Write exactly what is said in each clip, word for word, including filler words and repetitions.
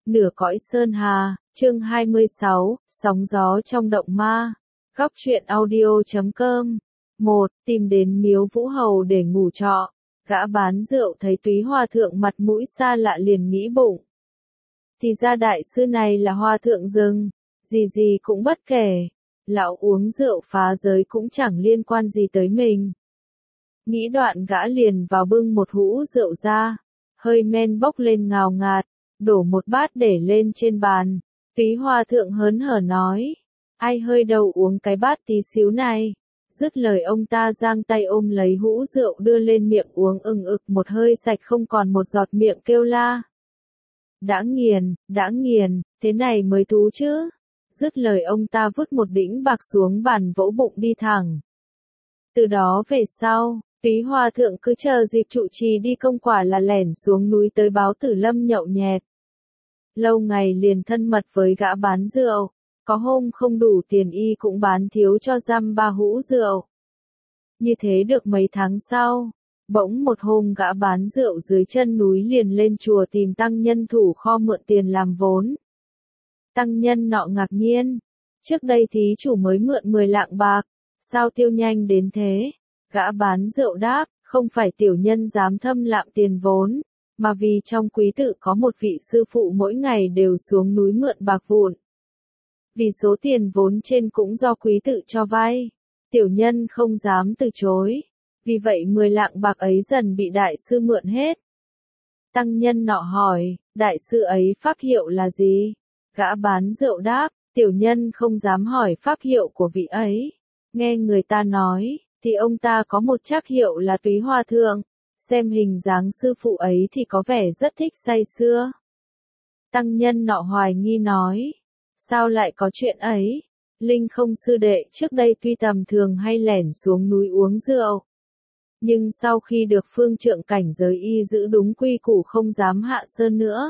Nửa cõi sơn hà, chương hai mươi sáu, sóng gió trong động ma. Góc truyện audio chấm com. một. Tìm đến miếu Vũ Hầu để ngủ trọ. Gã bán rượu thấy Túy Hòa Thượng mặt mũi xa lạ liền nghĩ bụng. Thì ra đại sư này là Hòa Thượng rừng, gì gì cũng bất kể. Lão uống rượu phá giới cũng chẳng liên quan gì tới mình. Nghĩ đoạn gã liền vào bưng một hũ rượu ra, hơi men bốc lên ngào ngạt, đổ một bát để lên trên bàn. Túy Hòa Thượng hớn hở nói, ai hơi đầu uống cái bát tí xíu này. Dứt lời ông ta giang tay ôm lấy hũ rượu đưa lên miệng uống ừng ực một hơi sạch không còn một giọt, miệng kêu la. Đã nghiền, đã nghiền, thế này mới thú chứ. Dứt lời ông ta vứt một đĩnh bạc xuống bàn vỗ bụng đi thẳng. Từ đó về sau, Túy Hòa Thượng cứ chờ dịp trụ trì đi công quả là lẻn xuống núi tới Báo Tử Lâm nhậu nhẹt. Lâu ngày liền thân mật với gã bán rượu, có hôm không đủ tiền y cũng bán thiếu cho dăm ba hũ rượu. Như thế được mấy tháng sau, bỗng một hôm gã bán rượu dưới chân núi liền lên chùa tìm tăng nhân thủ kho mượn tiền làm vốn. Tăng nhân nọ ngạc nhiên, trước đây thí chủ mới mượn mười lạng bạc, sao tiêu nhanh đến thế? Gã bán rượu đáp, không phải tiểu nhân dám thâm lạm tiền vốn, mà vì trong quý tự có một vị sư phụ mỗi ngày đều xuống núi mượn bạc vụn. Vì số tiền vốn trên cũng do quý tự cho vay, tiểu nhân không dám từ chối, vì vậy mười lạng bạc ấy dần bị đại sư mượn hết. Tăng nhân nọ hỏi, đại sư ấy pháp hiệu là gì? Gã bán rượu đáp, tiểu nhân không dám hỏi pháp hiệu của vị ấy. Nghe người ta nói, thì ông ta có một trác hiệu là Túy Hòa Thượng, xem hình dáng sư phụ ấy thì có vẻ rất thích say sưa. Tăng nhân nọ hoài nghi nói, sao lại có chuyện ấy? Linh không sư đệ trước đây tuy tầm thường hay lẻn xuống núi uống rượu, nhưng sau khi được phương trượng cảnh giới y giữ đúng quy củ không dám hạ sơn nữa.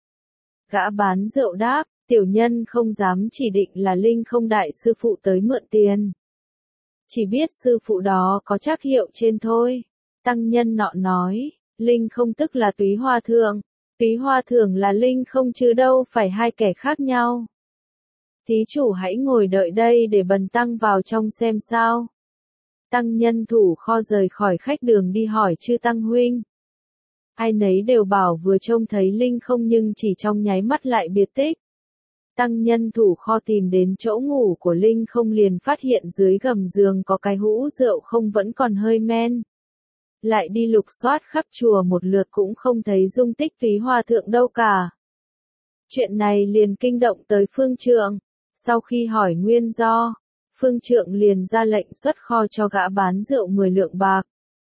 Gã bán rượu đáp, tiểu nhân không dám chỉ định là Linh không đại sư phụ tới mượn tiền. Chỉ biết sư phụ đó có trác hiệu trên thôi. Tăng nhân nọ nói, Linh không tức là Túy Hòa Thượng, Túy Hòa Thượng là Linh không chứ đâu phải hai kẻ khác nhau. Thí chủ hãy ngồi đợi đây để bần tăng vào trong xem sao. Tăng nhân thủ kho rời khỏi khách đường đi hỏi chư tăng huynh. Ai nấy đều bảo vừa trông thấy Linh không nhưng chỉ trong nháy mắt lại biệt tích. Tăng nhân thủ kho tìm đến chỗ ngủ của Linh không liền phát hiện dưới gầm giường có cái hũ rượu không vẫn còn hơi men. Lại đi lục soát khắp chùa một lượt cũng không thấy dung tích Túy Hòa Thượng đâu cả. Chuyện này liền kinh động tới phương trượng. Sau khi hỏi nguyên do, phương trượng liền ra lệnh xuất kho cho gã bán rượu mười lượng bạc.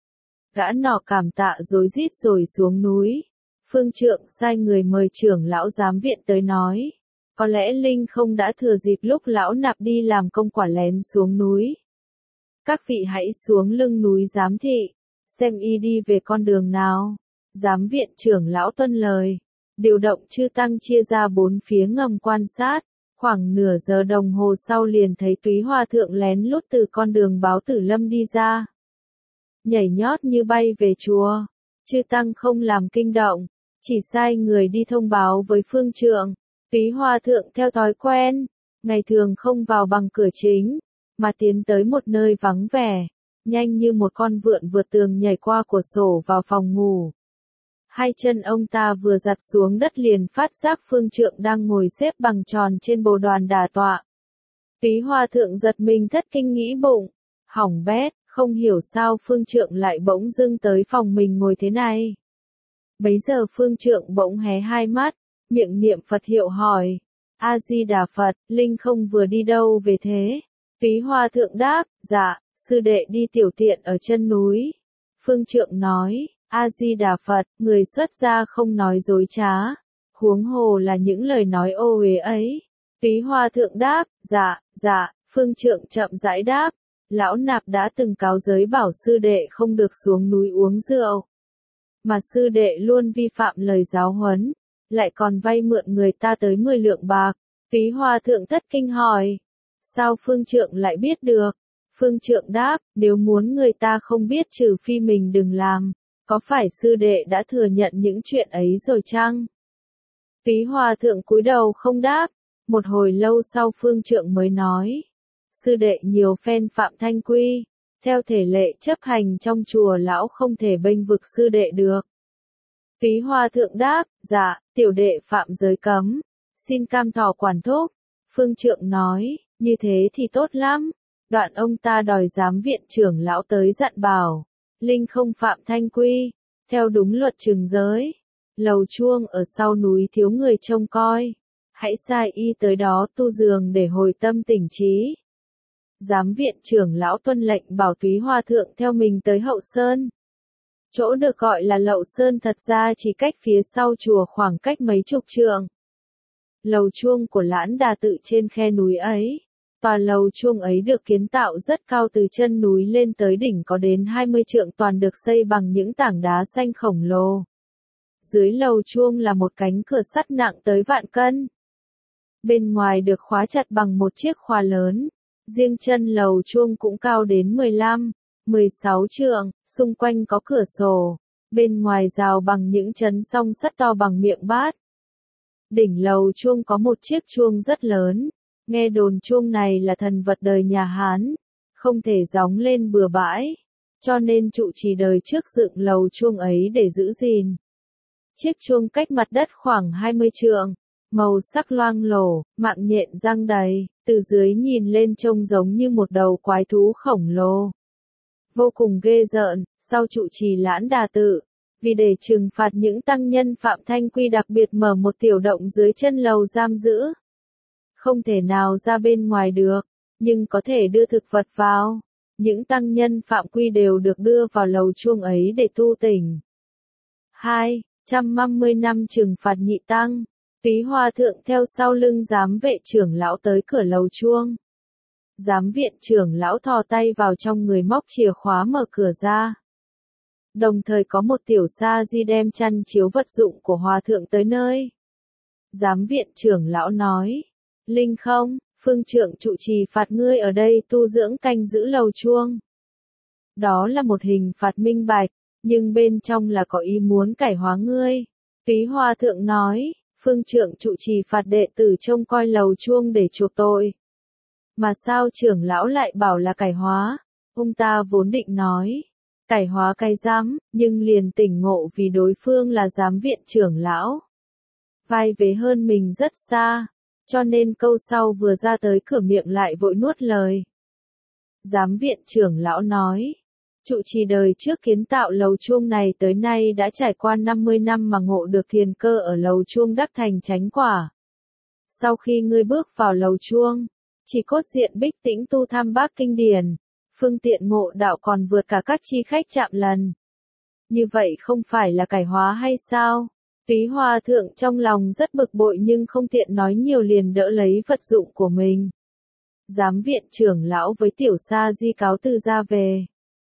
Gã nọ cảm tạ rối rít rồi xuống núi. Phương trượng sai người mời trưởng lão giám viện tới nói, có lẽ Linh không đã thừa dịp lúc lão nạp đi làm công quả lén xuống núi. Các vị hãy xuống lưng núi giám thị, xem y đi về con đường nào. Giám viện trưởng lão tuân lời, điều động chư tăng chia ra bốn phía ngầm quan sát. Khoảng nửa giờ đồng hồ sau liền thấy Túy Hòa Thượng lén lút từ con đường Báo Tử Lâm đi ra. Nhảy nhót như bay về chùa, chư tăng không làm kinh động, chỉ sai người đi thông báo với phương trượng. Túy Hòa Thượng theo thói quen, ngày thường không vào bằng cửa chính, mà tiến tới một nơi vắng vẻ, nhanh như một con vượn vượt tường nhảy qua cửa sổ vào phòng ngủ. Hai chân ông ta vừa giặt xuống đất liền phát giác phương trượng đang ngồi xếp bằng tròn trên bồ đoàn đả tọa. Túy Hòa Thượng giật mình thất kinh nghĩ bụng, hỏng bét, không hiểu sao phương trượng lại bỗng dưng tới phòng mình ngồi thế này. Bấy giờ phương trượng bỗng hé hai mắt, miệng niệm Phật hiệu hỏi, A-di-đà Phật, Linh không vừa đi đâu về thế? Túy Hòa Thượng đáp, dạ, sư đệ đi tiểu tiện ở chân núi. Phương trượng nói, A-di-đà Phật, người xuất gia không nói dối trá, huống hồ là những lời nói ô uế ấy. Túy Hòa Thượng đáp, dạ, dạ. Phương trượng chậm rãi đáp, lão nạp đã từng cáo giới bảo sư đệ không được xuống núi uống rượu, mà sư đệ luôn vi phạm lời giáo huấn, lại còn vay mượn người ta tới mười lượng bạc. Túy Hòa Thượng thất kinh hỏi, sao phương trượng lại biết được? Phương trượng đáp, nếu muốn người ta không biết trừ phi mình đừng làm. Có phải sư đệ đã thừa nhận những chuyện ấy rồi chăng? Phí Hòa thượng cúi đầu không đáp, một hồi lâu sau phương trượng mới nói. Sư đệ nhiều phen phạm thanh quy, theo thể lệ chấp hành trong chùa lão không thể bênh vực sư đệ được. Phí Hòa thượng đáp, dạ, tiểu đệ phạm giới cấm, xin cam thọ quản thúc. Phương trượng nói, như thế thì tốt lắm. Đoạn ông ta đòi giám viện trưởng lão tới dặn bảo, Linh không phạm thanh quy, theo đúng luật trừng giới. Lầu chuông ở sau núi thiếu người trông coi, hãy sai y tới đó tu giường để hồi tâm tỉnh trí. Giám viện trưởng lão tuân lệnh bảo Túy Hòa thượng theo mình tới Hậu Sơn. Chỗ được gọi là Lậu Sơn thật ra chỉ cách phía sau chùa khoảng cách mấy chục trượng. Lầu chuông của Lãn Đà tự trên khe núi ấy. Tòa lầu chuông ấy được kiến tạo rất cao từ chân núi lên tới đỉnh có đến hai mươi trượng, toàn được xây bằng những tảng đá xanh khổng lồ. Dưới lầu chuông là một cánh cửa sắt nặng tới vạn cân. Bên ngoài được khóa chặt bằng một chiếc khóa lớn. Riêng chân lầu chuông cũng cao đến mười lăm, mười sáu trượng, xung quanh có cửa sổ. Bên ngoài rào bằng những chấn song sắt to bằng miệng bát. Đỉnh lầu chuông có một chiếc chuông rất lớn. Nghe đồn chuông này là thần vật đời nhà Hán, không thể gióng lên bừa bãi, cho nên trụ trì đời trước dựng lầu chuông ấy để giữ gìn. Chiếc chuông cách mặt đất khoảng hai mươi trượng, màu sắc loang lổ, mạng nhện răng đầy, từ dưới nhìn lên trông giống như một đầu quái thú khổng lồ. Vô cùng ghê rợn, sau trụ trì Lãn Đà tự, vì để trừng phạt những tăng nhân phạm thanh quy đặc biệt mở một tiểu động dưới chân lầu giam giữ. Không thể nào ra bên ngoài được, nhưng có thể đưa thực vật vào. Những tăng nhân phạm quy đều được đưa vào lầu chuông ấy để tu tỉnh. hai trăm năm mươi năm trừng phạt nhị tăng. Phí Hòa thượng theo sau lưng giám vệ trưởng lão tới cửa lầu chuông. Giám viện trưởng lão thò tay vào trong người móc chìa khóa mở cửa ra. Đồng thời có một tiểu sa di đem chăn chiếu vật dụng của Hòa thượng tới nơi. Giám viện trưởng lão nói, Linh không, phương trượng trụ trì phạt ngươi ở đây tu dưỡng canh giữ lầu chuông. Đó là một hình phạt minh bạch, nhưng bên trong là có ý muốn cải hóa ngươi. Phí Hòa thượng nói, phương trượng trụ trì phạt đệ tử trông coi lầu chuông để chuộc tội. Mà sao trưởng lão lại bảo là cải hóa? Ông ta vốn định nói, cải hóa cái rắm, nhưng liền tỉnh ngộ vì đối phương là giám viện trưởng lão. Vai vế hơn mình rất xa. Cho nên câu sau vừa ra tới cửa miệng lại vội nuốt lời. Giám viện trưởng lão nói, trụ trì đời trước kiến tạo lầu chuông này tới nay đã trải qua năm mươi năm mà ngộ được thiền cơ ở lầu chuông đắc thành chánh quả. Sau khi ngươi bước vào lầu chuông, chỉ cốt diện bích tĩnh tu tham bác kinh điển, phương tiện ngộ đạo còn vượt cả các chi khách chạm lần. Như vậy không phải là cải hóa hay sao? Phí Hòa thượng trong lòng rất bực bội nhưng không tiện nói nhiều, liền đỡ lấy vật dụng của mình. Giám viện trưởng lão với tiểu sa di cáo từ ra về.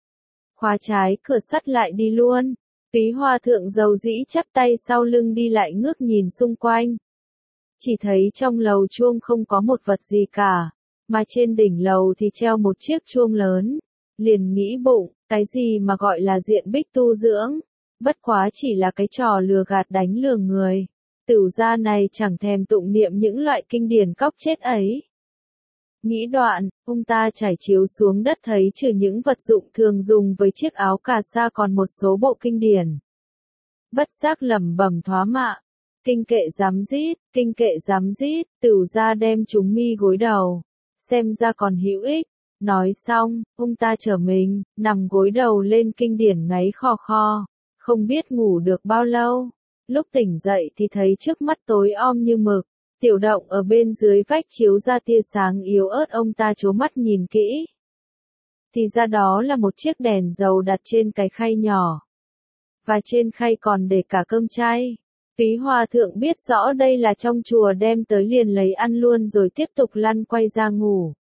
Khóa trái cửa sắt lại đi luôn. Phí Hòa thượng dầu dĩ chắp tay sau lưng đi lại ngước nhìn xung quanh. Chỉ thấy trong lầu chuông không có một vật gì cả, mà trên đỉnh lầu thì treo một chiếc chuông lớn. Liền nghĩ bụng, cái gì mà gọi là diện bích tu dưỡng? Bất quá chỉ là cái trò lừa gạt đánh lừa người. Tửu gia này chẳng thèm tụng niệm những loại kinh điển cóc chết ấy. Nghĩ đoạn, ông ta trải chiếu xuống đất thấy trừ những vật dụng thường dùng với chiếc áo cà sa còn một số bộ kinh điển. Bất giác lẩm bẩm thoá mạ. Kinh kệ dám rít, kinh kệ dám rít, tửu gia đem chúng mi gối đầu. Xem ra còn hữu ích. Nói xong, ông ta trở mình, nằm gối đầu lên kinh điển ngáy khò khò. Không biết ngủ được bao lâu. Lúc tỉnh dậy thì thấy trước mắt tối om như mực. Tiểu động ở bên dưới vách chiếu ra tia sáng yếu ớt, ông ta trố mắt nhìn kỹ. Thì ra đó là một chiếc đèn dầu đặt trên cái khay nhỏ. Và trên khay còn để cả cơm chay. Phí Hòa thượng biết rõ đây là trong chùa đem tới liền lấy ăn luôn rồi tiếp tục lăn quay ra ngủ.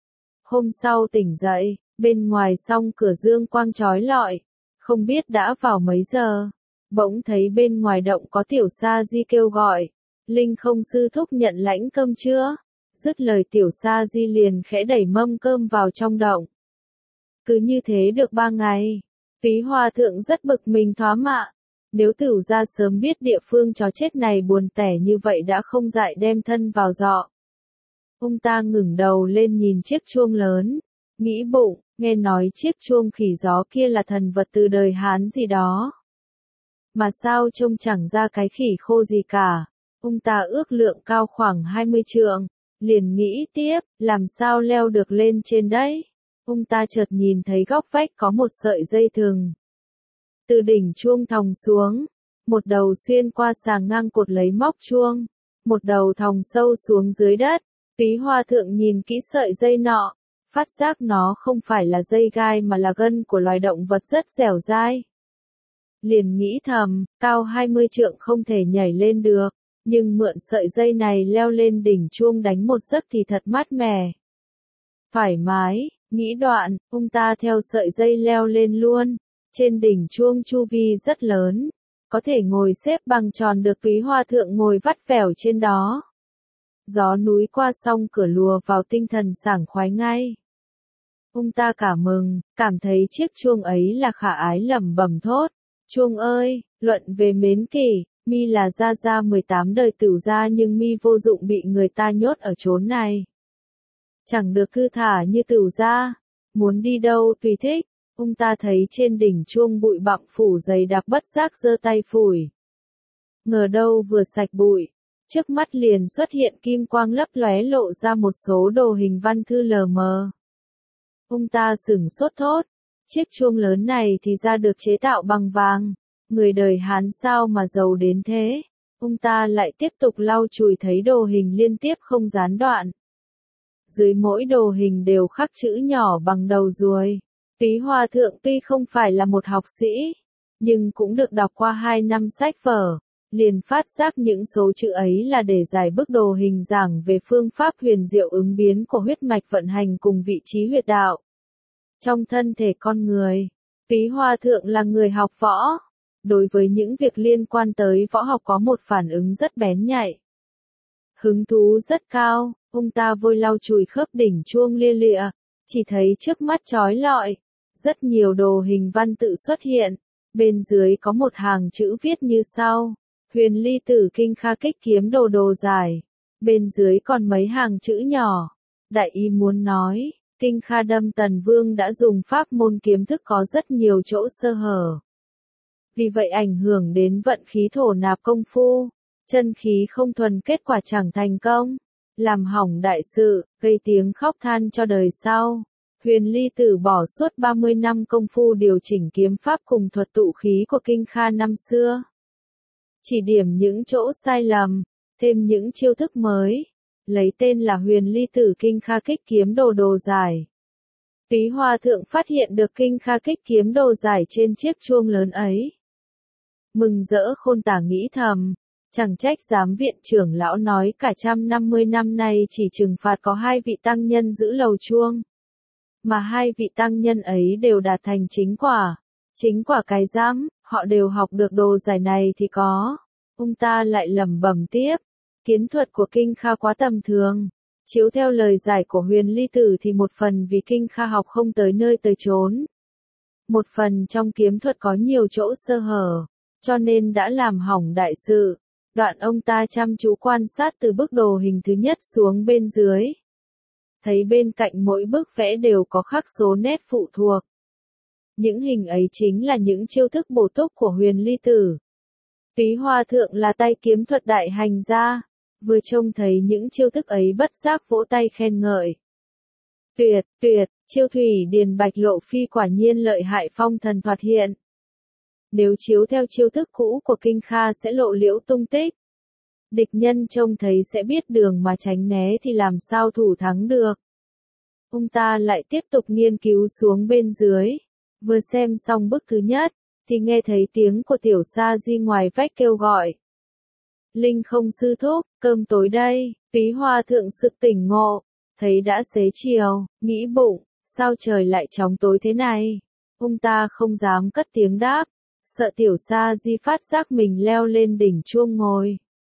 Hôm sau tỉnh dậy, bên ngoài song cửa dương quang chói lọi. Không biết đã vào mấy giờ. Bỗng thấy bên ngoài động có tiểu sa di kêu gọi. Linh không sư thúc nhận lãnh cơm chưa? Dứt lời tiểu sa di liền khẽ đẩy mâm cơm vào trong động. Cứ như thế được ba ngày. Phí Hòa thượng rất bực mình thoá mạ. Nếu Tửu gia sớm biết địa phương chó chết này buồn tẻ như vậy đã không dại đem thân vào dọ. Ông ta ngẩng đầu lên nhìn chiếc chuông lớn, nghĩ bụng, nghe nói chiếc chuông khỉ gió kia là thần vật từ đời Hán gì đó. Mà sao trông chẳng ra cái khỉ khô gì cả. Ông ta ước lượng cao khoảng hai mươi trượng, liền nghĩ tiếp, làm sao leo được lên trên đấy. Ông ta chợt nhìn thấy góc vách có một sợi dây thừng. Từ đỉnh chuông thòng xuống, một đầu xuyên qua sàng ngang cột lấy móc chuông, một đầu thòng sâu xuống dưới đất. Phí Hòa Thượng nhìn kỹ sợi dây nọ, phát giác nó không phải là dây gai mà là gân của loài động vật rất dẻo dai. Liền nghĩ thầm, cao hai mươi trượng không thể nhảy lên được, nhưng mượn sợi dây này leo lên đỉnh chuông đánh một giấc thì thật mát mẻ. Thoải mái, nghĩ đoạn, ông ta theo sợi dây leo lên luôn. Trên đỉnh chuông chu vi rất lớn, có thể ngồi xếp bằng tròn được. Phí Hòa Thượng ngồi vắt vẻo trên đó. Gió núi qua sông cửa lùa vào, tinh thần sảng khoái ngay. Ông ta cảm mừng, cảm thấy chiếc chuông ấy là khả ái lẩm bẩm thốt. Chuông ơi, luận về mến kỷ, mi là gia gia mười tám đời Tửu gia nhưng mi vô dụng bị người ta nhốt ở chốn này. Chẳng được thư thả như Tửu gia, muốn đi đâu tùy thích. Ông ta thấy trên đỉnh chuông bụi bặm phủ dày đặc, bất giác giơ tay phủi. Ngờ đâu vừa sạch bụi, trước mắt liền xuất hiện kim quang lấp lóe, lộ ra một số đồ hình văn thư lờ mờ. Ông ta sửng sốt thốt, chiếc chuông lớn này thì ra được chế tạo bằng vàng, người đời Hán sao mà giàu đến thế. Ông ta lại tiếp tục lau chùi thấy đồ hình liên tiếp không gián đoạn. Dưới mỗi đồ hình đều khắc chữ nhỏ bằng đầu ruồi. Phí Hòa Thượng tuy không phải là một học sĩ, nhưng cũng được đọc qua hai năm sách vở, liền phát giác những số chữ ấy là để giải bức đồ hình giảng về phương pháp huyền diệu ứng biến của huyết mạch vận hành cùng vị trí huyệt đạo trong thân thể con người. Phí Hòa Thượng là người học võ, đối với những việc liên quan tới võ học có một phản ứng rất bén nhạy. Hứng thú rất cao, ông ta vội lau chùi khớp đỉnh chuông lia lịa, chỉ thấy trước mắt chói lọi. Rất nhiều đồ hình văn tự xuất hiện, bên dưới có một hàng chữ viết như sau: Huyền Ly Tử Kinh Kha Kích Kiếm Đồ Đồ Giải. Bên dưới còn mấy hàng chữ nhỏ. Đại ý muốn nói, Kinh Kha Đâm Tần Vương đã dùng pháp môn kiếm thức có rất nhiều chỗ sơ hở. Vì vậy ảnh hưởng đến vận khí thổ nạp công phu, chân khí không thuần, kết quả chẳng thành công, làm hỏng đại sự, gây tiếng khóc than cho đời sau. Huyền Ly Tử bỏ suốt ba mươi năm công phu điều chỉnh kiếm pháp cùng thuật tụ khí của Kinh Kha năm xưa. Chỉ điểm những chỗ sai lầm, thêm những chiêu thức mới, lấy tên là Huyền Ly Tử Kinh Kha Kích Kiếm Đồ Đồ Giải. Phí Hòa Thượng phát hiện được Kinh Kha Kích Kiếm Đồ Giải trên chiếc chuông lớn ấy. Mừng rỡ khôn tả nghĩ thầm, chẳng trách giám viện trưởng lão nói cả trăm năm mươi năm nay chỉ trừng phạt có hai vị tăng nhân giữ lầu chuông. Mà hai vị tăng nhân ấy đều đạt thành chính quả. Chính quả cái giám, họ đều học được đồ giải này thì có. Ông ta lại lẩm bẩm tiếp, kiến thuật của Kinh Kha quá tầm thường. Chiếu theo lời giải của Huyền Ly Tử thì một phần vì Kinh Kha học không tới nơi tới chốn. Một phần trong kiếm thuật có nhiều chỗ sơ hở, cho nên đã làm hỏng đại sự. Đoạn ông ta chăm chú quan sát từ bức đồ hình thứ nhất xuống bên dưới. Thấy bên cạnh mỗi bức vẽ đều có khắc số nét phụ thuộc. Những hình ấy chính là những chiêu thức bổ túc của Huyền Ly Tử. Phí Hòa Thượng là tay kiếm thuật đại hành gia, vừa trông thấy những chiêu thức ấy bất giác vỗ tay khen ngợi. Tuyệt, tuyệt, chiêu thủy điền bạch lộ phi quả nhiên lợi hại, phong thần thoạt hiện. Nếu chiếu theo chiêu thức cũ của Kinh Kha sẽ lộ liễu tung tích. Địch nhân trông thấy sẽ biết đường mà tránh né thì làm sao thủ thắng được. Ông ta lại tiếp tục nghiên cứu xuống bên dưới. Vừa xem xong bức thứ nhất, thì nghe thấy tiếng của Tiểu Sa Di ngoài vách kêu gọi. Linh Không sư thúc, cơm tối đây. Phí Hòa Thượng sực tỉnh ngộ, thấy đã xế chiều, nghĩ bụng, sao trời lại chóng tối thế này. Ông ta không dám cất tiếng đáp, sợ Tiểu Sa Di phát giác mình leo lên đỉnh chuông ngồi.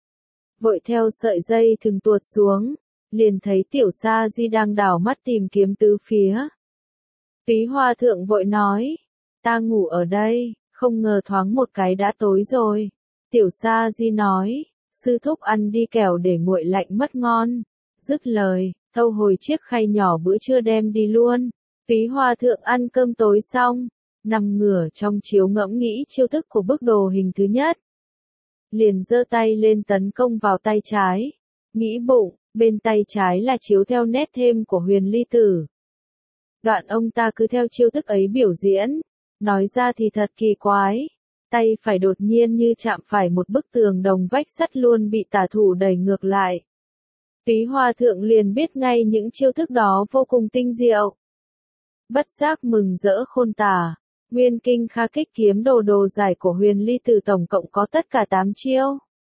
Vội theo sợi dây thừng tuột xuống, liền thấy Tiểu Sa Di đang đảo mắt tìm kiếm tứ phía. Phí Hòa Thượng vội nói, ta ngủ ở đây, Không ngờ thoáng một cái đã tối rồi. Tiểu Sa Di nói, sư thúc ăn đi kẻo để nguội lạnh mất ngon. Dứt lời, thâu hồi chiếc khay nhỏ bữa trưa đem đi luôn. Phí Hòa thượng ăn cơm tối xong, nằm ngửa trong chiếu ngẫm nghĩ chiêu thức của bức đồ hình thứ nhất. Liền giơ tay lên tấn công vào tay trái. Nghĩ bụng, bên tay trái là chiếu theo nét thêm của Huyền Ly Tử. Đoạn ông ta cứ theo chiêu thức ấy biểu diễn. Nói ra thì thật kỳ quái. Tay phải đột nhiên như chạm phải một bức tường đồng vách sắt luôn bị tả thủ đẩy ngược lại. Phí Hòa thượng liền biết ngay những chiêu thức đó vô cùng tinh diệu. Bất giác mừng rỡ khôn tả. Nguyên kinh Kha Kích kiếm đồ đồ giải của Huyền Ly Tử tổng cộng có tất cả tám chiêu.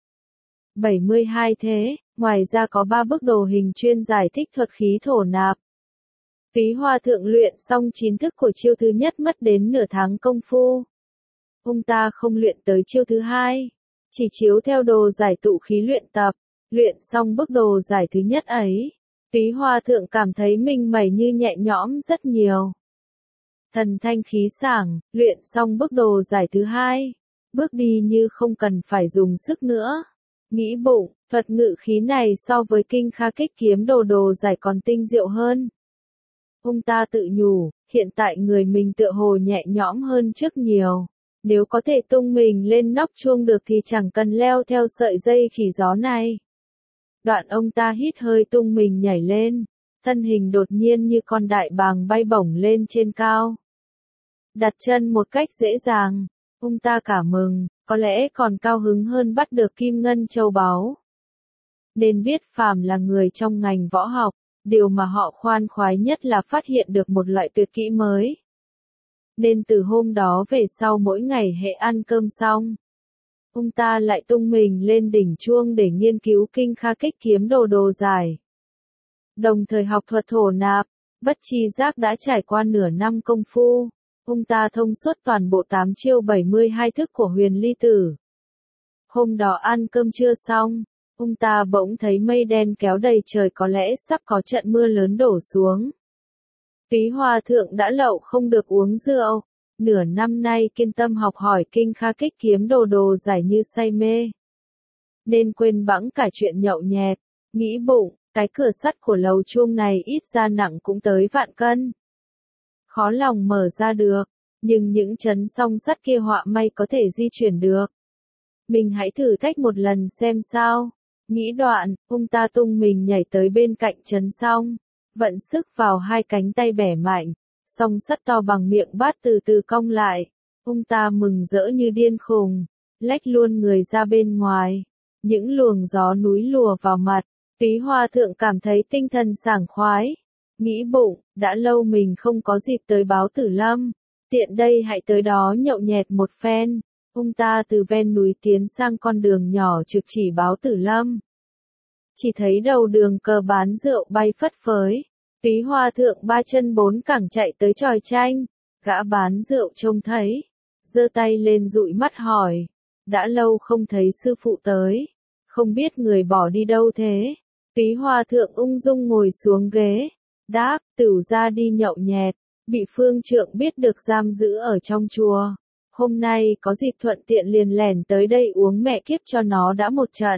bảy mươi hai thế, ngoài ra có ba bức đồ hình chuyên giải thích thuật khí thổ nạp. Phí Hòa thượng luyện xong chín thức của chiêu thứ nhất mất đến nửa tháng công phu. Ông ta không luyện tới chiêu thứ hai, chỉ chiếu theo đồ giải tụ khí luyện tập. Luyện xong bức đồ giải thứ nhất ấy, Phí Hòa thượng cảm thấy mình mẩy như nhẹ nhõm rất nhiều. Thần thanh khí sảng, luyện xong bức đồ giải thứ hai, bước đi như không cần phải dùng sức nữa. Nghĩ bụng, thuật ngự khí này so với kinh Kha Kích kiếm đồ đồ giải còn tinh diệu hơn. Ông ta tự nhủ, hiện tại người mình tựa hồ nhẹ nhõm hơn trước nhiều. Nếu có thể tung mình lên nóc chuông được thì chẳng cần leo theo sợi dây khỉ gió này. Đoạn ông ta hít hơi tung mình nhảy lên, thân hình đột nhiên như con đại bàng bay bổng lên trên cao. Đặt chân một cách dễ dàng, ông ta cả mừng, có lẽ còn cao hứng hơn bắt được kim ngân châu báu. Nên biết phàm là người trong ngành võ học, điều mà họ khoan khoái nhất là phát hiện được một loại tuyệt kỹ mới. Nên từ hôm đó về sau mỗi ngày hệ ăn cơm xong, ông ta lại tung mình lên đỉnh chuông để nghiên cứu kinh Kha Kích kiếm đồ đồ giải. Đồng thời học thuật thổ nạp, bất tri giác đã trải qua nửa năm công phu, ông ta thông suốt toàn bộ tám chiêu bảy mươi hai thức của Huyền Ly Tử. Hôm đó ăn cơm trưa xong, ông ta bỗng thấy mây đen kéo đầy trời, có lẽ sắp có trận mưa lớn đổ xuống. Phí Hòa thượng đã lậu không được uống rượu, nửa năm nay kiên tâm học hỏi kinh Kha Kích kiếm đồ đồ giải như say mê. Nên quên bẵng cả chuyện nhậu nhẹt, nghĩ bụng, cái cửa sắt của lầu chuông này ít ra nặng cũng tới vạn cân. Khó lòng mở ra được, nhưng những chấn song sắt kia họa may có thể di chuyển được. Mình hãy thử thách một lần xem sao. Nghĩ đoạn, ông ta tung mình nhảy tới bên cạnh chấn song, vận sức vào hai cánh tay bẻ mạnh, song sắt to bằng miệng bát từ từ cong lại. Ông ta mừng rỡ như điên khùng, lách luôn người ra bên ngoài. Những luồng gió núi lùa vào mặt, Phí Hòa thượng cảm thấy tinh thần sảng khoái. Nghĩ bụng, đã lâu mình không có dịp tới Báo Tử Lâm, tiện đây hãy tới đó nhậu nhẹt một phen. Ông ta từ ven núi tiến sang con đường nhỏ trực chỉ Báo Tử Lâm. Chỉ thấy đầu đường cờ bán rượu bay phất phới. Phí Hòa thượng ba chân bốn cẳng chạy tới chòi tranh. Gã bán rượu trông thấy, giơ tay lên dụi mắt hỏi, đã lâu không thấy sư phụ tới, không biết người bỏ đi đâu thế. Phí Hòa thượng ung dung ngồi xuống ghế, đáp, tửu ra đi nhậu nhẹt, bị phương trượng biết được giam giữ ở trong chùa. Hôm nay có dịp thuận tiện liền lẻn tới đây uống mẹ kiếp cho nó đã một trận.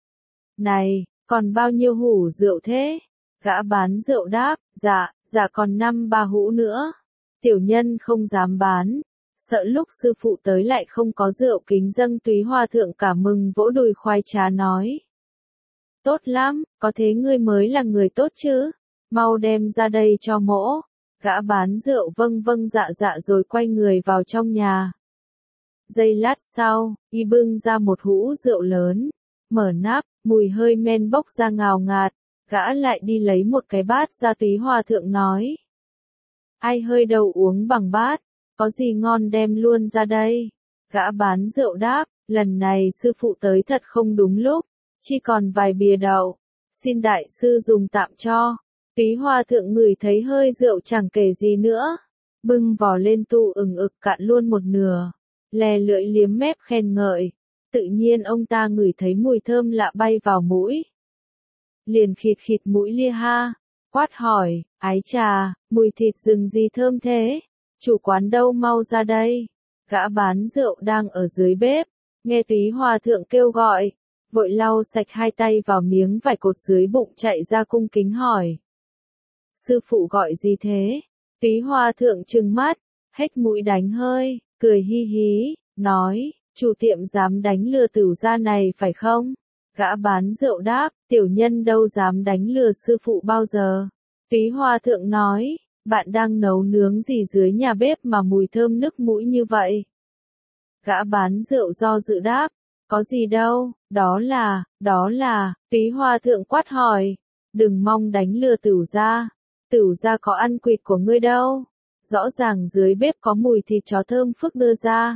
Này, còn bao nhiêu hũ rượu thế? Gã bán rượu đáp, dạ, dạ còn năm ba hũ nữa. Tiểu nhân không dám bán, sợ lúc sư phụ tới lại không có rượu kính dâng. Túy Hòa thượng cả mừng vỗ đùi khoái trá nói. Tốt lắm, có thế ngươi mới là người tốt chứ, mau đem ra đây cho mỗ. Gã bán rượu vâng vâng dạ dạ rồi quay người vào trong nhà. Giây lát sau, y bưng ra một hũ rượu lớn, mở nắp, mùi hơi men bốc ra ngào ngạt, gã lại đi lấy một cái bát ra. Túy Hòa thượng nói. Ai hơi đầu uống bằng bát, có gì ngon đem luôn ra đây. Gã bán rượu đáp, lần này sư phụ tới thật không đúng lúc, chỉ còn vài bìa đậu, xin đại sư dùng tạm cho. Túy Hòa thượng ngửi thấy hơi rượu chẳng kể gì nữa, bưng vò lên tu ừng ực cạn luôn một nửa, lè lưỡi liếm mép khen ngợi. Tự nhiên ông ta ngửi thấy mùi thơm lạ bay vào mũi, liền khịt khịt mũi lia ha, quát hỏi, ái chà, mùi thịt rừng gì thơm thế, chủ quán đâu mau ra đây. Gã bán rượu đang ở dưới bếp, nghe Túy Hòa thượng kêu gọi, vội lau sạch hai tay vào miếng vải cột dưới bụng chạy ra cung kính hỏi. Sư phụ gọi gì thế? Túy Hòa thượng trừng mắt, hếch mũi đánh hơi, cười hi hí, nói, chủ tiệm dám đánh lừa tửu gia này phải không? Gã bán rượu đáp, tiểu nhân đâu dám đánh lừa sư phụ bao giờ. Túy Hòa thượng nói, bạn đang nấu nướng gì dưới nhà bếp mà mùi thơm nức mũi như vậy? Gã bán rượu do dự đáp, có gì đâu, đó là, đó là, Túy Hòa thượng quát hỏi, đừng mong đánh lừa tửu gia, tửu gia có ăn quỵt của ngươi đâu, rõ ràng dưới bếp có mùi thịt chó thơm phức đưa ra.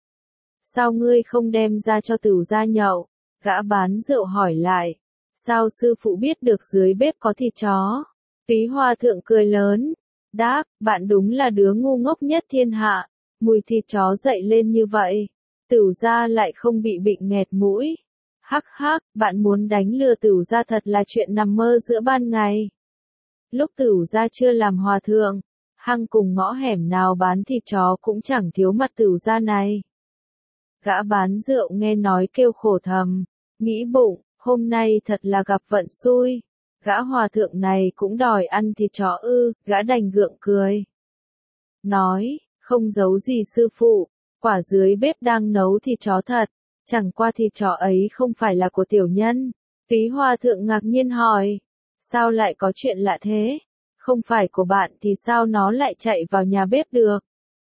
Sao ngươi không đem ra cho tửu gia nhậu? Gã bán rượu hỏi lại, sao sư phụ biết được dưới bếp có thịt chó? Túy Hòa thượng cười lớn, đáp, bạn đúng là đứa ngu ngốc nhất thiên hạ, mùi thịt chó dậy lên như vậy, tửu gia lại không bị bệnh nghẹt mũi. Hắc hắc, bạn muốn đánh lừa tửu gia thật là chuyện nằm mơ giữa ban ngày. Lúc tửu gia chưa làm hòa thượng, hăng cùng ngõ hẻm nào bán thịt chó cũng chẳng thiếu mặt tửu gia này. Gã bán rượu nghe nói kêu khổ thầm, nghĩ bụng, hôm nay thật là gặp vận xui. Gã hòa thượng này cũng đòi ăn thịt chó ư, gã đành gượng cười. Nói, không giấu gì sư phụ, quả dưới bếp đang nấu thịt chó thật, chẳng qua thịt chó ấy không phải là của tiểu nhân. Túy Hòa thượng ngạc nhiên hỏi, sao lại có chuyện lạ thế? Không phải của bạn thì sao nó lại chạy vào nhà bếp được?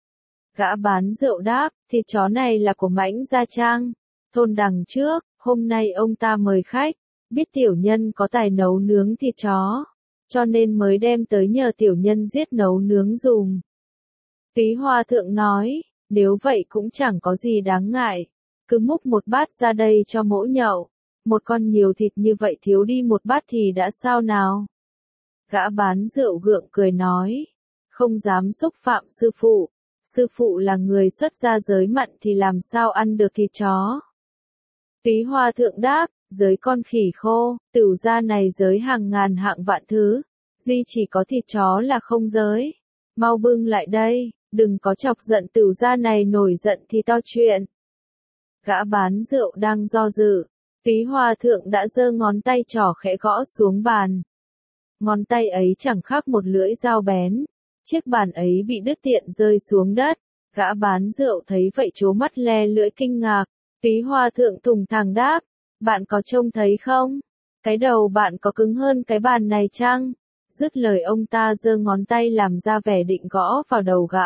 Gã bán rượu đáp, thịt chó này là của Mãnh Gia Trang, thôn đằng trước, hôm nay ông ta mời khách, biết tiểu nhân có tài nấu nướng thịt chó, cho nên mới đem tới nhờ tiểu nhân giết nấu nướng dùng. Túy Hòa thượng nói, nếu vậy cũng chẳng có gì đáng ngại, cứ múc một bát ra đây cho mỗ nhậu, một con nhiều thịt như vậy thiếu đi một bát thì đã sao nào? Gã bán rượu gượng cười nói, không dám xúc phạm sư phụ, sư phụ là người xuất gia giới mặn thì làm sao ăn được thịt chó? Túy Hòa thượng đáp, giới con khỉ khô, tửu gia này giới hàng ngàn hạng vạn thứ, duy chỉ có thịt chó là không giới. Mau bưng lại đây, đừng có chọc giận tửu gia này nổi giận thì to chuyện. Gã bán rượu đang do dự, Túy Hòa thượng đã giơ ngón tay trỏ khẽ gõ xuống bàn. Ngón tay ấy chẳng khác một lưỡi dao bén, chiếc bàn ấy bị đứt tiện rơi xuống đất. Gã bán rượu thấy vậy trố mắt le lưỡi kinh ngạc. Túy Hòa thượng thùng thẳng đáp, bạn có trông thấy không? Cái đầu bạn có cứng hơn cái bàn này chăng? Dứt lời ông ta giơ ngón tay làm ra vẻ định gõ vào đầu gã.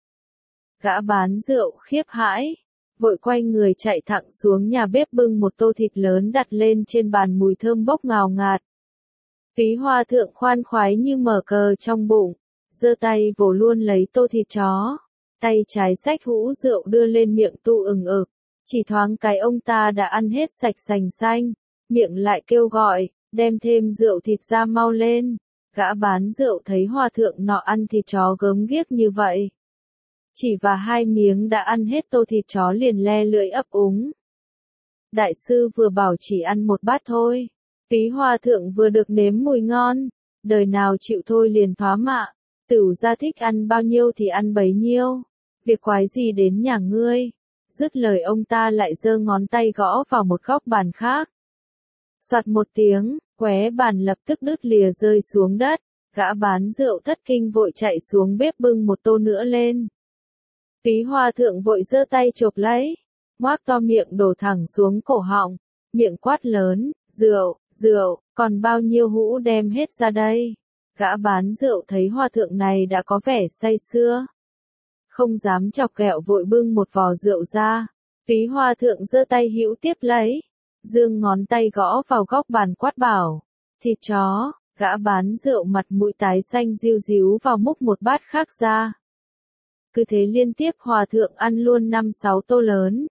Gã bán rượu khiếp hãi, vội quay người chạy thẳng xuống nhà bếp bưng một tô thịt lớn đặt lên trên bàn, mùi thơm bốc ngào ngạt. Túy Hòa thượng khoan khoái như mở cờ trong bụng, giơ tay vồ luôn lấy tô thịt chó, tay trái xách hũ rượu đưa lên miệng tu ừng ực. Chỉ thoáng cái ông ta đã ăn hết sạch sành xanh, miệng lại kêu gọi, đem thêm rượu thịt ra mau lên. Gã bán rượu thấy hòa thượng nọ ăn thịt chó gớm ghiếc như vậy, chỉ và hai miếng đã ăn hết tô thịt chó liền le lưỡi ấp úng. Đại sư vừa bảo chỉ ăn một bát thôi, Túy Hòa thượng vừa được nếm mùi ngon, đời nào chịu thôi liền thoá mạ, tửu gia thích ăn bao nhiêu thì ăn bấy nhiêu, việc quái gì đến nhà ngươi. Dứt lời ông ta lại giơ ngón tay gõ vào một góc bàn khác. Soạt một tiếng, qué bàn lập tức đứt lìa rơi xuống đất, gã bán rượu thất kinh vội chạy xuống bếp bưng một tô nữa lên. Túy Hòa thượng vội giơ tay chộp lấy, ngoác to miệng đổ thẳng xuống cổ họng, miệng quát lớn, rượu, rượu, còn bao nhiêu hũ đem hết ra đây. Gã bán rượu thấy hòa thượng này đã có vẻ say sưa, không dám chọc ghẹo vội bưng một vò rượu ra. Túy Hòa thượng giơ tay hữu tiếp lấy, dương ngón tay gõ vào góc bàn quát bảo, thịt chó. Gã bán rượu mặt mũi tái xanh riu ríu vào múc một bát khác ra. Cứ thế liên tiếp hòa thượng ăn luôn năm sáu tô lớn.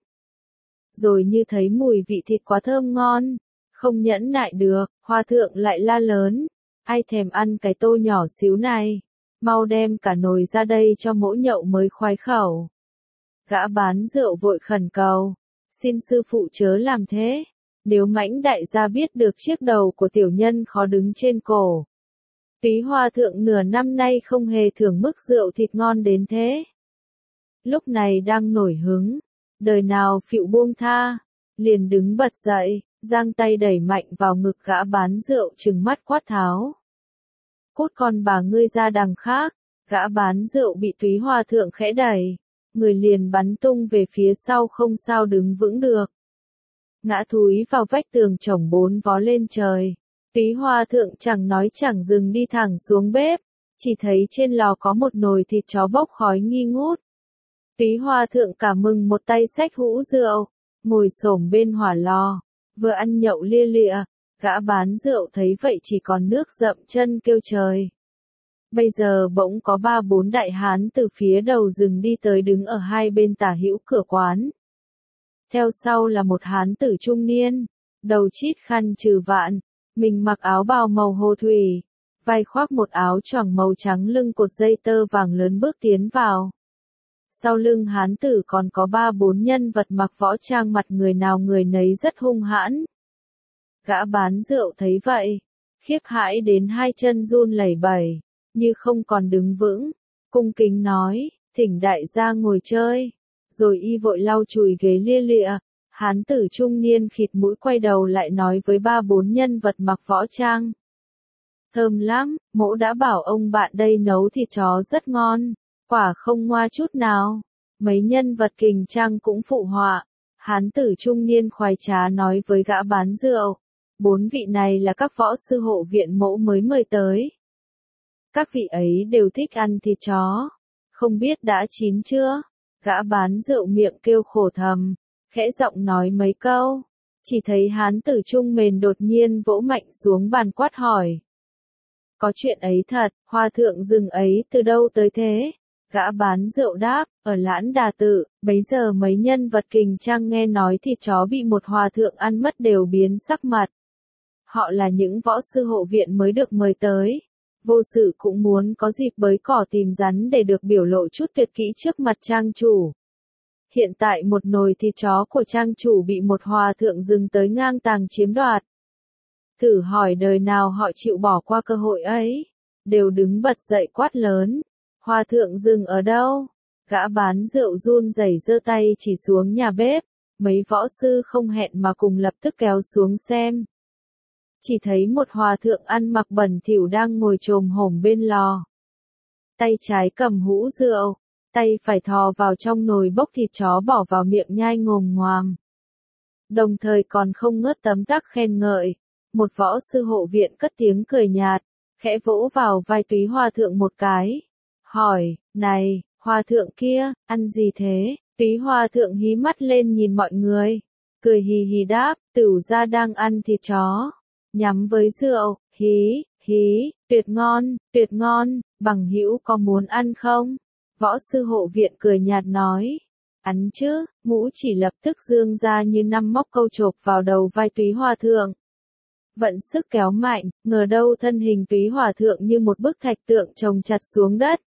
Rồi như thấy mùi vị thịt quá thơm ngon, không nhẫn nại được, hòa thượng lại la lớn, ai thèm ăn cái tô nhỏ xíu này, mau đem cả nồi ra đây cho mỗ nhậu mới khoái khẩu. Gã bán rượu vội khẩn cầu, xin sư phụ chớ làm thế, nếu Mãnh đại gia biết được chiếc đầu của tiểu nhân khó đứng trên cổ. Túy Hòa thượng nửa năm nay không hề thưởng mức rượu thịt ngon đến thế. lúc này đang nổi hứng, đời nào phịu buông tha, liền đứng bật dậy, giang tay đẩy mạnh vào ngực gã bán rượu trừng mắt quát tháo. Cút con bà ngươi ra đằng khác, gã bán rượu bị Túy Hòa Thượng khẽ đẩy, người liền bắn tung về phía sau không sao đứng vững được. Ngã thúi vào vách tường chổng bốn vó lên trời, Túy Hòa Thượng chẳng nói chẳng dừng đi thẳng xuống bếp, chỉ thấy trên lò có một nồi thịt chó bốc khói nghi ngút. Túy Hòa Thượng cả mừng một tay xách hũ rượu, ngồi xổm bên hỏa lò, vừa ăn nhậu lia lịa, gã bán rượu thấy vậy chỉ còn nước dậm chân kêu trời. Bây giờ bỗng có ba bốn đại hán từ phía đầu rừng đi tới đứng ở hai bên tả hữu cửa quán. Theo sau là một hán tử trung niên, đầu chít khăn trừ vạn, mình mặc áo bào màu hồ thủy, vai khoác một áo choàng màu trắng lưng cột dây tơ vàng lớn bước tiến vào. Sau lưng hán tử còn có ba bốn nhân vật mặc võ trang mặt người nào người nấy rất hung hãn. Gã bán rượu thấy vậy, khiếp hãi đến hai chân run lẩy bẩy, như không còn đứng vững, cung kính nói, thỉnh đại gia ngồi chơi, rồi y vội lau chùi ghế lia lịa. Hán tử trung niên khịt mũi quay đầu lại nói với ba bốn nhân vật mặc võ trang. Thơm lắm, mỗ đã bảo ông bạn đây nấu thịt chó rất ngon, quả không ngoa chút nào. Mấy nhân vật kình trang cũng phụ họa. Hán tử trung niên khoái trá nói với gã bán rượu, bốn vị này là các võ sư hộ viện mỗ mới mời tới. Các vị ấy đều thích ăn thịt chó, không biết đã chín chưa? Gã bán rượu miệng kêu khổ thầm, khẽ giọng nói mấy câu, chỉ thấy hán tử trung mền đột nhiên vỗ mạnh xuống bàn quát hỏi. Có chuyện ấy thật, hòa thượng rừng ấy từ đâu tới thế? Gã bán rượu đáp, ở Lãn Đà Tự, bấy giờ mấy nhân vật kình trang nghe nói thịt chó bị một hòa thượng ăn mất đều biến sắc mặt. Họ là những võ sư hộ viện mới được mời tới. Vô sự cũng muốn có dịp bới cỏ tìm rắn để được biểu lộ chút tuyệt kỹ trước mặt trang chủ. Hiện tại một nồi thịt chó của trang chủ bị một hòa thượng rừng tới ngang tàng chiếm đoạt. Thử hỏi đời nào họ chịu bỏ qua cơ hội ấy, đều đứng bật dậy quát lớn. Hòa thượng rừng ở đâu? Gã bán rượu run rẩy giơ tay chỉ xuống nhà bếp, mấy võ sư không hẹn mà cùng lập tức kéo xuống xem. Chỉ thấy một hòa thượng ăn mặc bẩn thỉu đang ngồi chồm hổm bên lò. Tay trái cầm hũ rượu, tay phải thò vào trong nồi bốc thịt chó bỏ vào miệng nhai ngồm ngoàm. Đồng thời còn không ngớt tấm tắc khen ngợi. Một võ sư hộ viện cất tiếng cười nhạt, khẽ vỗ vào vai Túy Hòa Thượng một cái. Hỏi, này, hòa thượng kia, ăn gì thế? Túy Hòa Thượng hí mắt lên nhìn mọi người, cười hì hì đáp, tửu gia đang ăn thịt chó, nhắm với rượu, hí, hí, tuyệt ngon, tuyệt ngon, bằng hữu có muốn ăn không? Võ sư hộ viện cười nhạt nói, ăn chứ, mũ chỉ lập tức dương ra như năm móc câu chộp vào đầu vai Túy Hòa Thượng. Vận sức kéo mạnh, ngờ đâu thân hình Túy Hòa Thượng như một bức thạch tượng chồng chặt xuống đất.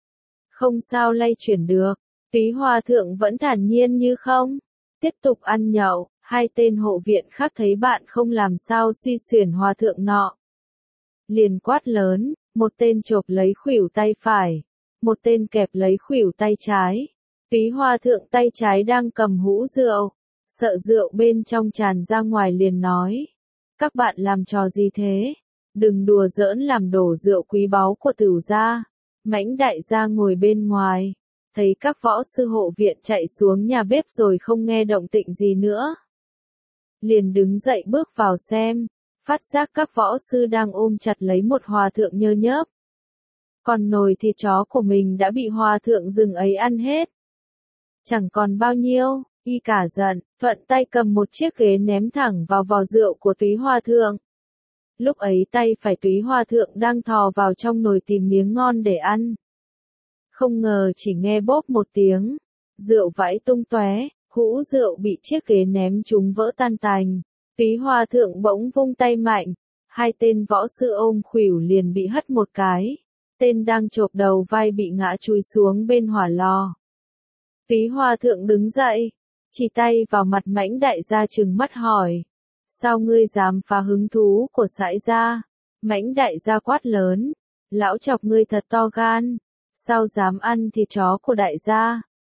Không sao lay chuyển được, Túy Hòa Thượng vẫn thản nhiên như không. Tiếp tục ăn nhậu, hai tên hộ viện khác thấy bạn không làm sao suy xuyển Hòa Thượng nọ. Liền quát lớn, một tên chộp lấy khuỷu tay phải, một tên kẹp lấy khuỷu tay trái. Túy Hòa Thượng tay trái đang cầm hũ rượu, sợ rượu bên trong tràn ra ngoài liền nói. Các bạn làm trò gì thế? Đừng đùa giỡn làm đổ rượu quý báu của Tửu gia. Mãnh đại gia ngồi bên ngoài, thấy các võ sư hộ viện chạy xuống nhà bếp rồi không nghe động tĩnh gì nữa. Liền đứng dậy bước vào xem, phát giác các võ sư đang ôm chặt lấy một hòa thượng nhơ nhớp. Còn nồi thịt chó của mình đã bị hòa thượng rừng ấy ăn hết. Chẳng còn bao nhiêu, y cả giận, thuận tay cầm một chiếc ghế ném thẳng vào vò rượu của Túy Hòa Thượng. Lúc ấy tay phải Túy Hòa Thượng đang thò vào trong nồi tìm miếng ngon để ăn. Không ngờ chỉ nghe bốp một tiếng, rượu vãi tung tóe, hũ rượu bị chiếc ghế ném trúng vỡ tan tành. Túy Hòa Thượng bỗng vung tay mạnh, hai tên võ sư ôm khuỷu liền bị hất một cái. Tên đang chộp đầu vai bị ngã chui xuống bên hỏa lò. Túy Hòa Thượng đứng dậy, chỉ tay vào mặt Mãnh đại gia trừng mắt hỏi. Sao ngươi dám phá hứng thú của sãi gia? Mãnh đại gia quát lớn. Lão chọc ngươi thật to gan. Sao dám ăn thịt chó của đại gia?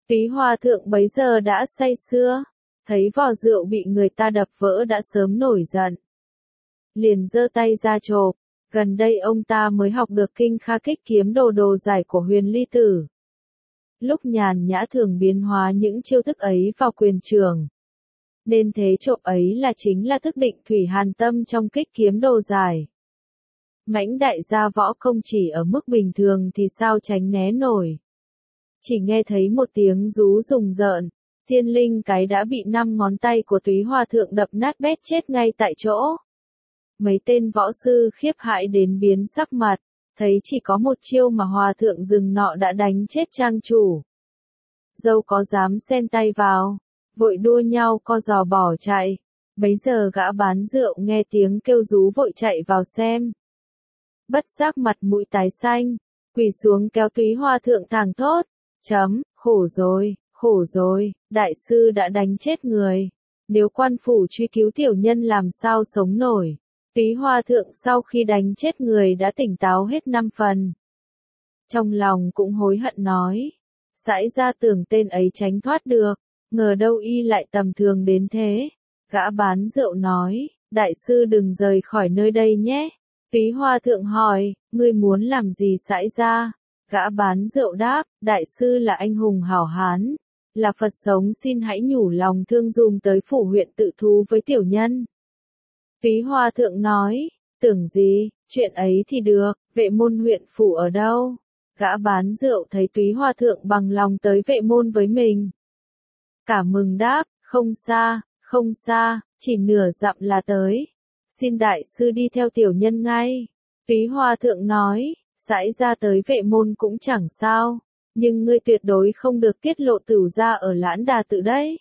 Túy Hòa thượng bấy giờ đã say sưa, thấy vò rượu bị người ta đập vỡ đã sớm nổi giận. Liền giơ tay ra chộp, gần đây ông ta mới học được kinh Kha Kích kiếm đồ đồ giải của Huyền Ly Tử. Lúc nhàn nhã thường biến hóa những chiêu thức ấy vào quyền trường. Nên thế trộm ấy là chính là thức định thủy hàn tâm trong kích kiếm đồ giải. Mãnh đại gia võ công chỉ ở mức bình thường thì sao tránh né nổi. Chỉ nghe thấy một tiếng rú rùng rợn, thiên linh cái đã bị năm ngón tay của Túy Hòa thượng đập nát bét chết ngay tại chỗ. Mấy tên võ sư khiếp hãi đến biến sắc mặt, thấy chỉ có một chiêu mà Hòa thượng rừng nọ đã đánh chết trang chủ. Dâu có dám xen tay vào, vội đua nhau co giò bỏ chạy. Bấy giờ gã bán rượu nghe tiếng kêu rú vội chạy vào xem. Bất giác mặt mũi tái xanh, quỳ xuống kéo Túy Hòa thượng thẳng thốt, chấm, khổ rồi, khổ rồi, đại sư đã đánh chết người. Nếu quan phủ truy cứu tiểu nhân làm sao sống nổi. Túy Hòa thượng sau khi đánh chết người đã tỉnh táo hết năm phần. Trong lòng cũng hối hận nói, sãi ra tưởng tên ấy tránh thoát được, ngờ đâu y lại tầm thường đến thế. Gã bán rượu nói, đại sư đừng rời khỏi nơi đây nhé. Túy Hòa thượng hỏi, ngươi muốn làm gì sãi ra? Gã bán rượu đáp, đại sư là anh hùng hảo hán, là Phật sống, xin hãy nhủ lòng thương dùng tới phủ huyện tự thú với tiểu nhân. Túy Hòa thượng nói, tưởng gì, chuyện ấy thì được, Vệ Môn huyện phủ ở đâu? Gã bán rượu thấy Túy Hòa thượng bằng lòng tới Vệ Môn với mình. Cả mừng đáp, không xa, không xa, chỉ nửa dặm là tới. Xin đại sư đi theo tiểu nhân ngay. Túy Hòa thượng nói, sãi ra tới Vệ Môn cũng chẳng sao, nhưng ngươi tuyệt đối không được tiết lộ tửu gia ở Lãn Đà Tự đấy.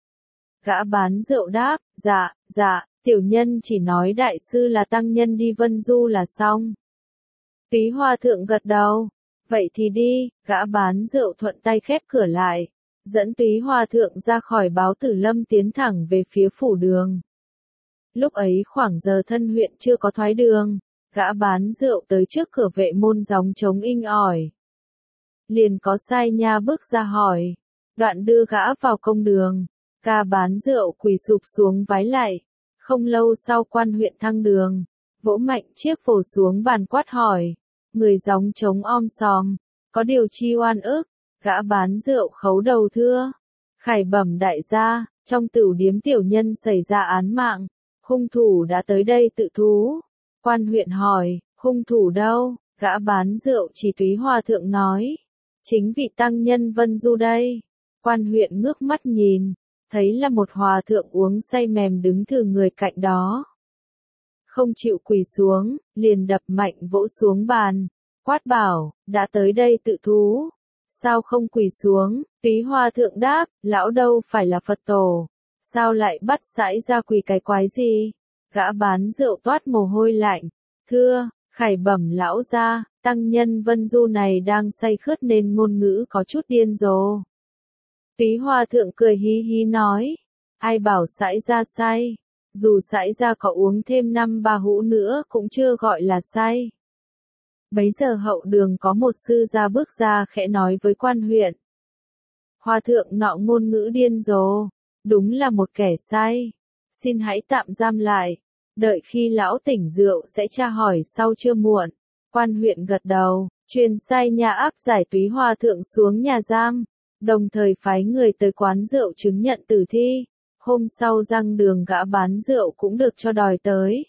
Gã bán rượu đáp, dạ, dạ, tiểu nhân chỉ nói đại sư là tăng nhân đi Vân Du là xong. Túy Hòa thượng gật đầu, vậy thì đi. Gã bán rượu thuận tay khép cửa lại, dẫn Túy Hòa thượng ra khỏi Báo Tử Lâm tiến thẳng về phía phủ đường. Lúc ấy khoảng giờ thân huyện chưa có thoái đường, gã bán rượu tới trước cửa Vệ Môn gióng trống inh ỏi. Liền có sai nha bước ra hỏi, đoạn đưa gã vào công đường, gã bán rượu quỳ sụp xuống vái lạy. Không lâu sau quan huyện thăng đường, vỗ mạnh chiếc phổ xuống bàn quát hỏi, người gióng trống om sòm, có điều chi oan ức? Gã bán rượu khấu đầu thưa, khải bẩm đại gia, trong tửu điếm tiểu nhân xảy ra án mạng, hung thủ đã tới đây tự thú. Quan huyện hỏi, hung thủ đâu? Gã bán rượu chỉ Túy Hòa thượng nói, chính vị tăng nhân Vân Du đây. Quan huyện ngước mắt nhìn, thấy là một hòa thượng uống say mềm đứng thừ người cạnh đó. Không chịu quỳ xuống, liền đập mạnh vỗ xuống bàn, quát bảo, đã tới đây tự thú, sao không quỳ xuống? Túy Hòa thượng đáp, lão đâu phải là Phật tổ, sao lại bắt sãi ra quỳ cái quái gì? Gã bán rượu toát mồ hôi lạnh, thưa, khải bẩm lão gia, tăng nhân Vân Du này đang say khướt nên ngôn ngữ có chút điên rồ. Túy Hòa thượng cười hí hí nói, ai bảo sãi ra say, dù sãi ra có uống thêm năm ba hũ nữa cũng chưa gọi là say. Bấy giờ hậu đường có một sư gia bước ra khẽ nói với quan huyện. Hòa thượng nọ ngôn ngữ điên rồ, đúng là một kẻ say, xin hãy tạm giam lại, đợi khi lão tỉnh rượu sẽ tra hỏi sau chưa muộn. Quan huyện gật đầu, truyền sai nhà áp giải Túy Hòa thượng xuống nhà giam, đồng thời phái người tới quán rượu chứng nhận tử thi. Hôm sau răng đường gã bán rượu cũng được cho đòi tới.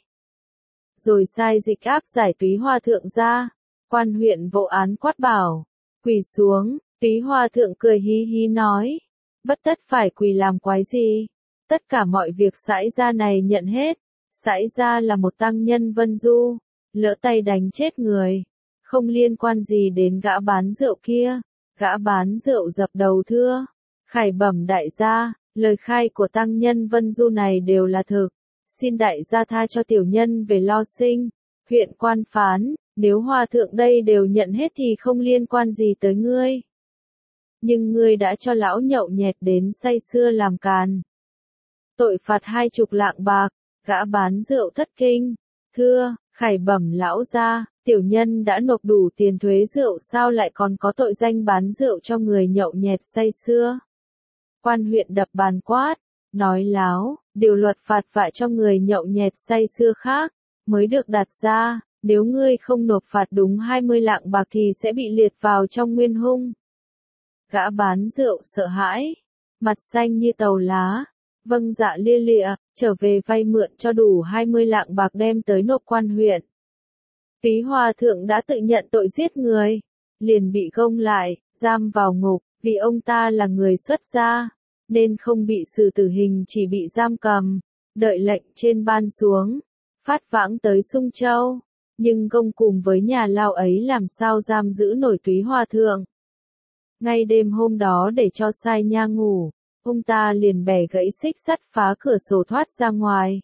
Rồi sai dịch áp giải Túy Hòa thượng ra. Quan huyện vô án quát bảo, quỳ xuống. Túy Hòa thượng cười hí hí nói, bất tất phải quỳ làm quái gì, tất cả mọi việc sãi gia này nhận hết. Sãi gia là một tăng nhân Vân Du, lỡ tay đánh chết người, không liên quan gì đến gã bán rượu kia. Gã bán rượu dập đầu thưa, khải bẩm đại gia, lời khai của tăng nhân Vân Du này đều là thực, xin đại gia tha cho tiểu nhân về lo sinh. Huyện quan phán, nếu hòa thượng đây đều nhận hết thì không liên quan gì tới ngươi. Nhưng ngươi đã cho lão nhậu nhẹt đến say sưa làm càn. Tội phạt hai chục lạng bạc. Gã bán rượu thất kinh, Thưa, khải bẩm lão gia, tiểu nhân đã nộp đủ tiền thuế rượu sao lại còn có tội danh bán rượu cho người nhậu nhẹt say sưa. Quan huyện đập bàn quát, nói láo, điều luật phạt vạ cho người nhậu nhẹt say sưa khác, mới được đặt ra, nếu ngươi không nộp phạt đúng hai mươi lạng bạc thì sẽ bị liệt vào trong nguyên hung. Gã bán rượu sợ hãi, mặt xanh như tàu lá, vâng dạ lia lịa, trở về vay mượn cho đủ hai mươi lạng bạc đem tới nộp quan huyện. Phí hòa thượng đã tự nhận tội giết người, liền bị gông lại, giam vào ngục, vì ông ta là người xuất gia, nên không bị xử tử hình chỉ bị giam cầm, đợi lệnh trên ban xuống, phát vãng tới Sung Châu, nhưng gông cùng với nhà lao ấy làm sao giam giữ nổi Túy Hòa Thượng. Ngay đêm hôm đó để cho Sai Nha ngủ, ông ta liền bẻ gãy xích sắt phá cửa sổ thoát ra ngoài.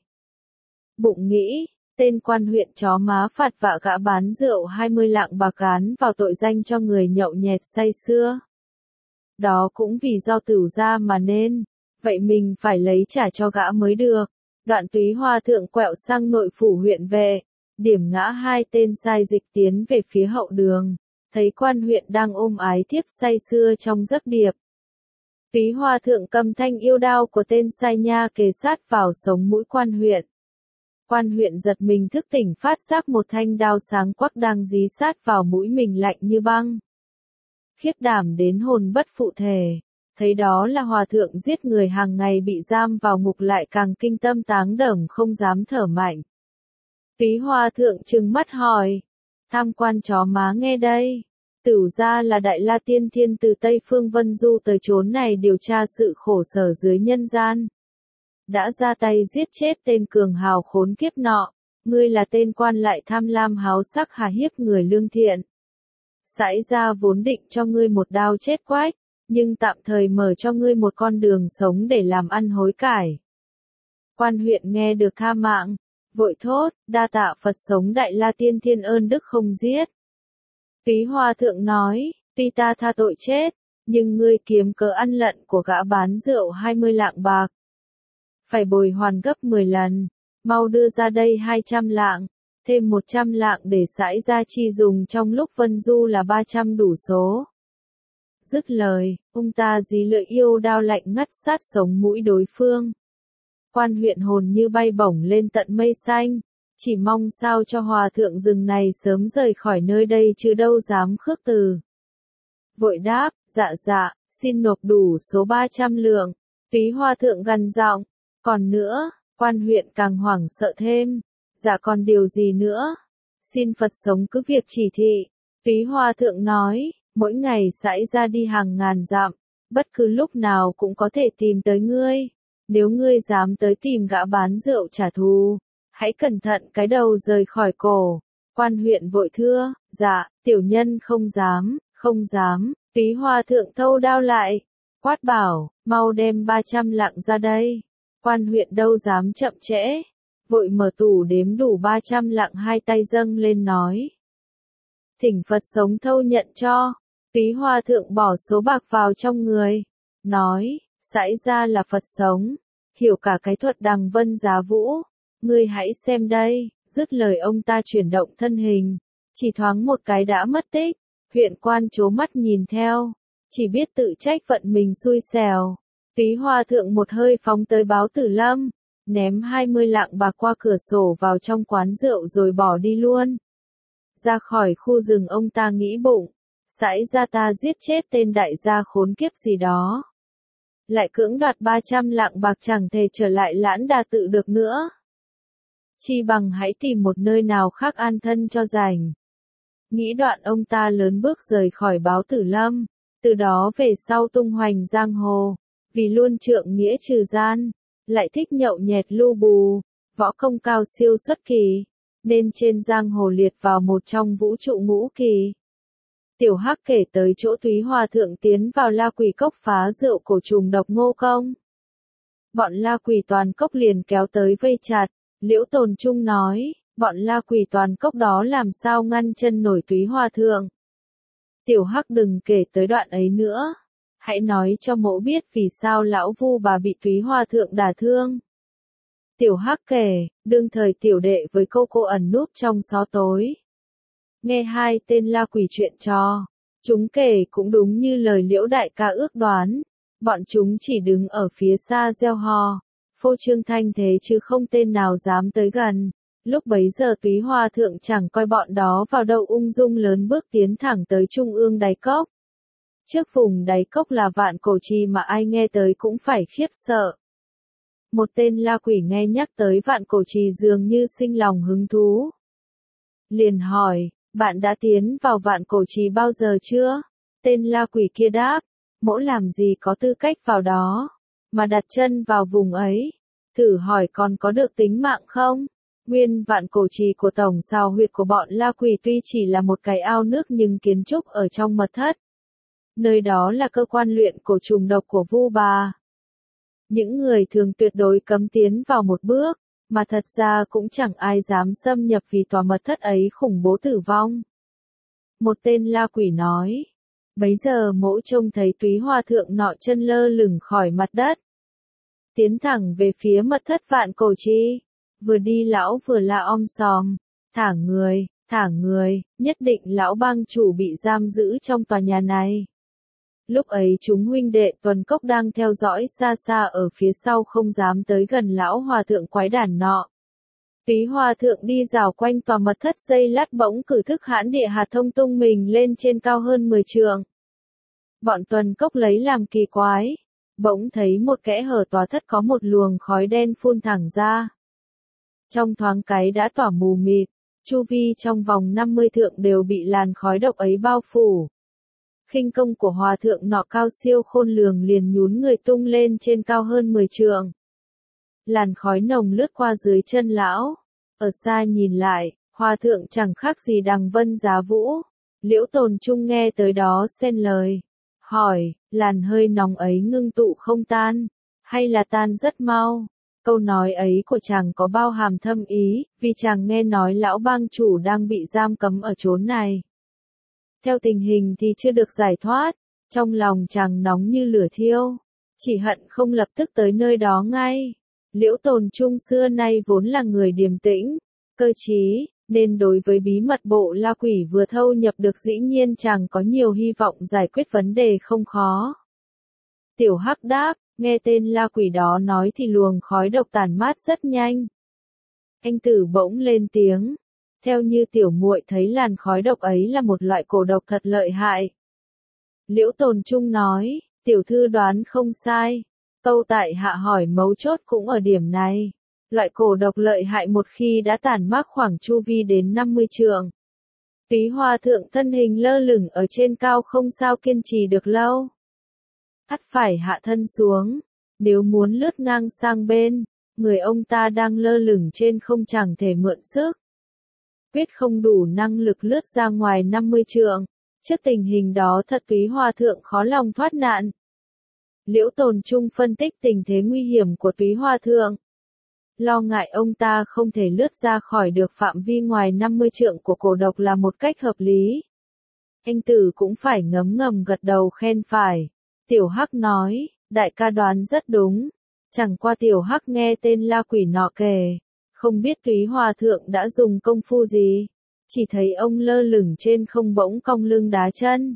Bụng nghĩ, tên quan huyện chó má phạt vạ gã bán rượu hai mươi lạng bạc gán vào tội danh cho người nhậu nhẹt say sưa. Đó cũng vì do tửu gia mà nên, vậy mình phải lấy trả cho gã mới được. Đoạn Túy Hòa Thượng quẹo sang nội phủ huyện về, điểm ngã hai tên sai dịch tiến về phía hậu đường, thấy quan huyện đang ôm ái thiếp say sưa trong giấc điệp. Túy Hòa Thượng cầm thanh yêu đao của tên sai nha kề sát vào sống mũi quan huyện. Quan huyện giật mình thức tỉnh phát giác một thanh đao sáng quắc đang dí sát vào mũi mình lạnh như băng. Khiếp đảm đến hồn bất phụ thể, thấy đó là hòa thượng giết người hàng ngày bị giam vào ngục lại càng kinh tâm táng đởm không dám thở mạnh. Túy Hòa Thượng trừng mắt hỏi, tham quan chó má nghe đây, tửu gia là Đại La Tiên Thiên từ Tây Phương Vân Du tới chốn này điều tra sự khổ sở dưới nhân gian. Đã ra tay giết chết tên cường hào khốn kiếp nọ, ngươi là tên quan lại tham lam háo sắc hà hiếp người lương thiện. Sãi ra vốn định cho ngươi một đao chết quách, nhưng tạm thời mở cho ngươi một con đường sống để làm ăn hối cải. Quan huyện nghe được tha mạng, vội thốt, đa tạ Phật sống Đại La Tiên Thiên ơn đức không giết. Túy Hòa Thượng nói, tuy ta tha tội chết, nhưng ngươi kiếm cớ ăn lận của gã bán rượu hai mươi lạng bạc. Phải bồi hoàn gấp mười lần, mau đưa ra đây hai trăm lạng, thêm một trăm lạng để sãi ra chi dùng trong lúc vân du là ba trăm đủ số. Dứt lời, ông ta dí lưỡi yêu đao lạnh ngắt sát sống mũi đối phương. Quan huyện hồn như bay bổng lên tận mây xanh, chỉ mong sao cho hòa thượng rừng này sớm rời khỏi nơi đây chứ đâu dám khước từ. Vội đáp, dạ dạ, xin nộp đủ số ba trăm lượng. Túy Hòa Thượng gằn giọng, còn nữa, quan huyện càng hoảng sợ thêm, dạ còn điều gì nữa? Xin Phật sống cứ việc chỉ thị. Túy Hòa Thượng nói, mỗi ngày sãi ra đi hàng ngàn dặm, bất cứ lúc nào cũng có thể tìm tới ngươi. Nếu ngươi dám tới tìm gã bán rượu trả thù, hãy cẩn thận cái đầu rời khỏi cổ. Quan huyện vội thưa, dạ, tiểu nhân không dám, không dám. Túy Hòa Thượng thâu đao lại, quát bảo, mau đem ba trăm lạng ra đây. Quan huyện đâu dám chậm trễ, vội mở tủ đếm đủ ba trăm lạng hai tay dâng lên nói. Thỉnh Phật sống thâu nhận cho. Túy Hòa Thượng bỏ số bạc vào trong người, nói, sãi ra là Phật sống, hiểu cả cái thuật đằng vân giá vũ, ngươi hãy xem đây. Dứt lời ông ta chuyển động thân hình, chỉ thoáng một cái đã mất tích. Huyện quan trố mắt nhìn theo, chỉ biết tự trách vận mình xui xẻo. Túy Hòa Thượng một hơi phóng tới Báo Tử Lâm, ném hai mươi lạng bạc qua cửa sổ vào trong quán rượu rồi bỏ đi luôn. Ra khỏi khu rừng ông ta nghĩ bụng, sãi ra ta giết chết tên đại gia khốn kiếp gì đó. Lại cưỡng đoạt ba trăm lạng bạc chẳng thể trở lại Lãn Đà Tự được nữa. Chi bằng hãy tìm một nơi nào khác an thân cho rảnh. Nghĩ đoạn ông ta lớn bước rời khỏi Báo Tử Lâm, từ đó về sau tung hoành giang hồ, vì luôn trượng nghĩa trừ gian, lại thích nhậu nhẹt lu bù, võ công cao siêu xuất kỳ, nên trên giang hồ liệt vào một trong vũ trụ ngũ kỳ. Tiểu Hắc kể tới chỗ Túy Hòa Thượng tiến vào La Quỷ Cốc phá rượu cổ trùng độc Ngô Công. Bọn La Quỷ toàn cốc liền kéo tới vây chặt, Liễu Tồn Trung nói, bọn La Quỷ toàn cốc đó làm sao ngăn chân nổi Túy Hòa Thượng. Tiểu Hắc đừng kể tới đoạn ấy nữa, hãy nói cho mỗ biết vì sao lão Vu bà bị Túy Hòa Thượng đả thương. Tiểu Hắc kể, đương thời tiểu đệ với cô cô ẩn núp trong xó tối. Nghe hai tên la quỷ chuyện trò, chúng kể cũng đúng như lời Liễu đại ca ước đoán, bọn chúng chỉ đứng ở phía xa reo hò, phô trương thanh thế chứ không tên nào dám tới gần. Lúc bấy giờ Túy Hòa thượng chẳng coi bọn đó vào đâu, ung dung lớn bước tiến thẳng tới trung ương đáy cốc. Trước vùng đáy cốc là Vạn Cổ Trì mà ai nghe tới cũng phải khiếp sợ. Một tên la quỷ nghe nhắc tới Vạn Cổ Trì dường như sinh lòng hứng thú. Liền hỏi, bạn đã tiến vào Vạn Cổ Trì bao giờ chưa? Tên la quỷ kia đáp, mỗ làm gì có tư cách vào đó, mà đặt chân vào vùng ấy, thử hỏi còn có được tính mạng không? Nguyên Vạn Cổ Trì của tổng sao huyệt của bọn la quỷ tuy chỉ là một cái ao nước nhưng kiến trúc ở trong mật thất. Nơi đó là cơ quan luyện cổ trùng độc của Vu Bà. Những người thường tuyệt đối cấm tiến vào một bước, mà thật ra cũng chẳng ai dám xâm nhập vì tòa mật thất ấy khủng bố tử vong. Một tên la quỷ nói, bấy giờ mỗ trông thấy Túy Hòa thượng nọ chân lơ lửng khỏi mặt đất, tiến thẳng về phía mật thất Vạn Cổ Trì, vừa đi lão vừa la om sòm, thả người, thả người, nhất định lão bang chủ bị giam giữ trong tòa nhà này. Lúc ấy chúng huynh đệ Tuần Cốc đang theo dõi xa xa ở phía sau không dám tới gần lão hòa thượng quái đản nọ. Túy Hòa thượng đi dạo quanh tòa mật thất giây lát bỗng cử thức hãn địa hạt thông tung mình lên trên cao hơn mười trượng. Bọn Tuần Cốc lấy làm kỳ quái, bỗng thấy một kẽ hở tòa thất có một luồng khói đen phun thẳng ra. Trong thoáng cái đã tỏa mù mịt, chu vi trong vòng năm mươi thượng đều bị làn khói độc ấy bao phủ. Khinh công của hòa thượng nọ cao siêu khôn lường liền nhún người tung lên trên cao hơn mười trượng. Làn khói nồng lướt qua dưới chân lão. Ở xa nhìn lại, hòa thượng chẳng khác gì đằng vân giá vũ. Liễu Tồn Trung nghe tới đó xen lời. Hỏi, làn hơi nóng ấy ngưng tụ không tan, hay là tan rất mau? Câu nói ấy của chàng có bao hàm thâm ý, vì chàng nghe nói lão bang chủ đang bị giam cấm ở chốn này. Theo tình hình thì chưa được giải thoát, trong lòng chàng nóng như lửa thiêu, chỉ hận không lập tức tới nơi đó ngay. Liễu Tồn Trung xưa nay vốn là người điềm tĩnh, cơ trí, nên đối với bí mật bộ la quỷ vừa thâu nhập được dĩ nhiên chàng có nhiều hy vọng giải quyết vấn đề không khó. Tiểu Hắc đáp, nghe tên la quỷ đó nói thì luồng khói độc tản mát rất nhanh. Anh Tử bỗng lên tiếng. Theo như tiểu muội thấy làn khói độc ấy là một loại cổ độc thật lợi hại. Liễu Tồn Trung nói, tiểu thư đoán không sai. Câu tại hạ hỏi mấu chốt cũng ở điểm này. Loại cổ độc lợi hại một khi đã tản mát khoảng chu vi đến năm mươi trượng. Túy Hòa thượng thân hình lơ lửng ở trên cao không sao kiên trì được lâu. Ắt phải hạ thân xuống. Nếu muốn lướt ngang sang bên, người ông ta đang lơ lửng trên không chẳng thể mượn sức. Quyết không đủ năng lực lướt ra ngoài năm mươi trượng. Trước tình hình đó thật Túy Hòa thượng khó lòng thoát nạn. Liễu Tồn Trung phân tích tình thế nguy hiểm của Túy Hòa thượng. Lo ngại ông ta không thể lướt ra khỏi được phạm vi ngoài năm mươi trượng của cổ độc là một cách hợp lý. Anh Tử cũng phải ngấm ngầm gật đầu khen phải. Tiểu Hắc nói, đại ca đoán rất đúng. Chẳng qua Tiểu Hắc nghe tên la quỷ nọ kể. Không biết Túy Hòa thượng đã dùng công phu gì, chỉ thấy ông lơ lửng trên không bỗng cong lưng đá chân.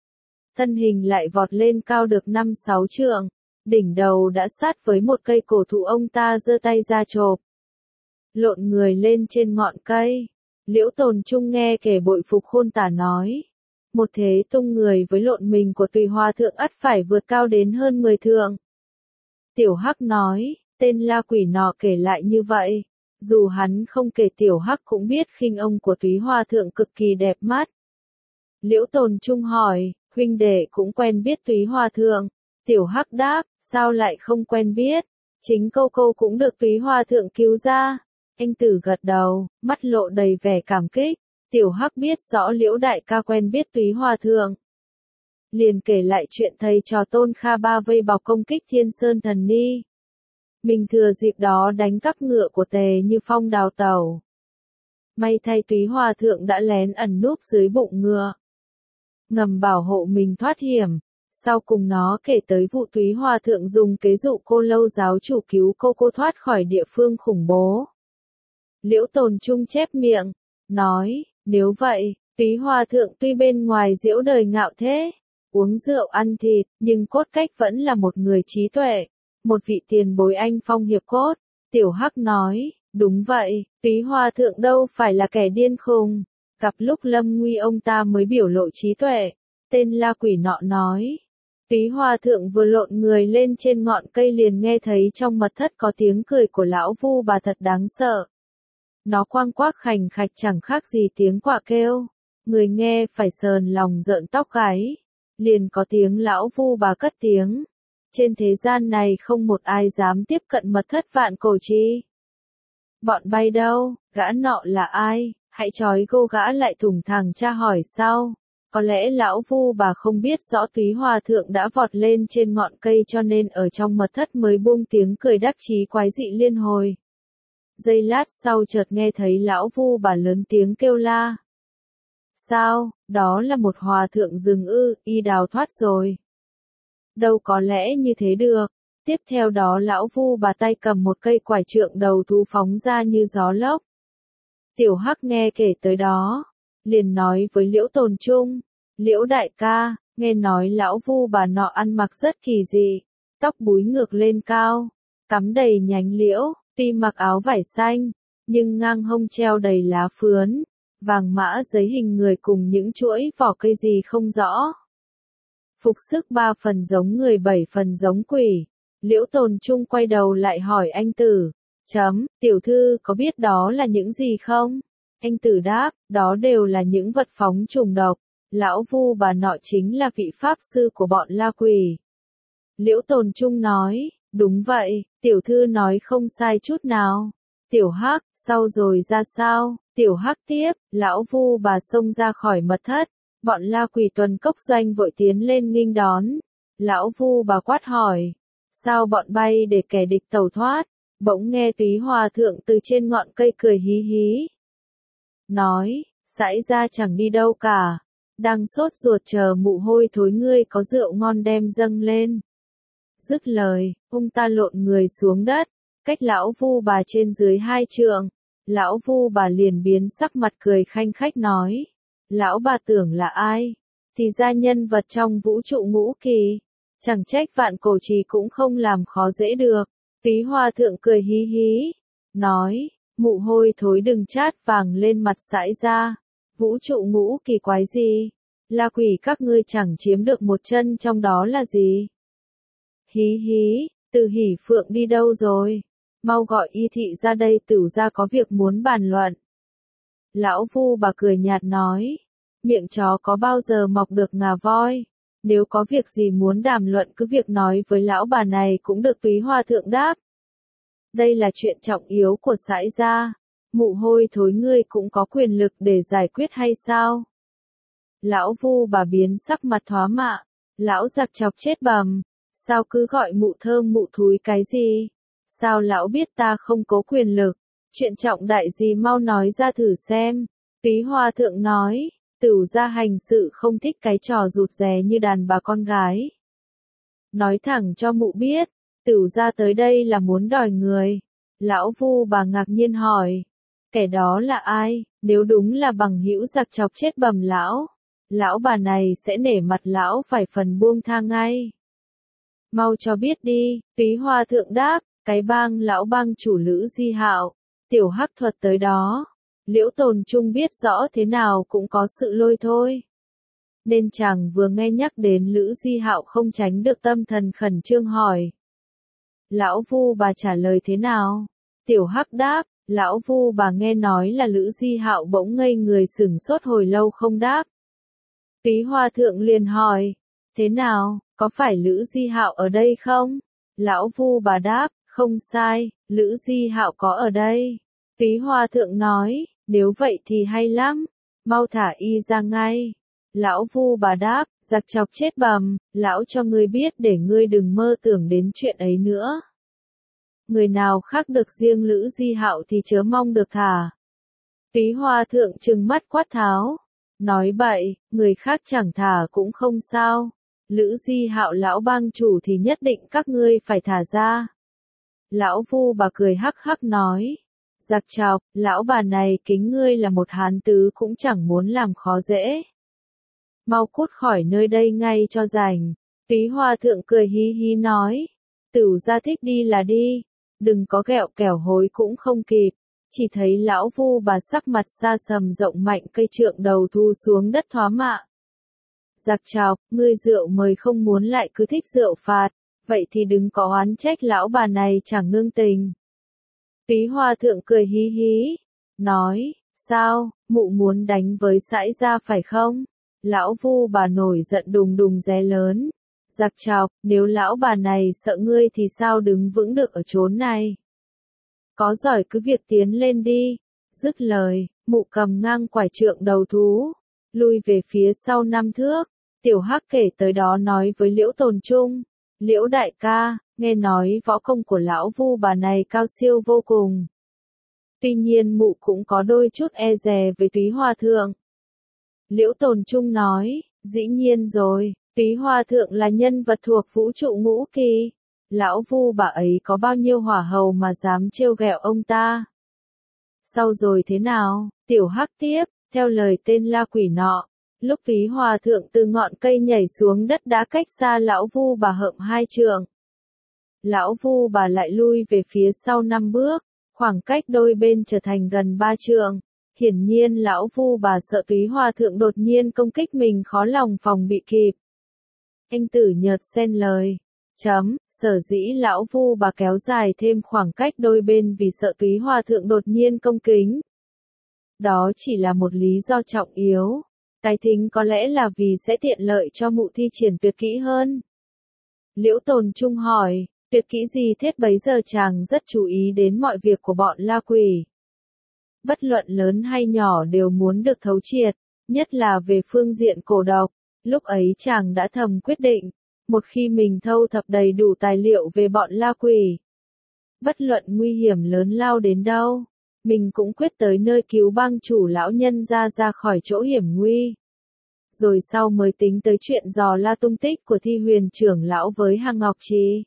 Thân hình lại vọt lên cao được năm sáu trượng, đỉnh đầu đã sát với một cây cổ thụ ông ta giơ tay ra chộp. Lộn người lên trên ngọn cây, Liễu Tồn Trung nghe kể bội phục khôn tả nói. Một thế tung người với lộn mình của Túy Hòa thượng ắt phải vượt cao đến hơn mười trượng. Tiểu Hắc nói, tên la quỷ nọ kể lại như vậy. Dù hắn không kể Tiểu Hắc cũng biết khinh ông của Túy Hòa thượng cực kỳ đẹp mắt. Liễu Tồn Trung hỏi, huynh đệ cũng quen biết Túy Hòa thượng. Tiểu Hắc đáp, sao lại không quen biết? Chính câu câu cũng được Túy Hòa thượng cứu ra. Anh Tử gật đầu, mắt lộ đầy vẻ cảm kích. Tiểu Hắc biết rõ Liễu đại ca quen biết Túy Hòa thượng. Liền kể lại chuyện thầy trò Tôn Kha Ba vây bọc công kích Thiên Sơn Thần Ni. Mình thừa dịp đó đánh cắp ngựa của Tề Như Phong đào tẩu. May thay Túy Hòa thượng đã lén ẩn núp dưới bụng ngựa. Ngầm bảo hộ mình thoát hiểm. Sau cùng nó kể tới vụ Túy Hòa Thượng dùng kế dụ Cô Lâu giáo chủ cứu cô cô thoát khỏi địa phương khủng bố. Liễu Tồn Trung chép miệng, nói, nếu vậy, Túy Hòa Thượng tuy bên ngoài giễu đời ngạo thế, uống rượu ăn thịt, nhưng cốt cách vẫn là một người trí tuệ, một vị tiền bối anh phong hiệp cốt. Tiểu Hắc nói, đúng vậy, Túy Hòa Thượng đâu phải là kẻ điên khùng, gặp lúc lâm nguy ông ta mới biểu lộ trí tuệ. Tên la quỷ nọ nói, Túy Hòa Thượng vừa lộn người lên trên ngọn cây liền nghe thấy trong mật thất có tiếng cười của lão Vu Bà thật đáng sợ. Nó quang quác khành khạch chẳng khác gì tiếng quạ kêu, người nghe phải sờn lòng rợn tóc gáy. Liền có tiếng lão Vu Bà cất tiếng, trên thế gian này không một ai dám tiếp cận mật thất Vạn Cổ Chi. Bọn bay đâu, gã nọ là ai, hãy trói gô gã lại thủng thẳng tra hỏi sau. Có lẽ lão Vu Bà không biết rõ Túy Hòa Thượng đã vọt lên trên ngọn cây cho nên ở trong mật thất mới buông tiếng cười đắc chí quái dị liên hồi. Giây lát sau chợt nghe thấy lão Vu Bà lớn tiếng kêu la. Sao, đó là một hòa thượng rừng ư, y đào thoát rồi. Đâu có lẽ như thế được. Tiếp theo đó lão Vu Bà tay cầm một cây quải trượng đầu thú phóng ra như gió lốc. Tiểu Hắc nghe kể tới đó, liền nói với Liễu Tồn Trung, Liễu đại ca, nghe nói lão Vu Bà nọ ăn mặc rất kỳ dị, tóc búi ngược lên cao, cắm đầy nhánh liễu, tuy mặc áo vải xanh, nhưng ngang hông treo đầy lá phướn, vàng mã giấy hình người cùng những chuỗi vỏ cây gì không rõ. Phục sức ba phần giống người bảy phần giống quỷ. Liễu Tồn Trung quay đầu lại hỏi anh Tử, chấm, tiểu thư có biết đó là những gì không? Anh Tử đáp, đó đều là những vật phóng trùng độc, lão Vu Bà nọ chính là vị pháp sư của bọn la quỷ. Liễu Tồn Trung nói, đúng vậy, tiểu thư nói không sai chút nào. Tiểu Hắc, sau rồi ra sao? Tiểu Hắc tiếp, lão Vu Bà xông ra khỏi mật thất, bọn la quỷ tuần cốc doanh vội tiến lên nghênh đón. Lão Vu Bà quát hỏi, sao bọn bay để kẻ địch tẩu thoát? Bỗng nghe Túy Hòa Thượng từ trên ngọn cây cười hí hí. Nói, sãi ra chẳng đi đâu cả, đang sốt ruột chờ mụ hôi thối ngươi có rượu ngon đem dâng lên. Dứt lời, ông ta lộn người xuống đất, cách lão Vu Bà trên dưới hai trượng. Lão Vu Bà liền biến sắc mặt cười khanh khách nói, lão bà tưởng là ai? Thì ra nhân vật trong vũ trụ ngũ kỳ, chẳng trách Vạn Cổ Trì cũng không làm khó dễ được. Túy Hòa Thượng cười hí hí, nói, mụ hôi thối đừng chát vàng lên mặt sãi ra, vũ trụ ngũ kỳ quái gì? La quỷ các ngươi chẳng chiếm được một chân trong đó là gì? Hí hí, Từ Hỷ Phượng đi đâu rồi? Mau gọi y thị ra đây, tửu gia có việc muốn bàn luận. Lão Vu Bà cười nhạt nói, miệng chó có bao giờ mọc được ngà voi, nếu có việc gì muốn đàm luận cứ việc nói với lão bà này cũng được. Túy Hòa Thượng đáp, đây là chuyện trọng yếu của sãi gia, mụ hôi thối ngươi cũng có quyền lực để giải quyết hay sao? Lão Vu Bà biến sắc mặt thoá mạ, lão giặc chọc chết bầm, sao cứ gọi mụ thơm mụ thúi cái gì? Sao lão biết ta không có quyền lực? Chuyện trọng đại gì mau nói ra thử xem. Túy Hòa Thượng nói, tửu gia hành sự không thích cái trò rụt rè như đàn bà con gái. Nói thẳng cho mụ biết, tửu gia tới đây là muốn đòi người. Lão Vu Bà ngạc nhiên hỏi, kẻ đó là ai? Nếu đúng là bằng hữu giặc chọc chết bầm lão, lão bà này sẽ nể mặt lão phải phần buông tha ngay. Mau cho biết đi. Túy Hòa Thượng đáp, cái bang lão bang chủ Lữ Di Hạo. Tiểu Hắc thuật tới đó, Liễu Tồn Trung biết rõ thế nào cũng có sự lôi thôi. Nên chàng vừa nghe nhắc đến Lữ Di Hạo không tránh được tâm thần khẩn trương hỏi, lão Vu Bà trả lời thế nào? Tiểu Hắc đáp, lão Vu Bà nghe nói là Lữ Di Hạo bỗng ngây người sửng sốt hồi lâu không đáp. Túy Hòa Thượng liền hỏi, thế nào, có phải Lữ Di Hạo ở đây không? Lão Vu Bà đáp, không sai, Lữ Di Hạo có ở đây. Túy Hòa Thượng nói, nếu vậy thì hay lắm, mau thả y ra ngay. Lão Vu Bà đáp, giặc chọc chết bầm, lão cho ngươi biết để ngươi đừng mơ tưởng đến chuyện ấy nữa. Người nào khác được riêng Lữ Di Hạo thì chớ mong được thả. Túy Hòa Thượng trừng mắt quát tháo, nói bậy, người khác chẳng thả cũng không sao. Lữ Di Hạo lão bang chủ thì nhất định các ngươi phải thả ra. Lão Vu bà cười hắc hắc nói. Giặc chọc, lão bà này kính ngươi là một hán tứ cũng chẳng muốn làm khó dễ. Mau cút khỏi nơi đây ngay cho rảnh. Túy Hòa thượng cười hí hí nói. Tửu gia thích đi là đi. Đừng có ghẹo kẻo hối cũng không kịp. Chỉ thấy lão Vu bà sắc mặt xa sầm rộng mạnh cây trượng đầu thu xuống đất thoá mạ. Giặc chọc, ngươi rượu mời không muốn lại cứ thích rượu phạt. Vậy thì đừng có oán trách lão bà này chẳng nương tình. Túy Hòa thượng cười hí hí. Nói, sao, mụ muốn đánh với sãi gia phải không? Lão Vu bà nổi giận đùng đùng ré lớn. Giặc chọc, nếu lão bà này sợ ngươi thì sao đứng vững được ở chốn này? Có giỏi cứ việc tiến lên đi. Dứt lời, mụ cầm ngang quải trượng đầu thú. Lui về phía sau năm thước. Tiểu Hắc kể tới đó nói với Liễu Tồn Trung. Liễu đại ca, nghe nói võ công của lão Vu bà này cao siêu vô cùng. Tuy nhiên mụ cũng có đôi chút e dè với Túy Hòa thượng. Liễu Tồn Trung nói, dĩ nhiên rồi, Túy Hòa thượng là nhân vật thuộc vũ trụ ngũ kỳ. Lão Vu bà ấy có bao nhiêu hỏa hầu mà dám trêu ghẹo ông ta. Sau rồi thế nào, Tiểu Hắc tiếp, theo lời tên la quỷ nọ. Lúc Túy Hòa thượng từ ngọn cây nhảy xuống đất đã cách xa lão Vu bà hợm hai trượng. Lão Vu bà lại lui về phía sau năm bước, khoảng cách đôi bên trở thành gần ba trượng. Hiển nhiên lão Vu bà sợ Túy Hòa thượng đột nhiên công kích mình khó lòng phòng bị kịp. Anh Tử Nhợt xen lời. Chấm, sở dĩ lão Vu bà kéo dài thêm khoảng cách đôi bên vì sợ Túy Hòa thượng đột nhiên công kính. Đó chỉ là một lý do trọng yếu. Cái thính có lẽ là vì sẽ tiện lợi cho mụ thi triển tuyệt kỹ hơn. Liễu Tồn Trung hỏi, tuyệt kỹ gì thế bấy giờ chàng rất chú ý đến mọi việc của bọn la quỷ. Bất luận lớn hay nhỏ đều muốn được thấu triệt, nhất là về phương diện cổ độc. Lúc ấy chàng đã thầm quyết định, một khi mình thâu thập đầy đủ tài liệu về bọn la quỷ. Bất luận nguy hiểm lớn lao đến đâu. Mình cũng quyết tới nơi cứu bang chủ lão nhân ra ra khỏi chỗ hiểm nguy. Rồi sau mới tính tới chuyện dò la tung tích của Thi Huyền trưởng lão với Hằng Ngọc Trì.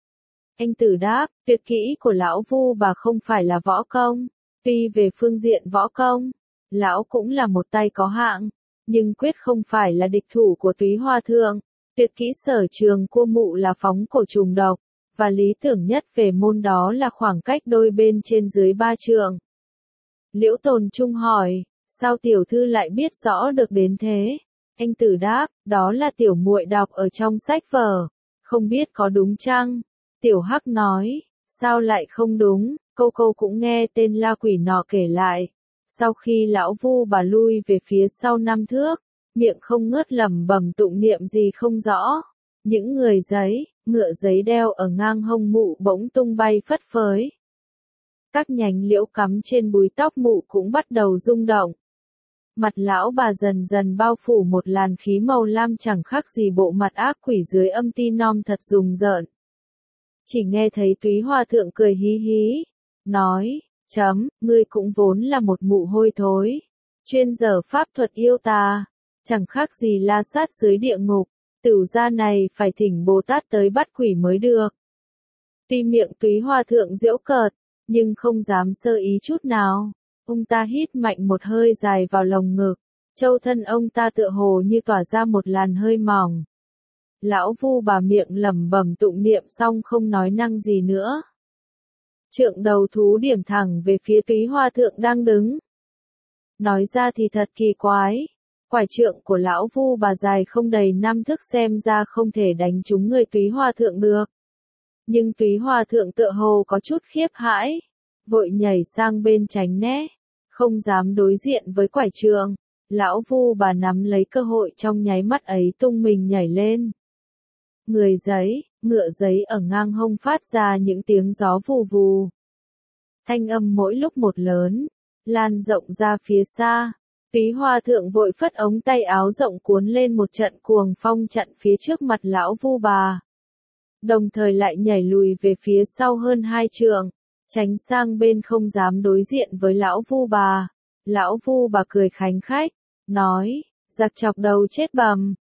Anh Tử đáp, tuyệt kỹ của lão Vu bà không phải là võ công. Tuy về phương diện võ công, lão cũng là một tay có hạng, nhưng quyết không phải là địch thủ của Túy Hòa thượng. Tuyệt kỹ sở trường của mụ là phóng cổ trùng độc, và lý tưởng nhất về môn đó là khoảng cách đôi bên trên dưới ba trượng. Liễu Tồn Trung hỏi, sao tiểu thư lại biết rõ được đến thế? Anh Tử đáp, đó là tiểu muội đọc ở trong sách vở, không biết có đúng chăng? Tiểu Hắc nói, sao lại không đúng, câu câu cũng nghe tên la quỷ nọ kể lại. Sau khi lão Vu bà lui về phía sau năm thước, miệng không ngớt lẩm bẩm tụng niệm gì không rõ. Những người giấy, ngựa giấy đeo ở ngang hông mụ bỗng tung bay phất phới. Các nhánh liễu cắm trên búi tóc mụ cũng bắt đầu rung động. Mặt lão bà dần dần bao phủ một làn khí màu lam chẳng khác gì bộ mặt ác quỷ dưới âm ti nom thật rùng rợn. Chỉ nghe thấy Túy Hòa thượng cười hí hí, nói, chấm, ngươi cũng vốn là một mụ hôi thối, chuyên dở pháp thuật yêu tà, chẳng khác gì la sát dưới địa ngục, tửu gia này phải thỉnh Bồ Tát tới bắt quỷ mới được. Tuy miệng Túy Hòa thượng giễu cợt, nhưng không dám sơ ý chút nào. Ông ta hít mạnh một hơi dài vào lồng ngực, châu thân ông ta tựa hồ như tỏa ra một làn hơi mỏng. Lão Vu bà miệng lẩm bẩm tụng niệm xong không nói năng gì nữa. Trượng đầu thú điểm thẳng về phía Túy Hòa thượng đang đứng. Nói ra thì thật kỳ quái, quải trượng của lão Vu bà dài không đầy năm thước xem ra không thể đánh trúng người Túy Hòa thượng được. Nhưng Túy Hòa thượng tựa hồ có chút khiếp hãi, vội nhảy sang bên tránh né, không dám đối diện với quải trượng. Lão Vu bà nắm lấy cơ hội trong nháy mắt ấy tung mình nhảy lên. Người giấy, ngựa giấy ở ngang hông phát ra những tiếng gió vù vù. Thanh âm mỗi lúc một lớn, lan rộng ra phía xa. Túy Hòa thượng vội phất ống tay áo rộng cuốn lên một trận cuồng phong chặn phía trước mặt lão Vu bà. Đồng thời lại nhảy lùi về phía sau hơn hai trượng, tránh sang bên không dám đối diện với lão Vu bà. Lão Vu bà cười khánh khách, nói, giặc chọc đầu chết bầm,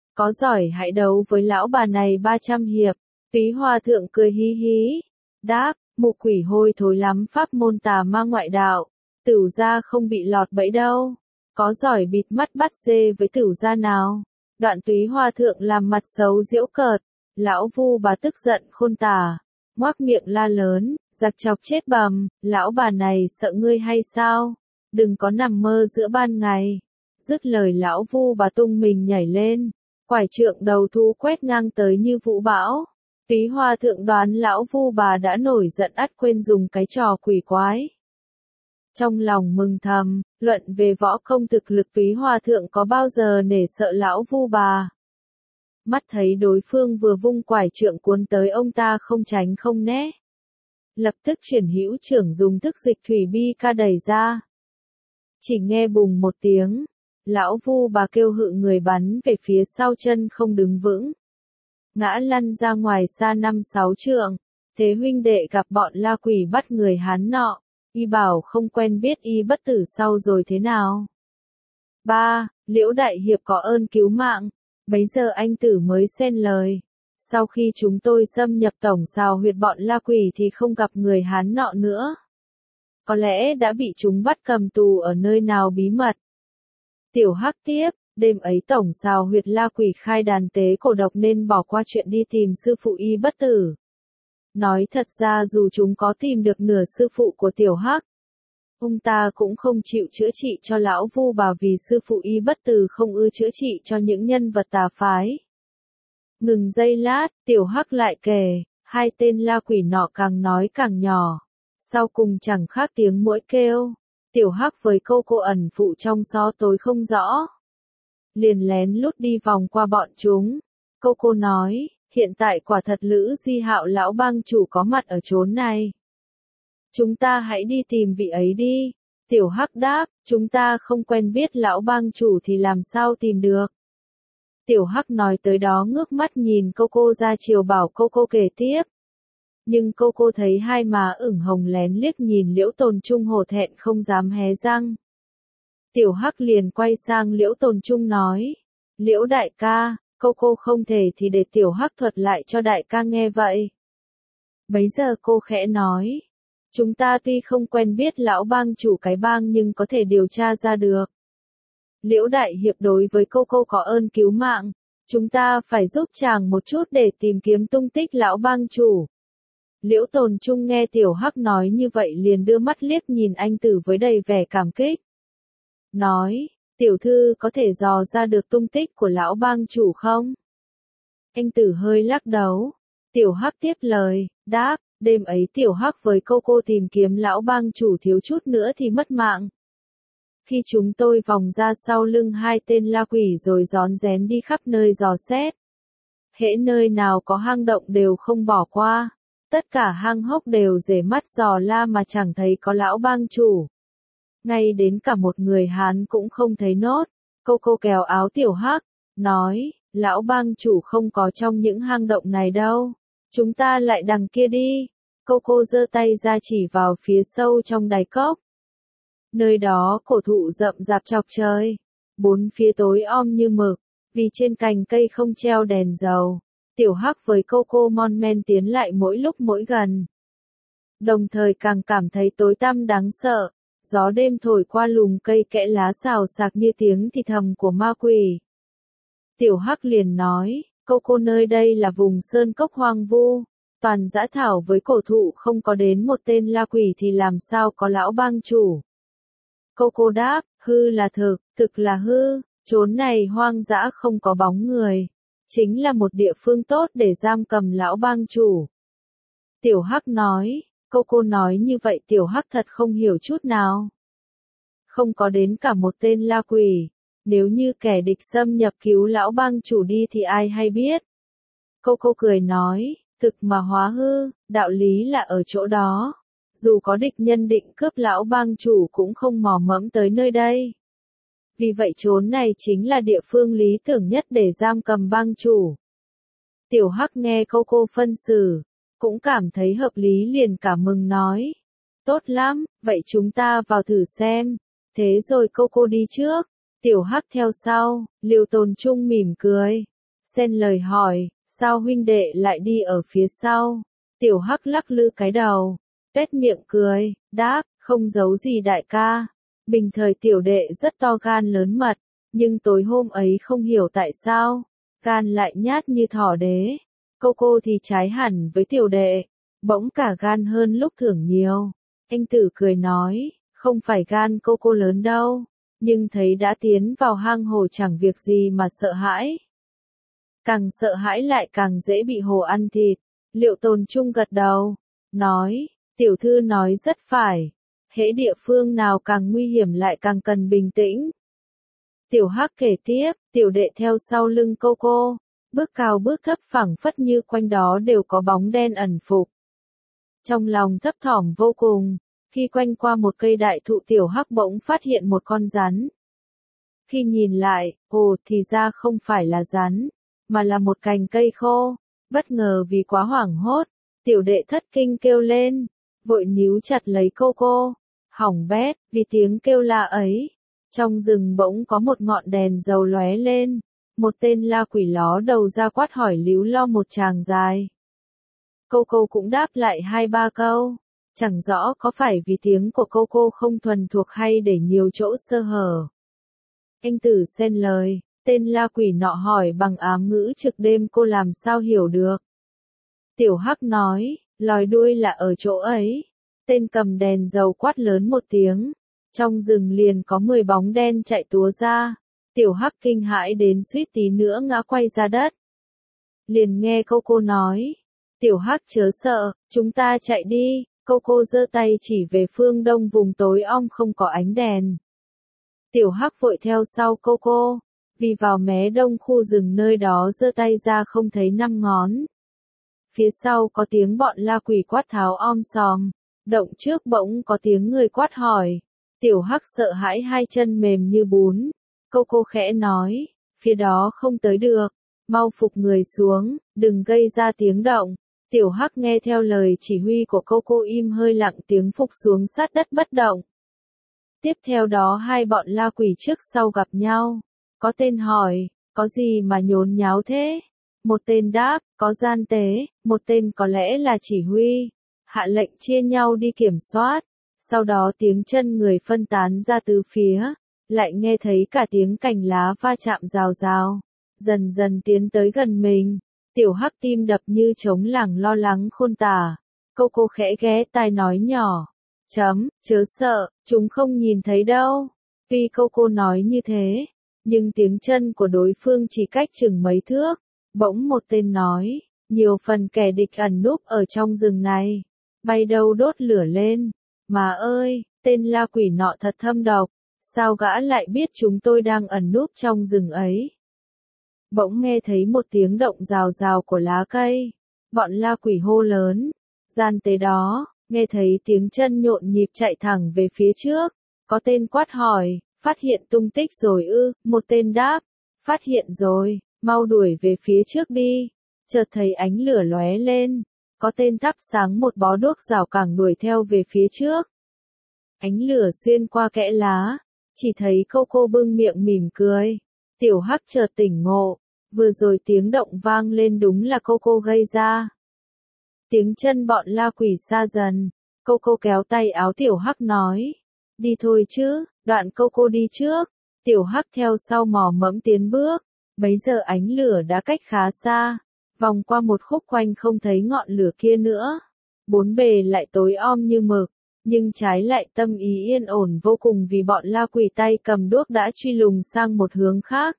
có giỏi hãy đấu với lão bà này ba trăm hiệp. Túy Hòa Thượng cười hí hí, đáp, mụ quỷ hôi thối lắm pháp môn tà ma ngoại đạo, tửu gia không bị lọt bẫy đâu, có giỏi bịt mắt bắt dê với tửu gia nào. Đoạn Túy Hòa Thượng làm mặt xấu giễu cợt, lão Vu Bà tức giận khôn tả, ngoác miệng la lớn, giặc chọc chết bầm, lão bà này sợ ngươi hay sao, đừng có nằm mơ giữa ban ngày. Dứt lời lão Vu Bà tung mình nhảy lên, quải trượng đầu thú quét ngang tới như vũ bão. Túy Hòa Thượng đoán lão Vu Bà đã nổi giận ắt quên dùng cái trò quỷ quái. Trong lòng mừng thầm, luận về võ công thực lực Túy Hòa Thượng có bao giờ nể sợ lão Vu Bà. Mắt thấy đối phương vừa vung quải trượng cuốn tới ông ta không tránh không né. Lập tức chuyển hữu trưởng dùng thức dịch thủy bi ca đẩy ra. Chỉ nghe bùng một tiếng, lão Vu Bà kêu hự người bắn về phía sau chân không đứng vững. Ngã lăn ra ngoài xa năm sáu trượng, thế huynh đệ gặp bọn la quỷ bắt người Hán nọ, y bảo không quen biết y bất tử sau rồi thế nào. ba. Liễu Đại Hiệp có ơn cứu mạng, bấy giờ anh tử mới xen lời. Sau khi chúng tôi xâm nhập tổng xào huyệt bọn la quỷ thì không gặp người Hán nọ nữa. Có lẽ đã bị chúng bắt cầm tù ở nơi nào bí mật. Tiểu Hắc tiếp, đêm ấy tổng xào huyệt la quỷ khai đàn tế cổ độc nên bỏ qua chuyện đi tìm sư phụ y bất tử. Nói thật ra dù chúng có tìm được nửa sư phụ của Tiểu Hắc, ông ta cũng không chịu chữa trị cho lão Vu Bà vì sư phụ y bất tử không ưa chữa trị cho những nhân vật tà phái. Ngừng giây lát, Tiểu Hắc lại kể, hai tên la quỷ nọ càng nói càng nhỏ, sau cùng chẳng khác tiếng muỗi kêu. Tiểu Hắc với câu cô ẩn phụ trong gió tối không rõ, liền lén lút đi vòng qua bọn chúng. Câu cô nói, hiện tại quả thật Lữ Di Hạo lão bang chủ có mặt ở chốn này. Chúng ta hãy đi tìm vị ấy đi. Tiểu Hắc đáp, chúng ta không quen biết lão bang chủ thì làm sao tìm được. Tiểu Hắc nói tới đó ngước mắt nhìn cô cô ra chiều bảo cô cô kể tiếp. Nhưng cô cô thấy hai má ửng hồng lén liếc nhìn Liễu Tồn Trung hổ thẹn không dám hé răng. Tiểu Hắc liền quay sang Liễu Tồn Trung nói, Liễu đại ca, cô cô không thể thì để Tiểu Hắc thuật lại cho đại ca nghe vậy. Bấy giờ cô khẽ nói, chúng ta tuy không quen biết lão bang chủ cái bang nhưng có thể điều tra ra được. Liễu đại hiệp đối với cô cô có ơn cứu mạng, chúng ta phải giúp chàng một chút để tìm kiếm tung tích lão bang chủ. Liễu Tồn Trung nghe Tiểu Hắc nói như vậy liền đưa mắt liếc nhìn anh tử với đầy vẻ cảm kích. Nói, tiểu thư có thể dò ra được tung tích của lão bang chủ không? Anh tử hơi lắc đầu. Tiểu Hắc tiếp lời, đáp, đêm ấy Tiểu Hắc với cô cô tìm kiếm lão bang chủ thiếu chút nữa thì mất mạng. Khi chúng tôi vòng ra sau lưng hai tên la quỷ rồi rón rén đi khắp nơi dò xét. Hễ nơi nào có hang động đều không bỏ qua. Tất cả hang hốc đều rể mắt dò la mà chẳng thấy có lão bang chủ. Ngay đến cả một người Hán cũng không thấy nốt. Cô cô kéo áo Tiểu Hắc, nói, lão bang chủ không có trong những hang động này đâu. Chúng ta lại đằng kia đi. Cô cô giơ tay ra chỉ vào phía sâu trong đáy cốc. Nơi đó cổ thụ rậm rạp chọc trời. Bốn phía tối om như mực, vì trên cành cây không treo đèn dầu. Tiểu Hắc với cô cô mon men tiến lại mỗi lúc mỗi gần. Đồng thời càng cảm thấy tối tăm đáng sợ. Gió đêm thổi qua lùm cây kẽ lá xào xạc như tiếng thì thầm của ma quỷ. Tiểu Hắc liền nói, cô cô nơi đây là vùng sơn cốc hoang vu, toàn dã thảo với cổ thụ không có đến một tên la quỷ thì làm sao có lão bang chủ. Cô cô đáp, hư là thực, thực là hư, chốn này hoang dã không có bóng người. Chính là một địa phương tốt để giam cầm lão bang chủ. Tiểu Hắc nói, cô cô nói như vậy Tiểu Hắc thật không hiểu chút nào. Không có đến cả một tên la quỷ, nếu như kẻ địch xâm nhập cứu lão bang chủ đi thì ai hay biết. Cô cô cười nói, thực mà hóa hư, đạo lý là ở chỗ đó. Dù có địch nhân định cướp lão bang chủ cũng không mò mẫm tới nơi đây. Vì vậy chốn này chính là địa phương lý tưởng nhất để giam cầm bang chủ. Tiểu Hắc nghe cô cô phân xử, cũng cảm thấy hợp lý liền cảm mừng nói. Tốt lắm, vậy chúng ta vào thử xem. Thế rồi cô cô đi trước, Tiểu Hắc theo sau, Liêu Tồn Trung mỉm cười. xen lời hỏi, sao huynh đệ lại đi ở phía sau? Tiểu Hắc lắc lư cái đầu, tuét miệng cười, đáp, không giấu gì đại ca. Bình thời tiểu đệ rất to gan lớn mật, nhưng tối hôm ấy không hiểu tại sao, gan lại nhát như thỏ đế. Cô cô thì trái hẳn với tiểu đệ, bỗng cả gan hơn lúc thường nhiều. Anh Tử cười nói, không phải gan cô cô lớn đâu, nhưng thấy đã tiến vào hang hồ chẳng việc gì mà sợ hãi. Càng sợ hãi lại càng dễ bị hồ ăn thịt. Liệu Tồn Trung gật đầu, nói, tiểu thư nói rất phải, hễ địa phương nào càng nguy hiểm lại càng cần bình tĩnh. Tiểu Hắc kể tiếp, tiểu đệ theo sau lưng cô cô, bước cao bước thấp phẳng phất như quanh đó đều có bóng đen ẩn phục. Trong lòng thấp thỏm vô cùng, khi quanh qua một cây đại thụ tiểu Hắc bỗng phát hiện một con rắn. Khi nhìn lại, ồ thì ra không phải là rắn, mà là một cành cây khô. Bất ngờ vì quá hoảng hốt, tiểu đệ thất kinh kêu lên, vội níu chặt lấy cô cô. Hỏng bét, vì tiếng kêu la ấy, trong rừng bỗng có một ngọn đèn dầu lóe lên, một tên la quỷ ló đầu ra quát hỏi líu lo một tràng dài. Cô cô cũng đáp lại hai ba câu, chẳng rõ có phải vì tiếng của cô cô không thuần thuộc hay để nhiều chỗ sơ hở. Anh Tử xen lời, tên la quỷ nọ hỏi bằng ám ngữ trực đêm cô làm sao hiểu được. Tiểu Hắc nói, lòi đuôi là ở chỗ ấy. Tên cầm đèn dầu quát lớn một tiếng, trong rừng liền có mười bóng đen chạy túa ra. Tiểu Hắc kinh hãi đến suýt tí nữa ngã quay ra đất. Liền nghe cô cô nói, Tiểu Hắc chớ sợ, chúng ta chạy đi. Cô cô giơ tay chỉ về phương đông vùng tối om không có ánh đèn. Tiểu Hắc vội theo sau cô cô, vì vào mé đông khu rừng nơi đó giơ tay ra không thấy năm ngón. Phía sau có tiếng bọn la quỷ quát tháo om sòm, động trước bỗng có tiếng người quát hỏi. Tiểu Hắc sợ hãi hai chân mềm như bún. Cô cô khẽ nói, phía đó không tới được, mau phục người xuống, đừng gây ra tiếng động. Tiểu Hắc nghe theo lời chỉ huy của cô cô im hơi lặng tiếng phục xuống sát đất bất động. Tiếp theo đó hai bọn la quỷ trước sau gặp nhau. Có tên hỏi, có gì mà nhốn nháo thế? Một tên đáp, có gian tế, một tên có lẽ là chỉ huy. Hạ lệnh chia nhau đi kiểm soát. Sau đó tiếng chân người phân tán ra từ phía, lại nghe thấy cả tiếng cành lá va chạm rào rào, dần dần tiến tới gần mình. Tiểu Hắc tim đập như trống lảng lo lắng khôn tả. Cô cô khẽ ghé tai nói nhỏ, chấm, chớ sợ, chúng không nhìn thấy đâu. Tuy cô cô nói như thế, nhưng tiếng chân của đối phương chỉ cách chừng mấy thước. Bỗng một tên nói, nhiều phần kẻ địch ẩn núp ở trong rừng này, bay đâu đốt lửa lên. Mà ơi, tên la quỷ nọ thật thâm độc, sao gã lại biết chúng tôi đang ẩn núp trong rừng ấy? Bỗng nghe thấy một tiếng động rào rào của lá cây, bọn la quỷ hô lớn, gian tế đó, nghe thấy tiếng chân nhộn nhịp chạy thẳng về phía trước, có tên quát hỏi, phát hiện tung tích rồi ư? Một tên đáp, phát hiện rồi, mau đuổi về phía trước đi. Chợt thấy ánh lửa lóe lên, có tên thắp sáng một bó đuốc rào cẳng đuổi theo về phía trước. Ánh lửa xuyên qua kẽ lá, chỉ thấy cô cô bưng miệng mỉm cười. Tiểu Hắc chợt tỉnh ngộ, vừa rồi tiếng động vang lên đúng là cô cô gây ra. Tiếng chân bọn la quỷ xa dần, cô cô kéo tay áo Tiểu Hắc nói, đi thôi chứ. Đoạn cô cô đi trước, Tiểu Hắc theo sau mò mẫm tiến bước. Bấy giờ ánh lửa đã cách khá xa, vòng qua một khúc quanh không thấy ngọn lửa kia nữa. Bốn bề lại tối om như mực, nhưng trái lại tâm ý yên ổn vô cùng vì bọn la quỷ tay cầm đuốc đã truy lùng sang một hướng khác.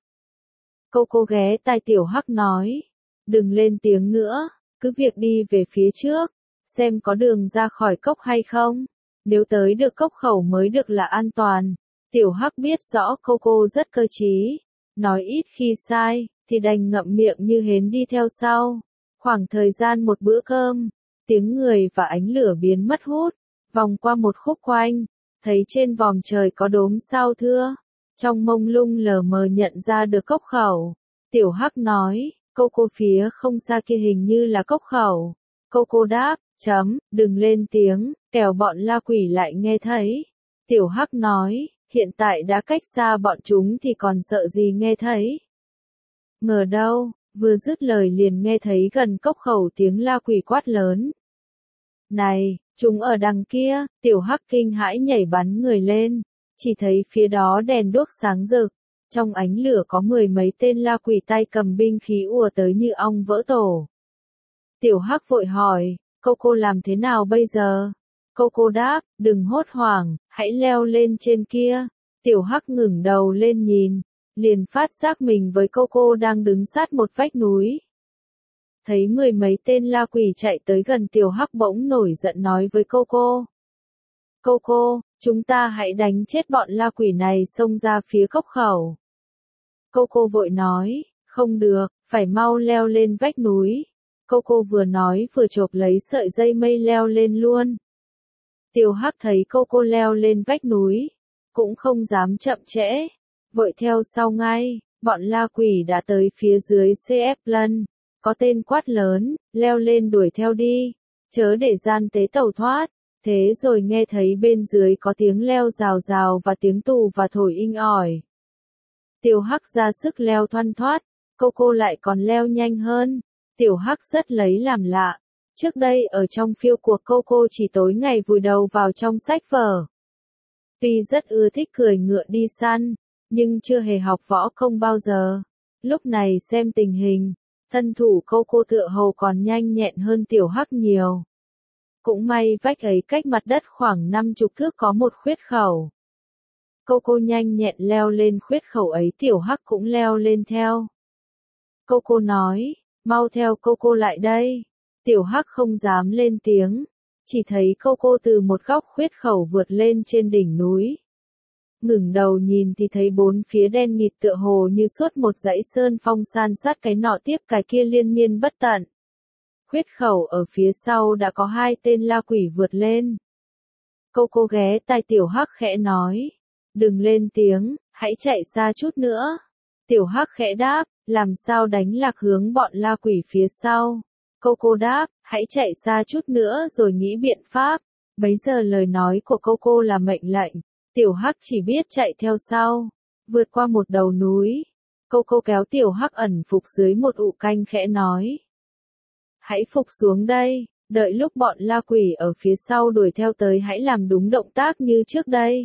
Cô cô ghé tai Tiểu Hắc nói, đừng lên tiếng nữa, cứ việc đi về phía trước, xem có đường ra khỏi cốc hay không. Nếu tới được cốc khẩu mới được là an toàn. Tiểu Hắc biết rõ cô cô rất cơ trí, nói ít khi sai, thì đành ngậm miệng như hến đi theo sau. Khoảng thời gian một bữa cơm, tiếng người và ánh lửa biến mất hút, vòng qua một khúc quanh, thấy trên vòm trời có đốm sao thưa. Trong mông lung lờ mờ nhận ra được cốc khẩu. Tiểu Hắc nói, cô cô phía không xa kia hình như là cốc khẩu. Cô cô đáp, chấm, đừng lên tiếng, kẻo bọn la quỷ lại nghe thấy. Tiểu Hắc nói, hiện tại đã cách xa bọn chúng thì còn sợ gì nghe thấy. Ngờ đâu, Vừa dứt lời liền nghe thấy gần cốc khẩu tiếng la quỷ quát lớn. Này, chúng ở đằng kia, tiểu hắc kinh hãi nhảy bắn người lên, chỉ thấy phía đó đèn đuốc sáng rực, trong ánh lửa có mười mấy tên la quỷ tay cầm binh khí ùa tới như ong vỡ tổ. Tiểu hắc vội hỏi, cô cô làm thế nào bây giờ? Cô cô đáp, đừng hốt hoảng, hãy leo lên trên kia. Tiểu hắc ngẩng đầu lên nhìn, liền phát giác mình với cô cô đang đứng sát một vách núi. Thấy mười mấy tên la quỷ chạy tới gần tiểu hắc bỗng nổi giận nói với cô cô. Cô cô, chúng ta hãy đánh chết bọn la quỷ này xông ra phía cốc khẩu. Cô cô vội nói, không được, phải mau leo lên vách núi. Cô cô vừa nói vừa chộp lấy sợi dây mây leo lên luôn. Tiểu hắc thấy cô cô leo lên vách núi, cũng không dám chậm trễ, vội theo sau ngay, bọn la quỷ đã tới phía dưới xê ép lân, có tên quát lớn, leo lên đuổi theo đi, chớ để gian tế tẩu thoát, thế rồi nghe thấy bên dưới có tiếng leo rào rào và tiếng tù và thổi inh ỏi. Tiểu hắc ra sức leo thoăn thoát, cô cô lại còn leo nhanh hơn, tiểu hắc rất lấy làm lạ. Trước đây ở trong phiêu cuộc cô cô chỉ tối ngày vùi đầu vào trong sách vở. Tuy rất ưa thích cười ngựa đi săn, nhưng chưa hề học võ công bao giờ. Lúc này xem tình hình, thân thủ cô cô tựa hồ còn nhanh nhẹn hơn tiểu hắc nhiều. Cũng may vách ấy cách mặt đất khoảng năm chục thước có một khuyết khẩu. Cô cô nhanh nhẹn leo lên khuyết khẩu ấy, tiểu hắc cũng leo lên theo. Cô cô nói, mau theo cô cô lại đây. Tiểu hắc không dám lên tiếng, chỉ thấy cô cô từ một góc khuyết khẩu vượt lên trên đỉnh núi. Ngẩng đầu nhìn thì thấy bốn phía đen nghịt tựa hồ như suốt một dãy sơn phong san sát cái nọ tiếp cái kia liên miên bất tận. Khuyết khẩu ở phía sau đã có hai tên la quỷ vượt lên. Cô cô ghé tai tiểu hắc khẽ nói, đừng lên tiếng, hãy chạy xa chút nữa. Tiểu hắc khẽ đáp, làm sao đánh lạc hướng bọn la quỷ phía sau. Cô cô đáp, hãy chạy xa chút nữa rồi nghĩ biện pháp. Bấy giờ lời nói của cô cô là mệnh lệnh. Tiểu hắc chỉ biết chạy theo sau. Vượt qua một đầu núi. Cô cô kéo tiểu hắc ẩn phục dưới một ụ canh khẽ nói. Hãy phục xuống đây, đợi lúc bọn la quỷ ở phía sau đuổi theo tới hãy làm đúng động tác như trước đây.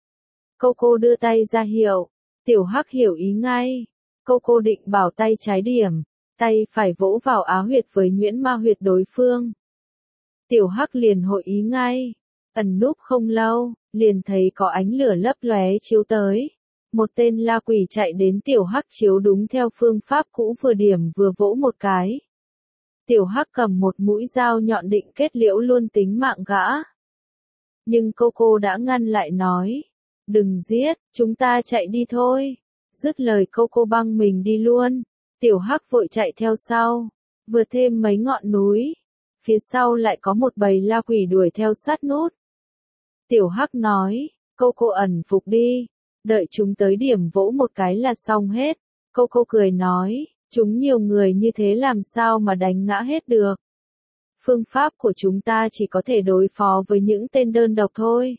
Cô cô đưa tay ra hiệu. Tiểu hắc hiểu ý ngay. Cô cô định bảo tay trái điểm. Tay phải vỗ vào á huyệt với nhuyễn ma huyệt đối phương. Tiểu hắc liền hội ý ngay. Ẩn núp không lâu, liền thấy có ánh lửa lấp lóe chiếu tới. Một tên la quỷ chạy đến tiểu hắc chiếu đúng theo phương pháp cũ vừa điểm vừa vỗ một cái. Tiểu hắc cầm một mũi dao nhọn định kết liễu luôn tính mạng gã. Nhưng cô cô đã ngăn lại nói. Đừng giết, chúng ta chạy đi thôi. Dứt lời cô cô băng mình đi luôn. Tiểu hắc vội chạy theo sau, vượt thêm mấy ngọn núi, phía sau lại có một bầy la quỷ đuổi theo sát nút. Tiểu hắc nói, cô cô ẩn phục đi, đợi chúng tới điểm vỗ một cái là xong hết. Cô cô cười nói, chúng nhiều người như thế làm sao mà đánh ngã hết được. Phương pháp của chúng ta chỉ có thể đối phó với những tên đơn độc thôi.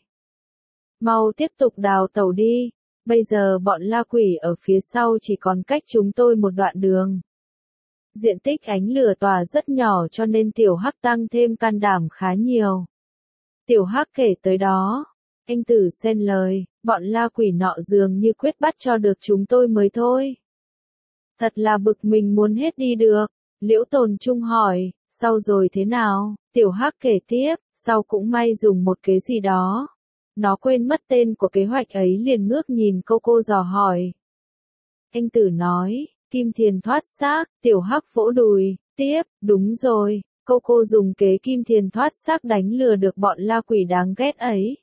Mau tiếp tục đào tẩu đi. Bây giờ bọn la quỷ ở phía sau chỉ còn cách chúng tôi một đoạn đường. Diện tích ánh lửa tỏa rất nhỏ cho nên tiểu hắc tăng thêm can đảm khá nhiều. Tiểu hắc kể tới đó. Anh Tử xen lời, bọn la quỷ nọ dường như quyết bắt cho được chúng tôi mới thôi. Thật là bực mình muốn hết đi được. Liễu Tồn Trung hỏi, sau rồi thế nào? Tiểu hắc kể tiếp, sau cũng may dùng một kế gì đó. Nó quên mất tên của kế hoạch ấy liền ngước nhìn cô cô dò hỏi. Anh Tử nói, Kim Thiền thoát xác, tiểu hắc vỗ đùi, tiếp, đúng rồi, cô cô dùng kế Kim Thiền thoát xác đánh lừa được bọn la quỷ đáng ghét ấy.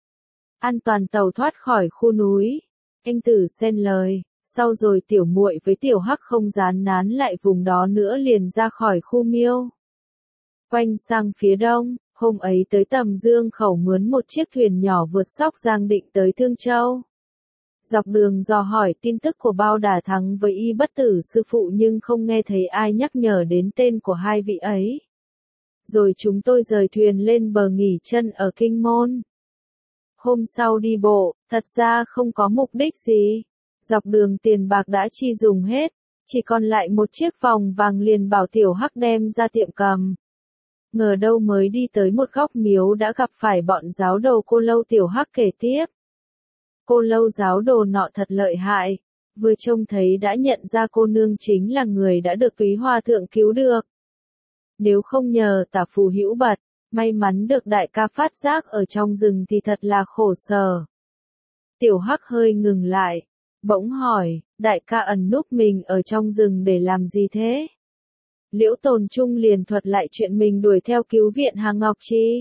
An toàn tàu thoát khỏi khu núi. Anh Tử xen lời, sau rồi tiểu muội với tiểu hắc không dán nán lại vùng đó nữa liền ra khỏi khu miêu. Quanh sang phía đông. Hôm ấy tới tầm Dương Khẩu mướn một chiếc thuyền nhỏ vượt Sóc Giang định tới Thương Châu. Dọc đường dò hỏi tin tức của Bao Đả Thắng với Y Bất Tử sư phụ nhưng không nghe thấy ai nhắc nhở đến tên của hai vị ấy. Rồi chúng tôi rời thuyền lên bờ nghỉ chân ở Kinh Môn. Hôm sau đi bộ, thật ra không có mục đích gì. Dọc đường tiền bạc đã chi dùng hết. Chỉ còn lại một chiếc vòng vàng liền bảo Tiểu Hắc đem ra tiệm cầm. Ngờ đâu mới đi tới một góc miếu đã gặp phải bọn giáo đồ cô lâu. Tiểu Hắc kể tiếp. Cô lâu giáo đồ nọ thật lợi hại, vừa trông thấy đã nhận ra cô nương chính là người đã được Túy Hòa thượng cứu được. Nếu không nhờ tả phù hữu bật, may mắn được đại ca phát giác ở trong rừng thì thật là khổ sở. Tiểu Hắc hơi ngừng lại, bỗng hỏi, đại ca ẩn núp mình ở trong rừng để làm gì thế? Liễu Tồn Trung liền thuật lại chuyện mình đuổi theo cứu viện Hàng Ngọc Trì.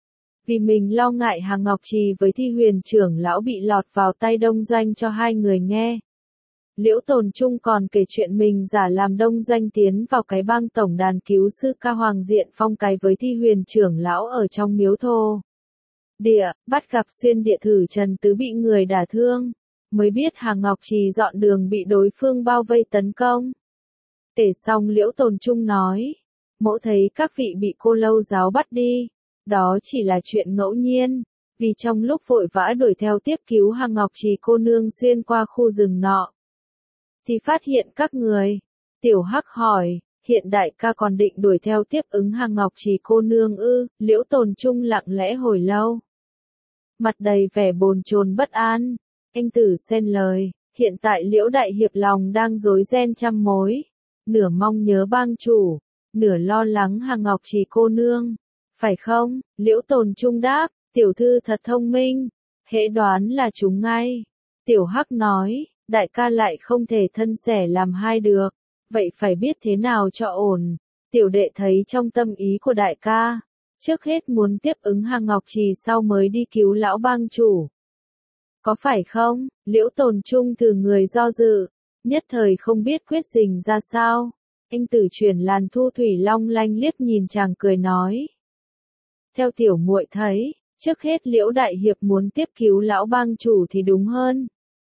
Vì mình lo ngại Hàng Ngọc Trì với Thi Huyền trưởng lão bị lọt vào tay Đông Doanh cho hai người nghe. Liễu Tồn Trung còn kể chuyện mình giả làm Đông Doanh tiến vào cái bang tổng đàn cứu sư ca Hoàng Diện Phong cái với Thi Huyền trưởng lão ở trong miếu thô địa, bắt gặp xuyên địa thử Trần Tứ bị người đả thương, mới biết Hàng Ngọc Trì dọn đường bị đối phương bao vây tấn công. Kể xong Liễu Tồn Trung nói, mỗ thấy các vị bị cô lâu giáo bắt đi, đó chỉ là chuyện ngẫu nhiên, vì trong lúc vội vã đuổi theo tiếp cứu Hàng Ngọc Trì cô nương xuyên qua khu rừng nọ, thì phát hiện các người. Tiểu Hắc hỏi, hiện đại ca còn định đuổi theo tiếp ứng Hàng Ngọc Trì cô nương ư? Liễu Tồn Trung lặng lẽ hồi lâu, mặt đầy vẻ bồn chồn bất an. Anh Tử xen lời, hiện tại Liễu đại hiệp lòng đang rối ren trăm mối, nửa mong nhớ bang chủ, nửa lo lắng Hàng Ngọc Trì cô nương, phải không? Liễu Tồn Trung đáp, tiểu thư thật thông minh, hễ đoán là chúng ngay. Tiểu Hắc nói, đại ca lại không thể thân sẻ làm hai được, vậy phải biết thế nào cho ổn. Tiểu đệ thấy trong tâm ý của đại ca, trước hết muốn tiếp ứng Hàng Ngọc Trì sau mới đi cứu lão bang chủ. Có phải không? Liễu Tồn Trung từ người do dự, nhất thời không biết quyết định ra sao. Anh Tử chuyển làn thu thủy long lanh liếc nhìn chàng cười nói. Theo tiểu muội thấy, trước hết Liễu đại hiệp muốn tiếp cứu lão bang chủ thì đúng hơn.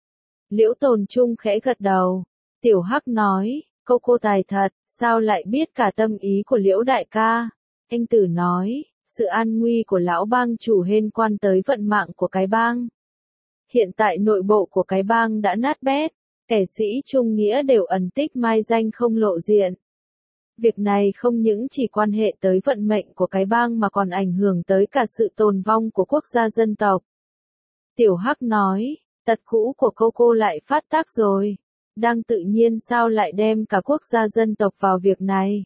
Liễu Tồn Trung khẽ gật đầu. Tiểu Hắc nói, câu cô tài thật, sao lại biết cả tâm ý của Liễu đại ca? Anh Tử nói, sự an nguy của lão bang chủ liên quan tới vận mạng của cái bang. Hiện tại nội bộ của cái bang đã nát bét, kẻ sĩ trung nghĩa đều ẩn tích mai danh không lộ diện. Việc này không những chỉ quan hệ tới vận mệnh của cái bang mà còn ảnh hưởng tới cả sự tồn vong của quốc gia dân tộc. Tiểu Hắc nói, tật cũ của cô cô lại phát tác rồi, đang tự nhiên sao lại đem cả quốc gia dân tộc vào việc này.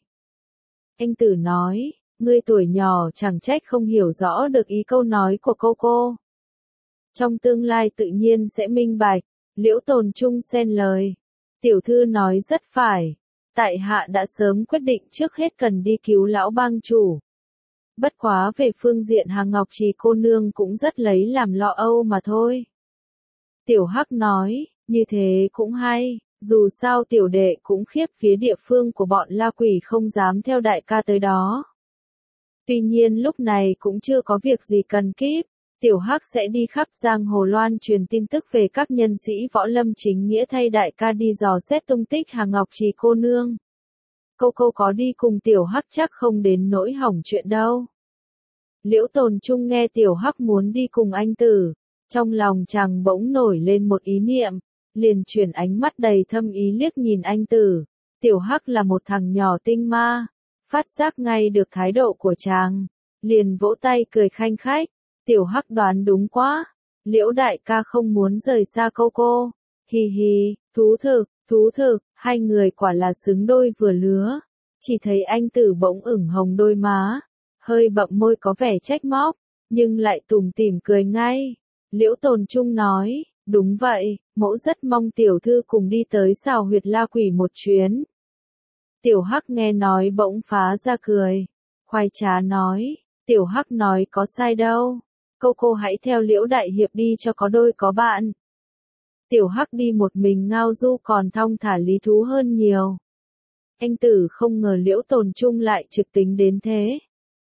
Anh Tử nói, ngươi tuổi nhỏ chẳng trách không hiểu rõ được ý câu nói của cô cô. Trong tương lai tự nhiên sẽ minh bạch. Liễu Tồn Trung xen lời, tiểu thư nói rất phải, tại hạ đã sớm quyết định trước hết cần đi cứu lão bang chủ. Bất quá về phương diện Hàng Ngọc Trì cô nương cũng rất lấy làm lo âu mà thôi. Tiểu Hắc nói, như thế cũng hay, dù sao tiểu đệ cũng khiếp phía địa phương của bọn la quỷ không dám theo đại ca tới đó. Tuy nhiên lúc này cũng chưa có việc gì cần kíp. Tiểu Hắc sẽ đi khắp giang hồ loan truyền tin tức về các nhân sĩ võ lâm chính nghĩa thay đại ca đi dò xét tung tích Hàng Ngọc Trì cô nương. Cô cô có đi cùng Tiểu Hắc chắc không đến nỗi hỏng chuyện đâu. Liễu Tồn Trung nghe Tiểu Hắc muốn đi cùng anh Tử, trong lòng chàng bỗng nổi lên một ý niệm, liền chuyển ánh mắt đầy thâm ý liếc nhìn anh Tử. Tiểu Hắc là một thằng nhỏ tinh ma, phát giác ngay được thái độ của chàng, liền vỗ tay cười khanh khách. Tiểu Hắc đoán đúng quá, Liễu đại ca không muốn rời xa cô cô, hi hi, thú thực, thú thực, hai người quả là xứng đôi vừa lứa. Chỉ thấy anh Tử bỗng ửng hồng đôi má, hơi bậm môi có vẻ trách móc, nhưng lại tủm tỉm cười ngay. Liễu Tồn Trung nói, đúng vậy, mỗ rất mong tiểu thư cùng đi tới xào huyệt la quỷ một chuyến. Tiểu Hắc nghe nói bỗng phá ra cười, khoái trá nói, Tiểu Hắc nói có sai đâu. Cô cô hãy theo Liễu đại hiệp đi cho có đôi có bạn. Tiểu Hắc đi một mình ngao du còn thong thả lý thú hơn nhiều. Anh Tử không ngờ Liễu Tồn Trung lại trực tính đến thế.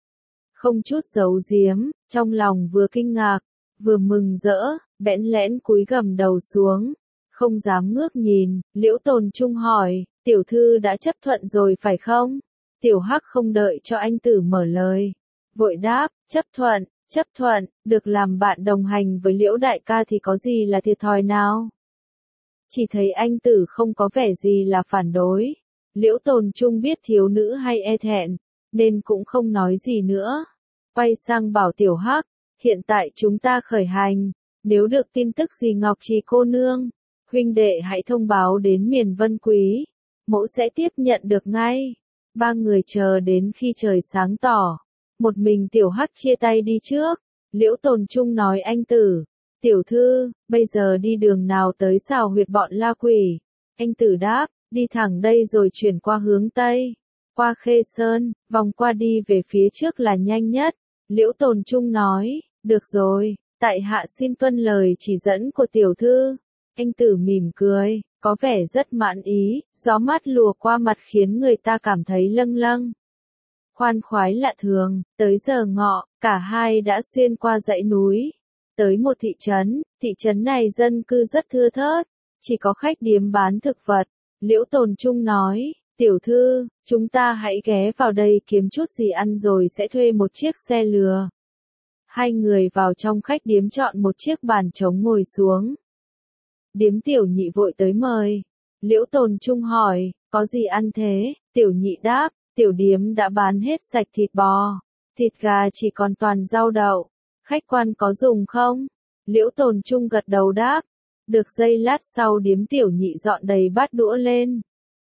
Không chút giấu giếm, trong lòng vừa kinh ngạc, vừa mừng rỡ, bẽn lẽn cúi gằm đầu xuống, không dám ngước nhìn. Liễu Tồn Trung hỏi, tiểu thư đã chấp thuận rồi phải không? Tiểu Hắc không đợi cho anh Tử mở lời, vội đáp, chấp thuận. Chấp thuận, được làm bạn đồng hành với Liễu đại ca thì có gì là thiệt thòi nào? chỉ thấy anh tử không có vẻ gì là phản đối. Liễu Tồn Trung biết thiếu nữ hay e thẹn, nên cũng không nói gì nữa. Quay sang bảo Tiểu Hắc, hiện tại chúng ta khởi hành, nếu được tin tức gì Ngọc Trì cô nương, huynh đệ hãy thông báo đến miền Vân Quý, mẫu sẽ tiếp nhận được ngay. Ba người chờ đến khi trời sáng tỏ, một mình Tiểu Hắc chia tay đi trước. Liễu Tồn Trung nói anh tử, tiểu thư, bây giờ đi đường nào tới xào huyệt bọn la quỷ? Anh tử đáp, đi thẳng đây rồi chuyển qua hướng Tây, qua Khê Sơn, vòng qua đi về phía trước là nhanh nhất. Liễu Tồn Trung nói, được rồi, tại hạ xin tuân lời chỉ dẫn của tiểu thư. Anh tử mỉm cười, có vẻ rất mãn ý, gió mát lùa qua mặt khiến người ta cảm thấy lâng lâng. Khoan khoái lạ thường, tới giờ ngọ, cả hai đã xuyên qua dãy núi, tới một thị trấn, thị trấn này dân cư rất thưa thớt, chỉ có khách điếm bán thực vật. Liễu Tồn Trung nói, tiểu thư, chúng ta hãy ghé vào đây kiếm chút gì ăn rồi sẽ thuê một chiếc xe lừa. Hai người vào trong khách điếm chọn một chiếc bàn trống ngồi xuống. Điếm Tiểu Nhị vội tới mời. Liễu Tồn Trung hỏi, có gì ăn thế? Tiểu Nhị đáp, tiểu điếm đã bán hết sạch thịt bò, thịt gà chỉ còn toàn rau đậu. Khách quan có dùng không? Liễu Tồn Trung gật đầu đáp. Được giây lát sau điếm Tiểu Nhị dọn đầy bát đũa lên.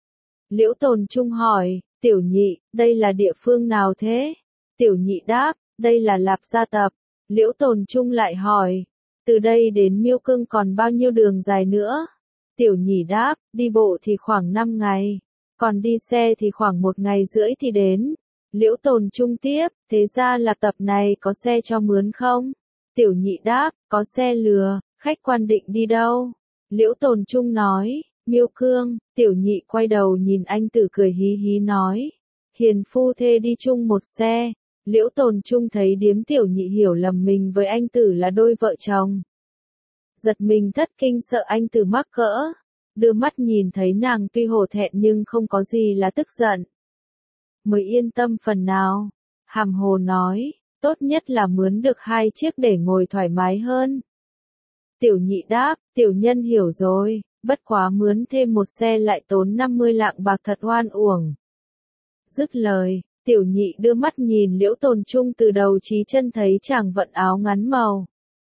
Liễu Tồn Trung hỏi, Tiểu Nhị, đây là địa phương nào thế? Tiểu Nhị đáp, đây là Lạp Gia Tập. Liễu Tồn Trung lại hỏi, từ đây đến Miêu Cương còn bao nhiêu đường dài nữa? Tiểu Nhị đáp, đi bộ thì khoảng năm ngày, còn đi xe thì khoảng một ngày rưỡi thì đến. Liễu Tồn Trung tiếp, thế ra là tập này có xe cho mướn không? Tiểu Nhị đáp, có xe lừa, khách quan định đi đâu? Liễu Tồn Trung nói, Miêu Cương. Tiểu Nhị quay đầu nhìn anh tử cười hí hí nói, hiền phu thê đi chung một xe. Liễu Tồn Trung thấy điếm Tiểu Nhị hiểu lầm mình với anh tử là đôi vợ chồng. Giật mình thất kinh sợ anh tử mắc cỡ, đưa mắt nhìn thấy nàng tuy hổ thẹn nhưng không có gì là tức giận. Mới yên tâm phần nào, hàm hồ nói, tốt nhất là mướn được hai chiếc để ngồi thoải mái hơn. Tiểu Nhị đáp, tiểu nhân hiểu rồi, bất quá mướn thêm một xe lại tốn năm mươi lạng bạc thật oan uổng. Dứt lời, Tiểu Nhị đưa mắt nhìn Liễu Tồn Trung từ đầu chí chân thấy chàng vận áo ngắn màu,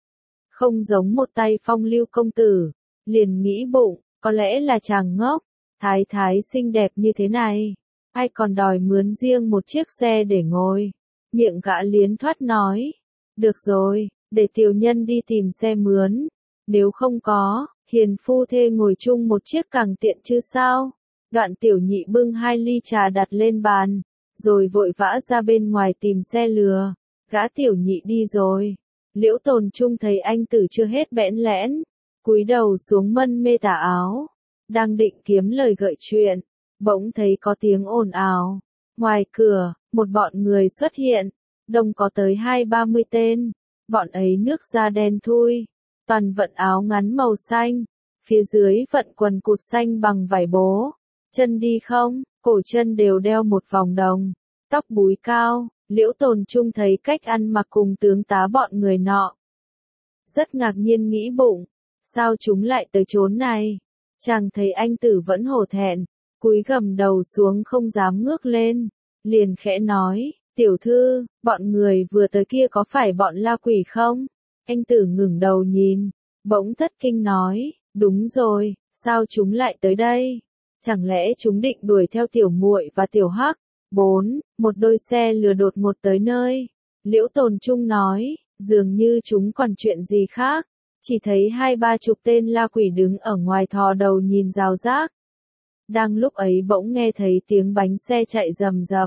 không giống một tay phong lưu công tử, liền nghĩ bụng, có lẽ là chàng ngốc, thái thái xinh đẹp như thế này, ai còn đòi mướn riêng một chiếc xe để ngồi. Miệng gã liến thoát nói, được rồi, để tiểu nhân đi tìm xe mướn, nếu không có, hiền phu thê ngồi chung một chiếc càng tiện chứ sao. Đoạn Tiểu Nhị bưng hai ly trà đặt lên bàn, rồi vội vã ra bên ngoài tìm xe lừa. Gã Tiểu Nhị đi rồi. Liễu Tồn Trung thấy anh tử chưa hết bẽn lẽn, cúi đầu xuống mân mê tà áo, đang định kiếm lời gợi chuyện, bỗng thấy có tiếng ồn ào. Ngoài cửa, một bọn người xuất hiện, đông có tới hai ba mươi tên, bọn ấy nước da đen thui, toàn vận áo ngắn màu xanh, phía dưới vận quần cụt xanh bằng vải bố, chân đi không, cổ chân đều đeo một vòng đồng, tóc búi cao. Liễu Tồn Trung thấy cách ăn mặc cùng tướng tá bọn người nọ, rất ngạc nhiên nghĩ bụng, sao chúng lại tới chốn này? Chàng thấy anh tử vẫn hổ thẹn, cúi gầm đầu xuống không dám ngước lên, liền khẽ nói, tiểu thư, bọn người vừa tới kia có phải bọn la quỷ không? Anh tử ngẩng đầu nhìn, bỗng thất kinh nói, đúng rồi, sao chúng lại tới đây? Chẳng lẽ chúng định đuổi theo tiểu muội và tiểu hắc? Bốn, một đôi xe lừa đột ngột tới nơi. Liễu Tồn Trung nói, dường như chúng còn chuyện gì khác. Chỉ thấy hai ba chục tên la quỷ đứng ở ngoài thò đầu nhìn rào rác. Đang lúc ấy bỗng nghe thấy tiếng bánh xe chạy rầm rập.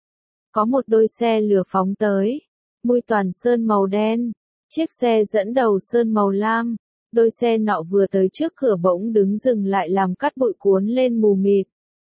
Có một đôi xe lừa phóng tới, mui toàn sơn màu đen, chiếc xe dẫn đầu sơn màu lam. Đôi xe nọ vừa tới trước cửa bỗng đứng dừng lại làm cát bụi cuốn lên mù mịt.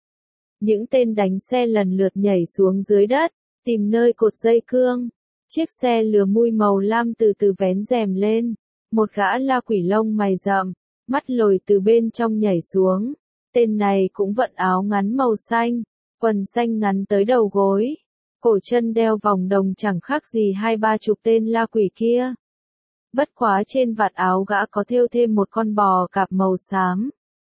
Những tên đánh xe lần lượt nhảy xuống dưới đất, tìm nơi cột dây cương. Chiếc xe lừa mui màu lam từ từ vén rèm lên. Một gã la quỷ lông mày rậm, mắt lồi từ bên trong nhảy xuống. Tên này cũng vận áo ngắn màu xanh, quần xanh ngắn tới đầu gối. Cổ chân đeo vòng đồng chẳng khác gì hai ba chục tên la quỷ kia. Bất quá trên vạt áo gã có thêu thêm một con bò cạp màu xám.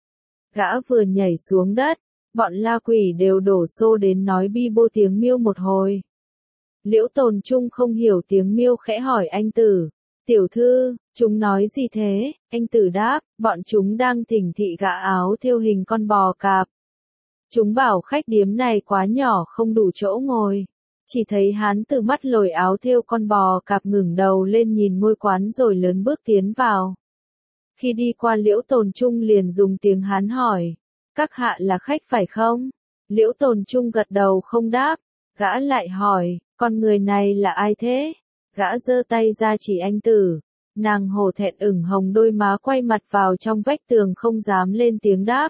Gã vừa nhảy xuống đất, bọn la quỷ đều đổ xô đến nói bi bô tiếng miêu một hồi. Liễu Tồn Trung không hiểu tiếng miêu khẽ hỏi anh Tử, tiểu thư, chúng nói gì thế? Anh Tử đáp, bọn chúng đang thỉnh thị gã áo thêu hình con bò cạp. Chúng bảo khách điếm này quá nhỏ không đủ chỗ ngồi. Chỉ thấy hán tử mắt lồi áo thêu con bò cạp ngẩng đầu lên nhìn ngôi quán rồi lớn bước tiến vào. Khi đi qua Liễu Tồn Trung liền dùng tiếng Hán hỏi, các hạ là khách phải không? Liễu Tồn Trung gật đầu không đáp, gã lại hỏi, con người này là ai thế? Gã giơ tay ra chỉ anh Tử, nàng hổ thẹn ửng hồng đôi má quay mặt vào trong vách tường không dám lên tiếng đáp.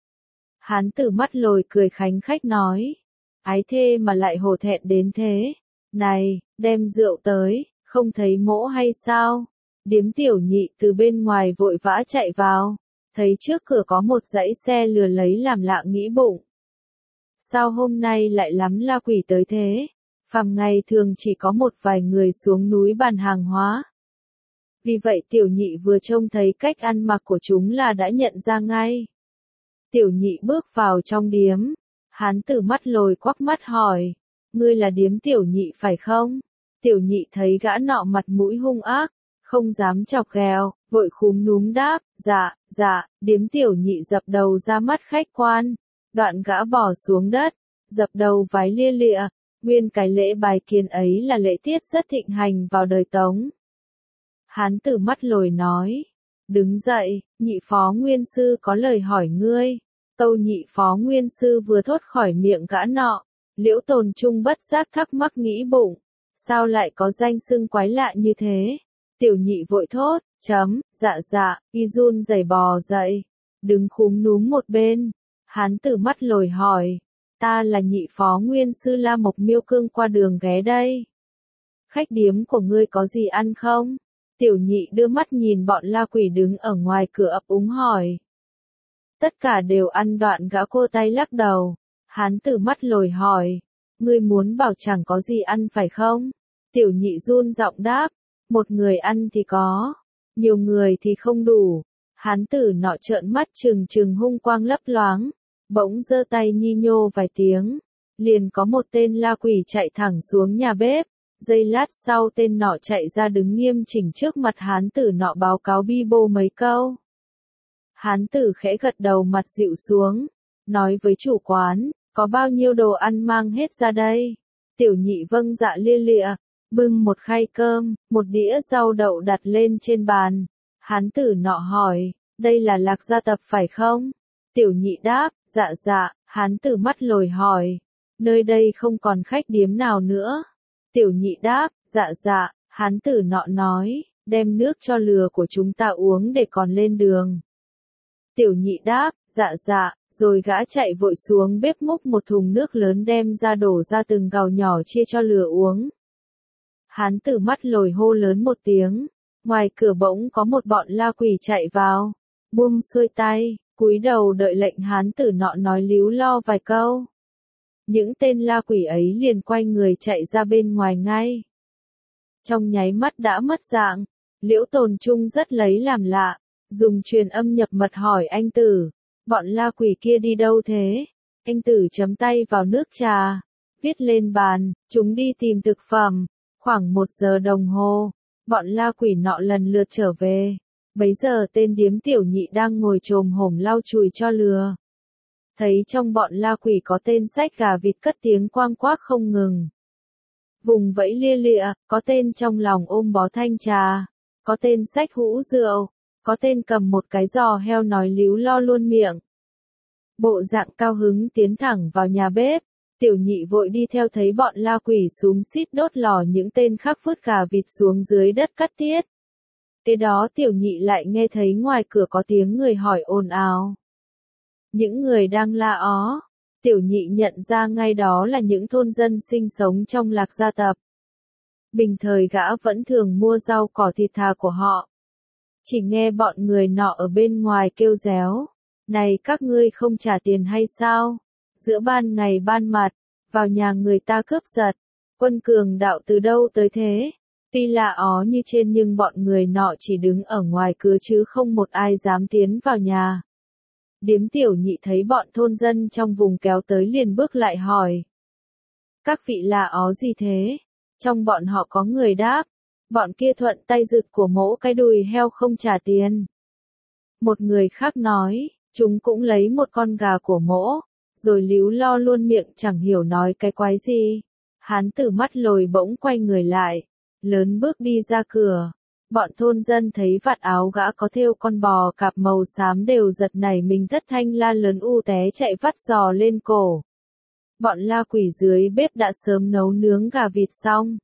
Hán tử mắt lồi cười khánh khách nói, ái thê mà lại hổ thẹn đến thế, này, đem rượu tới, không thấy mỗ hay sao? Điếm Tiểu Nhị từ bên ngoài vội vã chạy vào, thấy trước cửa có một dãy xe lừa lấy làm lạ nghĩ bụng. Sao hôm nay lại lắm la quỷ tới thế? Phàm ngày thường chỉ có một vài người xuống núi bàn hàng hóa. Vì vậy Tiểu Nhị vừa trông thấy cách ăn mặc của chúng là đã nhận ra ngay. Tiểu Nhị bước vào trong điếm, hán tử mắt lồi quắc mắt hỏi, ngươi là điếm Tiểu Nhị phải không? Tiểu Nhị thấy gã nọ mặt mũi hung ác, không dám chọc ghẹo, vội khúm núm đáp, dạ, dạ, điếm Tiểu Nhị dập đầu ra mắt khách quan, đoạn gã bỏ xuống đất, dập đầu vái lia lịa, nguyên cái lễ bài kiến ấy là lễ tiết rất thịnh hành vào đời Tống. Hán tử mắt lồi nói, đứng dậy, nhị phó nguyên sư có lời hỏi ngươi. Tâu nhị phó nguyên sư vừa thốt khỏi miệng gã nọ, Liễu Tồn Trung bất giác thắc mắc nghĩ bụng, sao lại có danh xưng quái lạ như thế? Tiểu Nhị vội thốt, chấm, dạ dạ, y run rẩy bò dậy, đứng khúm núm một bên. Hán tử mắt lồi hỏi, ta là nhị phó nguyên sư La Mộc Miêu Cương qua đường ghé đây. Khách điếm của ngươi có gì ăn không? Tiểu Nhị đưa mắt nhìn bọn la quỷ đứng ở ngoài cửa ấp úng hỏi. Tất cả đều ăn, đoạn gã cô tay lắc đầu. Hán tử mắt lồi hỏi, ngươi muốn bảo chẳng có gì ăn phải không? Tiểu Nhị run giọng đáp, một người ăn thì có, nhiều người thì không đủ. Hán tử nọ trợn mắt trừng trừng hung quang lấp loáng, bỗng giơ tay nhi nhô vài tiếng, liền có một tên la quỷ chạy thẳng xuống nhà bếp. Giây lát sau tên nọ chạy ra đứng nghiêm chỉnh trước mặt hán tử nọ báo cáo bi bô mấy câu. Hán tử khẽ gật đầu mặt dịu xuống, nói với chủ quán, có bao nhiêu đồ ăn mang hết ra đây. Tiểu Nhị vâng dạ lia lịa, bưng một khay cơm, một đĩa rau đậu đặt lên trên bàn. Hán tử nọ hỏi, đây là Lạc Gia Tập phải không? Tiểu Nhị đáp, dạ dạ. Hán tử mắt lồi hỏi, nơi đây không còn khách điếm nào nữa? Tiểu Nhị đáp, dạ dạ. Hán tử nọ nói, đem nước cho lừa của chúng ta uống để còn lên đường. Tiểu Nhị đáp, dạ dạ, rồi gã chạy vội xuống bếp múc một thùng nước lớn đem ra đổ ra từng gào nhỏ chia cho lừa uống. Hán tử mắt lồi hô lớn một tiếng, ngoài cửa bỗng có một bọn la quỷ chạy vào, buông xuôi tay, cúi đầu đợi lệnh hán tử nọ nói líu lo vài câu. Những tên la quỷ ấy liền quay người chạy ra bên ngoài ngay. Trong nháy mắt đã mất dạng, Liễu Tồn Trung rất lấy làm lạ, dùng truyền âm nhập mật hỏi anh Tử, bọn la quỷ kia đi đâu thế? Anh Tử chấm tay vào nước trà, viết lên bàn, chúng đi tìm thực phẩm. Khoảng một giờ đồng hồ, bọn la quỷ nọ lần lượt trở về. Bấy giờ tên điếm Tiểu Nhị đang ngồi chồm hổm lau chùi cho lừa. Thấy trong bọn la quỷ có tên xách gà vịt cất tiếng quang quác không ngừng. Vùng vẫy lia lịa, có tên trong lòng ôm bó thanh trà, có tên xách hũ rượu, có tên cầm một cái giò heo nói líu lo luôn miệng. Bộ dạng cao hứng tiến thẳng vào nhà bếp. Tiểu Nhị vội đi theo, thấy bọn la quỷ xúm xít đốt lò những tên khác vứt gà vịt xuống dưới đất cắt tiết. Kế đó Tiểu Nhị lại nghe thấy ngoài cửa có tiếng người hỏi ồn ào. Những người đang la ó, Tiểu Nhị nhận ra ngay đó là những thôn dân sinh sống trong Lạc Gia Tập. Bình thời gã vẫn thường mua rau cỏ thịt thà của họ. Chỉ nghe bọn người nọ ở bên ngoài kêu réo, này các ngươi không trả tiền hay sao? Giữa ban ngày ban mặt, vào nhà người ta cướp giật, quân cường đạo từ đâu tới thế? Tuy là ó như trên nhưng bọn người nọ chỉ đứng ở ngoài cửa chứ không một ai dám tiến vào nhà. Điếm tiểu nhị thấy bọn thôn dân trong vùng kéo tới liền bước lại hỏi. Các vị là ó gì thế? Trong bọn họ có người đáp. Bọn kia thuận tay giựt của mỗ cái đùi heo không trả tiền. Một người khác nói, chúng cũng lấy một con gà của mỗ, rồi líu lo luôn miệng chẳng hiểu nói cái quái gì. Hán tử mắt lồi bỗng quay người lại, lớn bước đi ra cửa. Bọn thôn dân thấy vạt áo gã có thêu con bò cạp màu xám đều giật nảy mình thất thanh la lớn u té chạy vắt giò lên cổ. Bọn la quỷ dưới bếp đã sớm nấu nướng gà vịt xong.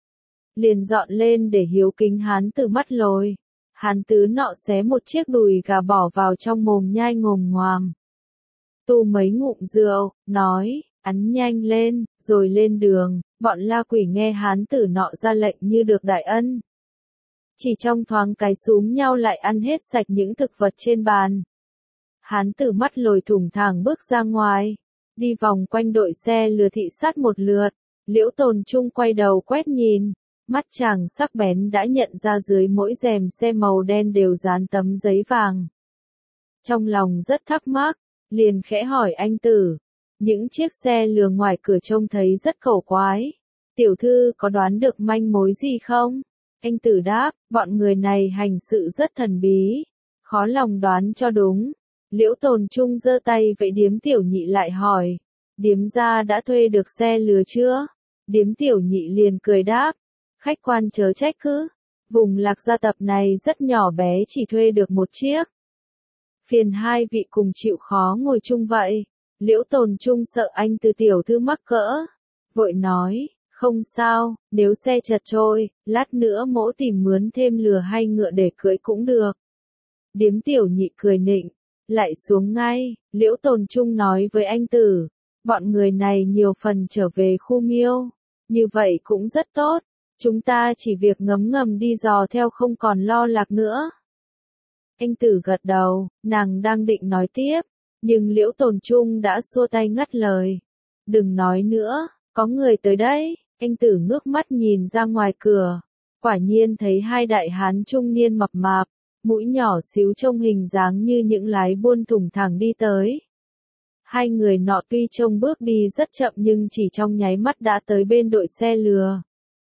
Liền dọn lên để hiếu kính hán tử mắt lồi. Hán tứ nọ xé một chiếc đùi gà bỏ vào trong mồm nhai ngồm ngoàm. Tu mấy ngụm rượu, nói, ăn nhanh lên, rồi lên đường. Bọn la quỷ nghe hán tử nọ ra lệnh như được đại ân. Chỉ trong thoáng cái xúm nhau lại ăn hết sạch những thực vật trên bàn. Hán tử mắt lồi thủng thẳng bước ra ngoài, đi vòng quanh đội xe lừa thị sát một lượt. Liễu Tồn Trung quay đầu quét nhìn, mắt chàng sắc bén đã nhận ra dưới mỗi rèm xe màu đen đều dán tấm giấy vàng. Trong lòng rất thắc mắc, liền khẽ hỏi anh tử, những chiếc xe lừa ngoài cửa trông thấy rất cổ quái. Tiểu thư có đoán được manh mối gì không? Anh tử đáp, bọn người này hành sự rất thần bí, khó lòng đoán cho đúng. Liễu Tồn Trung giơ tay vẫy điếm tiểu nhị lại hỏi, điếm gia đã thuê được xe lừa chưa? Điếm tiểu nhị liền cười đáp, khách quan chớ trách cứ, vùng Lạc Gia Tập này rất nhỏ bé chỉ thuê được một chiếc. Phiền hai vị cùng chịu khó ngồi chung vậy. Liễu Tồn Trung sợ anh từ tiểu thư mắc cỡ, vội nói, không sao, nếu xe chật trôi, lát nữa mỗ tìm mướn thêm lừa hay ngựa để cưỡi cũng được. Điếm tiểu nhị cười nịnh, lại xuống ngay. Liễu Tồn Trung nói với anh tử, bọn người này nhiều phần trở về khu miêu, như vậy cũng rất tốt, chúng ta chỉ việc ngấm ngầm đi dò theo không còn lo lạc nữa. Anh tử gật đầu, nàng đang định nói tiếp, nhưng Liễu Tồn Trung đã xua tay ngắt lời. Đừng nói nữa, có người tới đấy. Anh tử ngước mắt nhìn ra ngoài cửa, quả nhiên thấy hai đại hán trung niên mập mạp, mũi nhỏ xíu trông hình dáng như những lái buôn thủng thẳng đi tới. Hai người nọ tuy trông bước đi rất chậm nhưng chỉ trong nháy mắt đã tới bên đội xe lừa.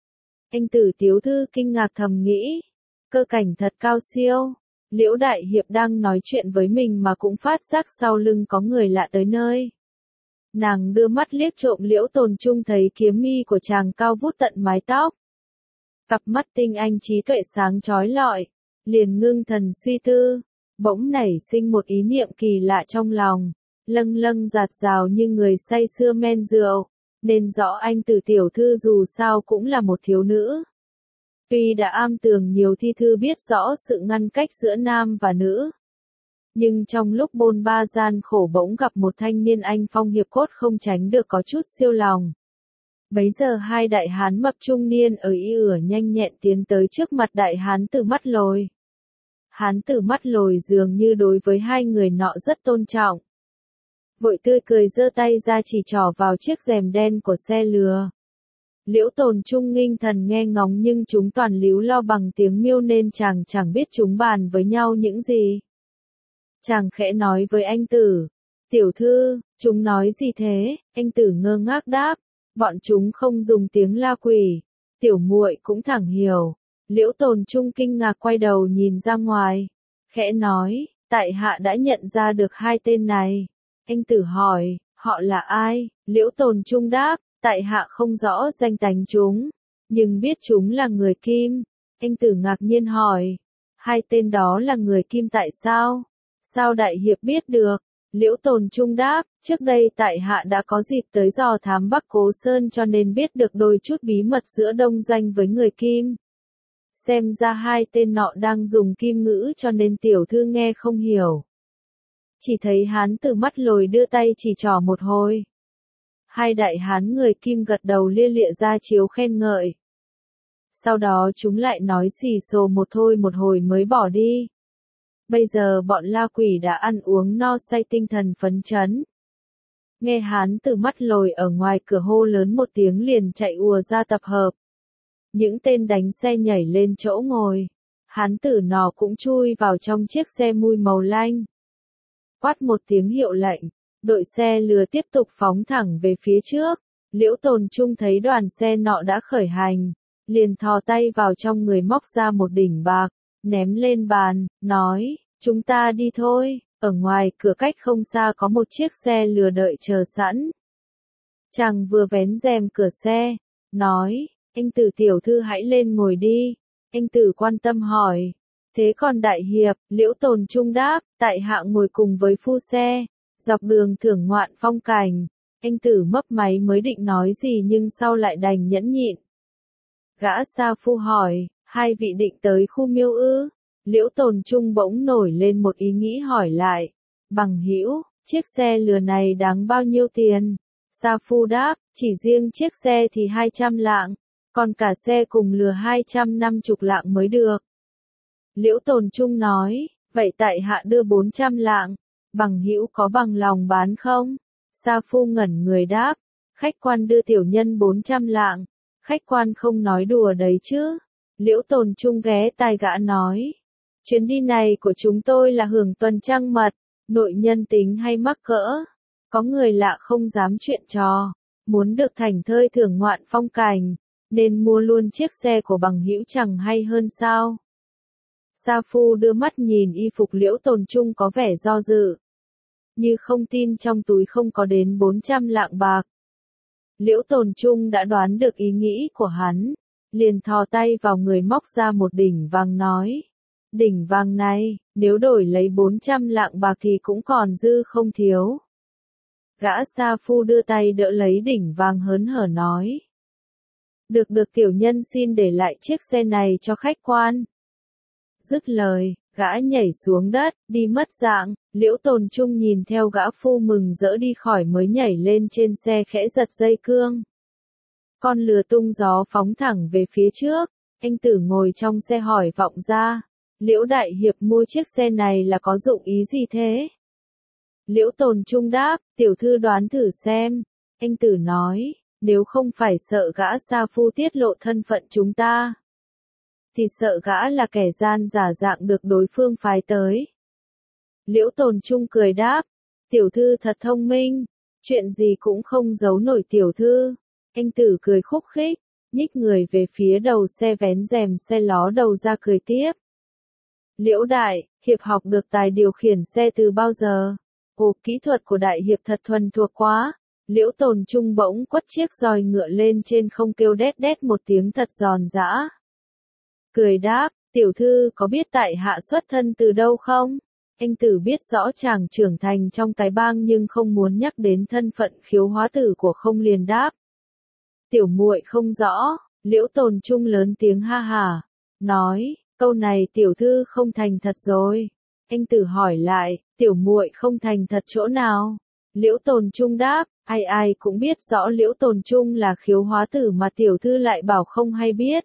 Anh tử tiếu thư kinh ngạc thầm nghĩ, cơ cảnh thật cao siêu. Liễu đại hiệp đang nói chuyện với mình mà cũng phát giác sau lưng có người lạ tới nơi. Nàng đưa mắt liếc trộm Liễu Tồn Trung thấy kiếm mi của chàng cao vút tận mái tóc. Cặp mắt tinh anh trí tuệ sáng chói lọi, liền ngưng thần suy tư, bỗng nảy sinh một ý niệm kỳ lạ trong lòng, lâng lâng giạt rào như người say sưa men rượu, nên rõ anh tử tiểu thư dù sao cũng là một thiếu nữ. Tuy đã am tường nhiều thi thư biết rõ sự ngăn cách giữa nam và nữ, nhưng trong lúc bôn ba gian khổ bỗng gặp một thanh niên anh phong hiệp cốt không tránh được có chút siêu lòng. Bấy giờ hai đại hán mập trung niên ở y ửa nhanh nhẹn tiến tới trước mặt đại hán tử mắt lồi. Hán tử mắt lồi dường như đối với hai người nọ rất tôn trọng. Vội tươi cười giơ tay ra chỉ trỏ vào chiếc rèm đen của xe lừa. Liễu Tồn Trung nghinh thần nghe ngóng nhưng chúng toàn líu lo bằng tiếng miêu nên chàng chẳng biết chúng bàn với nhau những gì. Chàng khẽ nói với anh tử, tiểu thư, chúng nói gì thế? Anh tử ngơ ngác đáp, bọn chúng không dùng tiếng la quỷ, tiểu muội cũng thẳng hiểu. Liễu Tồn Trung kinh ngạc quay đầu nhìn ra ngoài, khẽ nói, tại hạ đã nhận ra được hai tên này. Anh tử hỏi, họ là ai? Liễu Tồn Trung đáp, tại hạ không rõ danh tánh chúng, nhưng biết chúng là người Kim. Anh tử ngạc nhiên hỏi, hai tên đó là người Kim tại sao? Sao đại hiệp biết được? Liễu Tồn Trung đáp, trước đây tại hạ đã có dịp tới dò thám Bắc Cố Sơn cho nên biết được đôi chút bí mật giữa Đông Doanh với người Kim. Xem ra hai tên nọ đang dùng kim ngữ cho nên tiểu thư nghe không hiểu. Chỉ thấy hán tử mắt lồi đưa tay chỉ trỏ một hồi. Hai đại hán người Kim gật đầu lia lịa ra chiếu khen ngợi. Sau đó chúng lại nói xì xồ một thôi một hồi mới bỏ đi. Bây giờ bọn la quỷ đã ăn uống no say tinh thần phấn chấn. Nghe hán tử mắt lồi ở ngoài cửa hô lớn một tiếng liền chạy ùa ra tập hợp. Những tên đánh xe nhảy lên chỗ ngồi. Hán tử nọ cũng chui vào trong chiếc xe mui màu lanh. quát một tiếng hiệu lệnh, đội xe lừa tiếp tục phóng thẳng về phía trước. Liễu Tồn Trung thấy đoàn xe nọ đã khởi hành, liền thò tay vào trong người móc ra một đỉnh bạc, ném lên bàn, nói, chúng ta đi thôi, ở ngoài cửa cách không xa có một chiếc xe lừa đợi chờ sẵn. Chàng vừa vén rèm cửa xe, nói, anh Tử tiểu thư hãy lên ngồi đi. Anh Tử quan tâm hỏi, thế còn đại hiệp? Liễu Tồn Trung đáp, tại hạ ngồi cùng với phu xe, dọc đường thưởng ngoạn phong cảnh. Anh Tử mấp máy mới định nói gì nhưng sau lại đành nhẫn nhịn. Gã sa phu hỏi, hai vị định tới khu miêu ư? Liễu Tồn Trung bỗng nổi lên một ý nghĩ hỏi lại, bằng hữu, chiếc xe lừa này đáng bao nhiêu tiền? Sa phu đáp, chỉ riêng chiếc xe thì hai trăm lạng, còn cả xe cùng lừa hai trăm năm mươi lạng mới được. Liễu Tồn Trung nói, vậy tại hạ đưa bốn trăm lạng, bằng hữu có bằng lòng bán không? Sa phu ngẩn người đáp, khách quan đưa tiểu nhân bốn trăm lạng, khách quan không nói đùa đấy chứ. Liễu Tồn Trung ghé tai gã nói, chuyến đi này của chúng tôi là hưởng tuần trăng mật, nội nhân tính hay mắc cỡ, có người lạ không dám chuyện trò, muốn được thảnh thơi thưởng ngoạn phong cảnh, nên mua luôn chiếc xe của bằng hữu chẳng hay hơn sao? Sa phu đưa mắt nhìn y phục Liễu Tồn Trung có vẻ do dự, như không tin trong túi không có đến bốn trăm lạng bạc. Liễu Tồn Trung đã đoán được ý nghĩ của hắn, liền thò tay vào người móc ra một đỉnh vàng nói, đỉnh vàng này, nếu đổi lấy bốn trăm lạng bạc thì cũng còn dư không thiếu. Gã sa phu đưa tay đỡ lấy đỉnh vàng hớn hở nói, được được tiểu nhân xin để lại chiếc xe này cho khách quan. Dứt lời, gã nhảy xuống đất, đi mất dạng. Liễu Tồn Trung nhìn theo gã phu mừng rỡ đi khỏi mới nhảy lên trên xe khẽ giật dây cương. Con lừa tung gió phóng thẳng về phía trước, anh Tử ngồi trong xe hỏi vọng ra, Liễu đại hiệp mua chiếc xe này là có dụng ý gì thế? Liễu Tồn Trung đáp, tiểu thư đoán thử xem. Anh Tử nói, nếu không phải sợ gã sa phu tiết lộ thân phận chúng ta, thì sợ gã là kẻ gian giả dạng được đối phương phái tới. Liễu Tồn Trung cười đáp, tiểu thư thật thông minh, chuyện gì cũng không giấu nổi tiểu thư. Anh Tử cười khúc khích, nhích người về phía đầu xe vén rèm xe ló đầu ra cười tiếp. Liễu đại, hiệp học được tài điều khiển xe từ bao giờ? Ồ, kỹ thuật của đại hiệp thật thuần thuộc quá. Liễu Tồn Trung bỗng quất chiếc roi ngựa lên trên không kêu đét đét một tiếng thật giòn giã. Cười đáp, tiểu thư có biết tại hạ xuất thân từ đâu không? Anh Tử biết rõ chàng trưởng thành trong cái bang nhưng không muốn nhắc đến thân phận khiếu hóa tử của không liền đáp. Tiểu muội không rõ. Liễu Tồn Trung lớn tiếng ha hả, nói, câu này tiểu thư không thành thật rồi. Anh Tử hỏi lại, tiểu muội không thành thật chỗ nào? Liễu Tồn Trung đáp, ai ai cũng biết rõ Liễu Tồn Trung là khiếu hóa tử mà tiểu thư lại bảo không hay biết.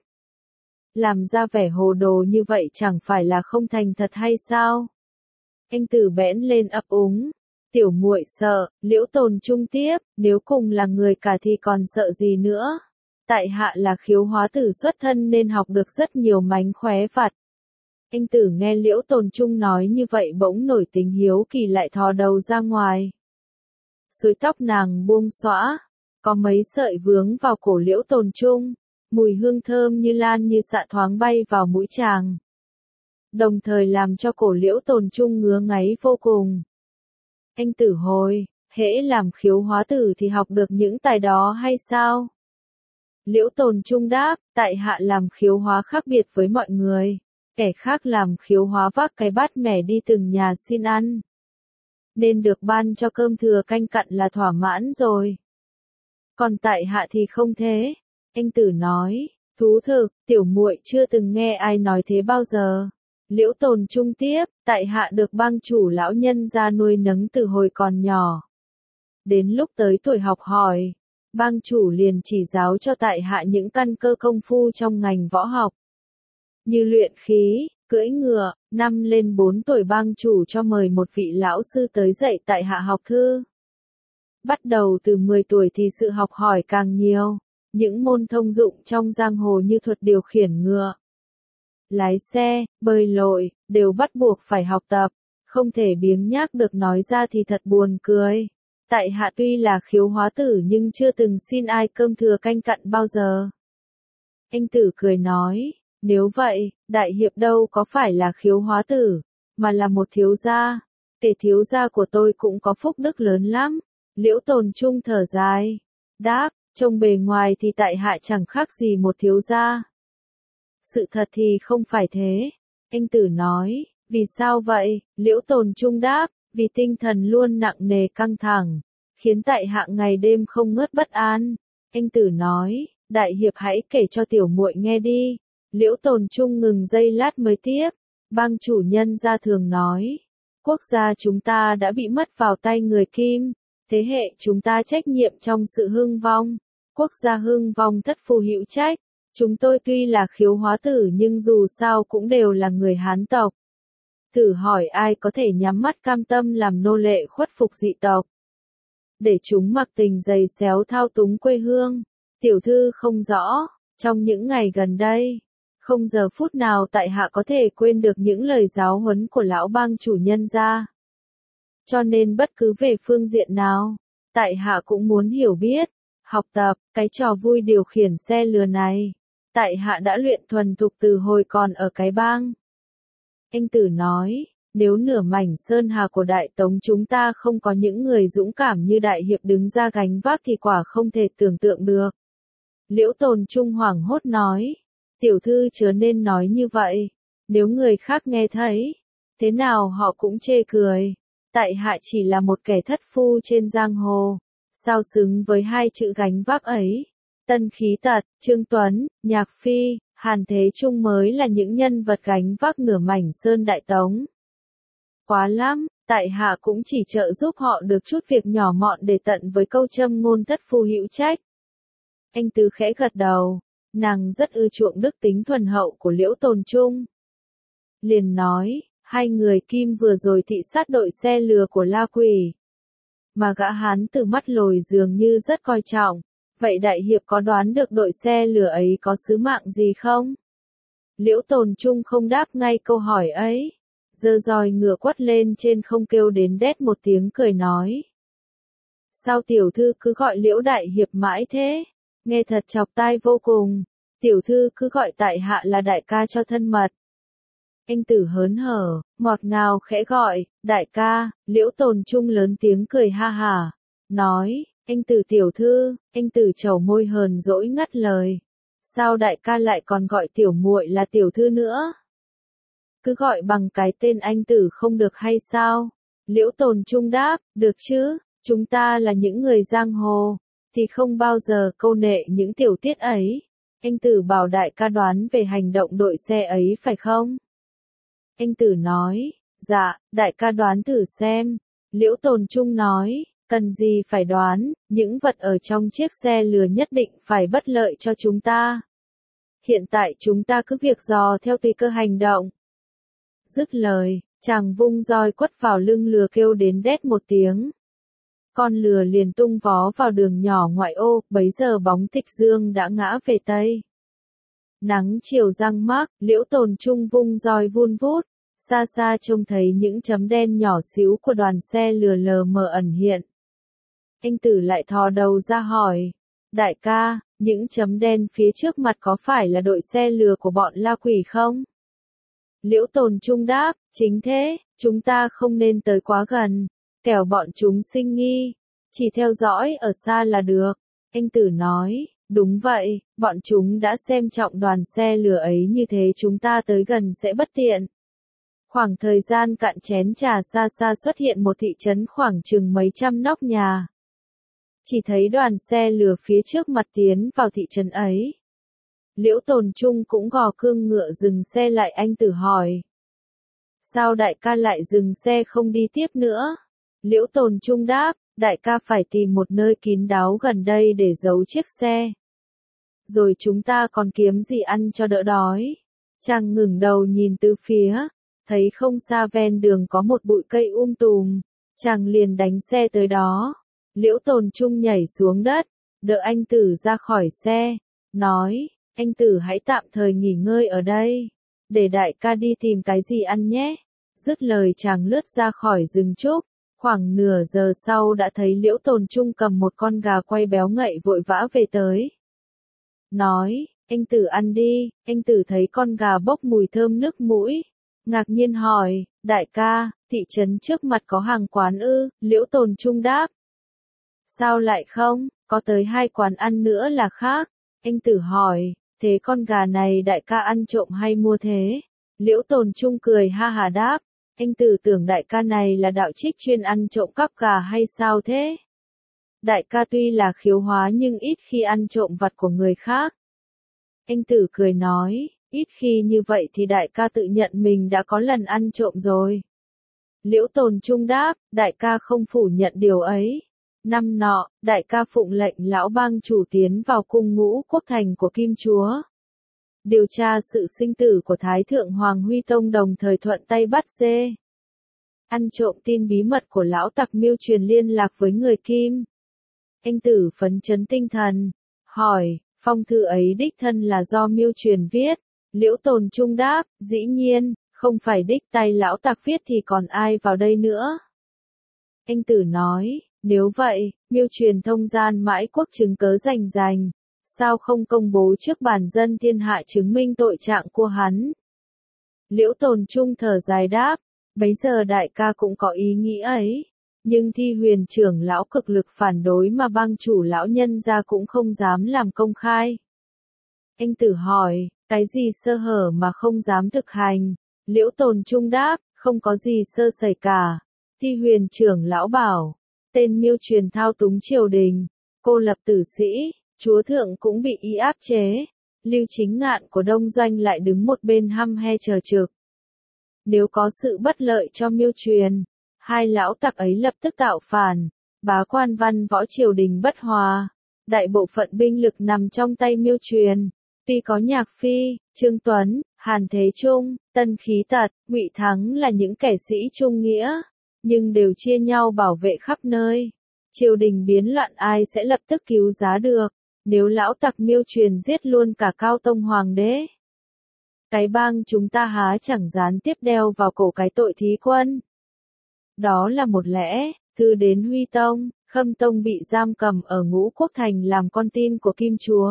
Làm ra vẻ hồ đồ như vậy chẳng phải là không thành thật hay sao? Anh Tử bẽn lên ấp úng, tiểu muội sợ. Liễu Tồn Trung tiếp, nếu cùng là người cả thì còn sợ gì nữa? Tại hạ là khiếu hóa tử xuất thân nên học được rất nhiều mánh khóe vặt. Anh Tử nghe Liễu Tồn Trung nói như vậy bỗng nổi tính hiếu kỳ lại thò đầu ra ngoài. Suối tóc nàng buông xõa, có mấy sợi vướng vào cổ Liễu Tồn Trung, mùi hương thơm như lan như xạ thoáng bay vào mũi chàng, đồng thời làm cho cổ Liễu Tồn Trung ngứa ngáy vô cùng. Anh Tử hồi, hễ làm khiếu hóa tử thì học được những tài đó hay sao? Liễu Tồn Trung đáp, tại hạ làm khiếu hóa khác biệt với mọi người, kẻ khác làm khiếu hóa vác cái bát mẻ đi từng nhà xin ăn, nên được ban cho cơm thừa canh cặn là thỏa mãn rồi. Còn tại hạ thì không thế. Anh Tử nói, thú thực, tiểu muội chưa từng nghe ai nói thế bao giờ. Liễu Tồn Trung tiếp, tại hạ được bang chủ lão nhân ra nuôi nấng từ hồi còn nhỏ. Đến lúc tới tuổi học hỏi, bang chủ liền chỉ giáo cho tại hạ những căn cơ công phu trong ngành võ học, như luyện khí, cưỡi ngựa. Năm lên bốn tuổi bang chủ cho mời một vị lão sư tới dạy tại hạ học thư. Bắt đầu từ mười tuổi thì sự học hỏi càng nhiều, những môn thông dụng trong giang hồ như thuật điều khiển ngựa, lái xe, bơi lội, đều bắt buộc phải học tập. không thể biếng nhác được nói ra thì thật buồn cười. Tại hạ tuy là khiếu hóa tử nhưng chưa từng xin ai cơm thừa canh cặn bao giờ. Anh Tử cười nói, nếu vậy, đại hiệp đâu có phải là khiếu hóa tử, mà là một thiếu gia. Tề thiếu gia của tôi cũng có phúc đức lớn lắm. Liễu Tồn Trung thở dài, đáp, trông bề ngoài thì tại hạ chẳng khác gì một thiếu gia. Sự thật thì không phải thế. Anh Tử nói, vì sao vậy? Liễu Tồn Trung đáp, vì tinh thần luôn nặng nề căng thẳng, khiến tại hạ ngày đêm không ngớt bất an. Anh Tử nói, đại hiệp hãy kể cho tiểu muội nghe đi. Liễu Tồn Trung ngừng giây lát mới tiếp, bang chủ nhân gia thường nói, quốc gia chúng ta đã bị mất vào tay người Kim, thế hệ chúng ta trách nhiệm trong sự hưng vong, quốc gia hưng vong thất phu hữu trách. Chúng tôi tuy là khiếu hóa tử nhưng dù sao cũng đều là người Hán tộc. Thử hỏi ai có thể nhắm mắt cam tâm làm nô lệ khuất phục dị tộc. Để chúng mặc tình giày xéo thao túng quê hương. Tiểu thư không rõ, trong những ngày gần đây, không giờ phút nào tại hạ có thể quên được những lời giáo huấn của lão bang chủ nhân gia. Cho nên bất cứ về phương diện nào, tại hạ cũng muốn hiểu biết, học tập, cái trò vui điều khiển xe lừa này. Tại hạ đã luyện thuần thục từ hồi còn ở cái bang. Anh Tử nói, nếu nửa mảnh sơn hà của Đại Tống chúng ta không có những người dũng cảm như đại hiệp đứng ra gánh vác thì quả không thể tưởng tượng được. Liễu Tồn Trung hoảng hốt nói, tiểu thư chớ nên nói như vậy, nếu người khác nghe thấy, thế nào họ cũng chê cười. Tại hạ chỉ là một kẻ thất phu trên giang hồ, sao xứng với hai chữ gánh vác ấy. Tân Khí Tật, Trương Tuấn, Nhạc Phi, Hàn Thế Trung mới là những nhân vật gánh vác nửa mảnh sơn Đại Tống. Quá lắm, tại hạ cũng chỉ trợ giúp họ được chút việc nhỏ mọn để tận với câu châm ngôn thất phu hữu trách. Anh Tứ khẽ gật đầu, nàng rất ưa chuộng đức tính thuần hậu của Liễu Tồn Trung. Liền nói, hai người Kim vừa rồi thị sát đội xe lừa của La Quỷ. Mà gã Hán từ mắt lồi dường như rất coi trọng. Vậy đại hiệp có đoán được đội xe lừa ấy có sứ mạng gì không? Liễu Tồn Trung không đáp ngay câu hỏi ấy. Giơ roi ngựa quất lên trên không kêu đến đét một tiếng cười nói. Sao tiểu thư cứ gọi Liễu đại hiệp mãi thế? Nghe thật chọc tai vô cùng. Tiểu thư cứ gọi tại hạ là đại ca cho thân mật. Anh Tử hớn hở, ngọt ngào khẽ gọi, đại ca. Liễu Tồn Trung lớn tiếng cười ha hả, nói. Anh Tử tiểu thư, anh Tử trầu môi hờn dỗi ngắt lời. Sao đại ca lại còn gọi tiểu muội là tiểu thư nữa? Cứ gọi bằng cái tên anh Tử không được hay sao? Liễu Tồn Trung đáp, được chứ, chúng ta là những người giang hồ, thì không bao giờ câu nệ những tiểu tiết ấy. Anh Tử bảo đại ca đoán về hành động đội xe ấy phải không? Anh Tử nói, dạ, đại ca đoán thử xem. Liễu Tồn Trung nói. Cần gì phải đoán, những vật ở trong chiếc xe lừa nhất định phải bất lợi cho chúng ta. Hiện tại chúng ta cứ việc dò theo tùy cơ hành động. Dứt lời, chàng vung roi quất vào lưng lừa kêu đến đét một tiếng. Con lừa liền tung vó vào đường nhỏ ngoại ô, bấy giờ bóng Tịch Dương đã ngã về Tây. Nắng chiều răng mác, Liễu Tồn Trung vung roi vun vút, xa xa trông thấy những chấm đen nhỏ xíu của đoàn xe lừa lờ mờ ẩn hiện. Anh Tử lại thò đầu ra hỏi, đại ca, những chấm đen phía trước mặt có phải là đội xe lừa của bọn La Quỷ không? Liễu Tồn Trung đáp, chính thế, chúng ta không nên tới quá gần, kẻo bọn chúng sinh nghi, chỉ theo dõi ở xa là được. Anh Tử nói, đúng vậy, bọn chúng đã xem trọng đoàn xe lừa ấy như thế chúng ta tới gần sẽ bất tiện. Khoảng thời gian cạn chén trà xa xa xuất hiện một thị trấn khoảng chừng mấy trăm nóc nhà. Chỉ thấy đoàn xe lừa phía trước mặt tiến vào thị trấn ấy. Liễu Tồn Trung cũng gò cương ngựa dừng xe lại. Anh Tử hỏi. Sao đại ca lại dừng xe không đi tiếp nữa? Liễu Tồn Trung đáp, đại ca phải tìm một nơi kín đáo gần đây để giấu chiếc xe. Rồi chúng ta còn kiếm gì ăn cho đỡ đói. Chàng ngừng đầu nhìn từ phía, thấy không xa ven đường có một bụi cây um tùm, chàng liền đánh xe tới đó. Liễu Tồn Trung nhảy xuống đất, đỡ anh Tử ra khỏi xe, nói, anh Tử hãy tạm thời nghỉ ngơi ở đây, để đại ca đi tìm cái gì ăn nhé. Dứt lời chàng lướt ra khỏi rừng trúc, khoảng nửa giờ sau đã thấy Liễu Tồn Trung cầm một con gà quay béo ngậy vội vã về tới. Nói, anh Tử ăn đi, anh Tử thấy con gà bốc mùi thơm nước mũi. Ngạc nhiên hỏi, đại ca, thị trấn trước mặt có hàng quán ư? Liễu Tồn Trung đáp. Sao lại không, có tới hai quán ăn nữa là khác. Anh Tử hỏi, thế con gà này đại ca ăn trộm hay mua thế? Liễu Tồn Trung cười ha hà đáp, anh Tử tưởng đại ca này là đạo trích chuyên ăn trộm cắp gà hay sao thế? Đại ca tuy là khiếu hóa nhưng ít khi ăn trộm vặt của người khác. Anh Tử cười nói, ít khi như vậy thì đại ca tự nhận mình đã có lần ăn trộm rồi. Liễu Tồn Trung đáp, đại ca không phủ nhận điều ấy. Năm nọ, đại ca phụng lệnh lão bang chủ tiến vào cung Ngũ Quốc Thành của Kim Chúa. Điều tra sự sinh tử của Thái Thượng Hoàng Huy Tông, đồng thời thuận tay bắt dê. Ăn trộm tin bí mật của lão tặc Miêu Truyền liên lạc với người Kim. Anh Tử phấn chấn tinh thần, hỏi, phong thư ấy đích thân là do Miêu Truyền viết. Liễu Tồn Trung đáp, dĩ nhiên, không phải đích tay lão tặc viết thì còn ai vào đây nữa. Anh Tử nói, nếu vậy, Miêu Truyền thông gian mãi quốc chứng cớ rành rành, sao không công bố trước bản dân thiên hạ chứng minh tội trạng của hắn? Liễu Tồn Trung thở dài đáp, bấy giờ đại ca cũng có ý nghĩ ấy, nhưng Thi Huyền trưởng lão cực lực phản đối mà bang chủ lão nhân ra cũng không dám làm công khai. Anh Tử hỏi, cái gì sơ hở mà không dám thực hành? Liễu Tồn Trung đáp, không có gì sơ sẩy cả. Thi Huyền trưởng lão bảo, tên Miêu Truyền thao túng triều đình, cô lập tử sĩ, chúa thượng cũng bị y áp chế. Lưu Chính Ngạn của Đông Doanh lại đứng một bên hăm he chờ trực. Nếu có sự bất lợi cho Miêu Truyền, hai lão tặc ấy lập tức tạo phản, bá quan văn võ triều đình bất hòa. Đại bộ phận binh lực nằm trong tay Miêu Truyền. Tuy có Nhạc Phi, Trương Tuấn, Hàn Thế Trung, Tân Khí Tật, Ngụy Thắng là những kẻ sĩ trung nghĩa, nhưng đều chia nhau bảo vệ khắp nơi. Triều đình biến loạn ai sẽ lập tức cứu giá được, nếu lão tặc Miêu Truyền giết luôn cả Cao Tông Hoàng đế. Cái bang chúng ta há chẳng gián tiếp đeo vào cổ cái tội thí quân. Đó là một lẽ, thư đến Huy Tông, Khâm Tông bị giam cầm ở Ngũ Quốc Thành làm con tin của Kim Chúa.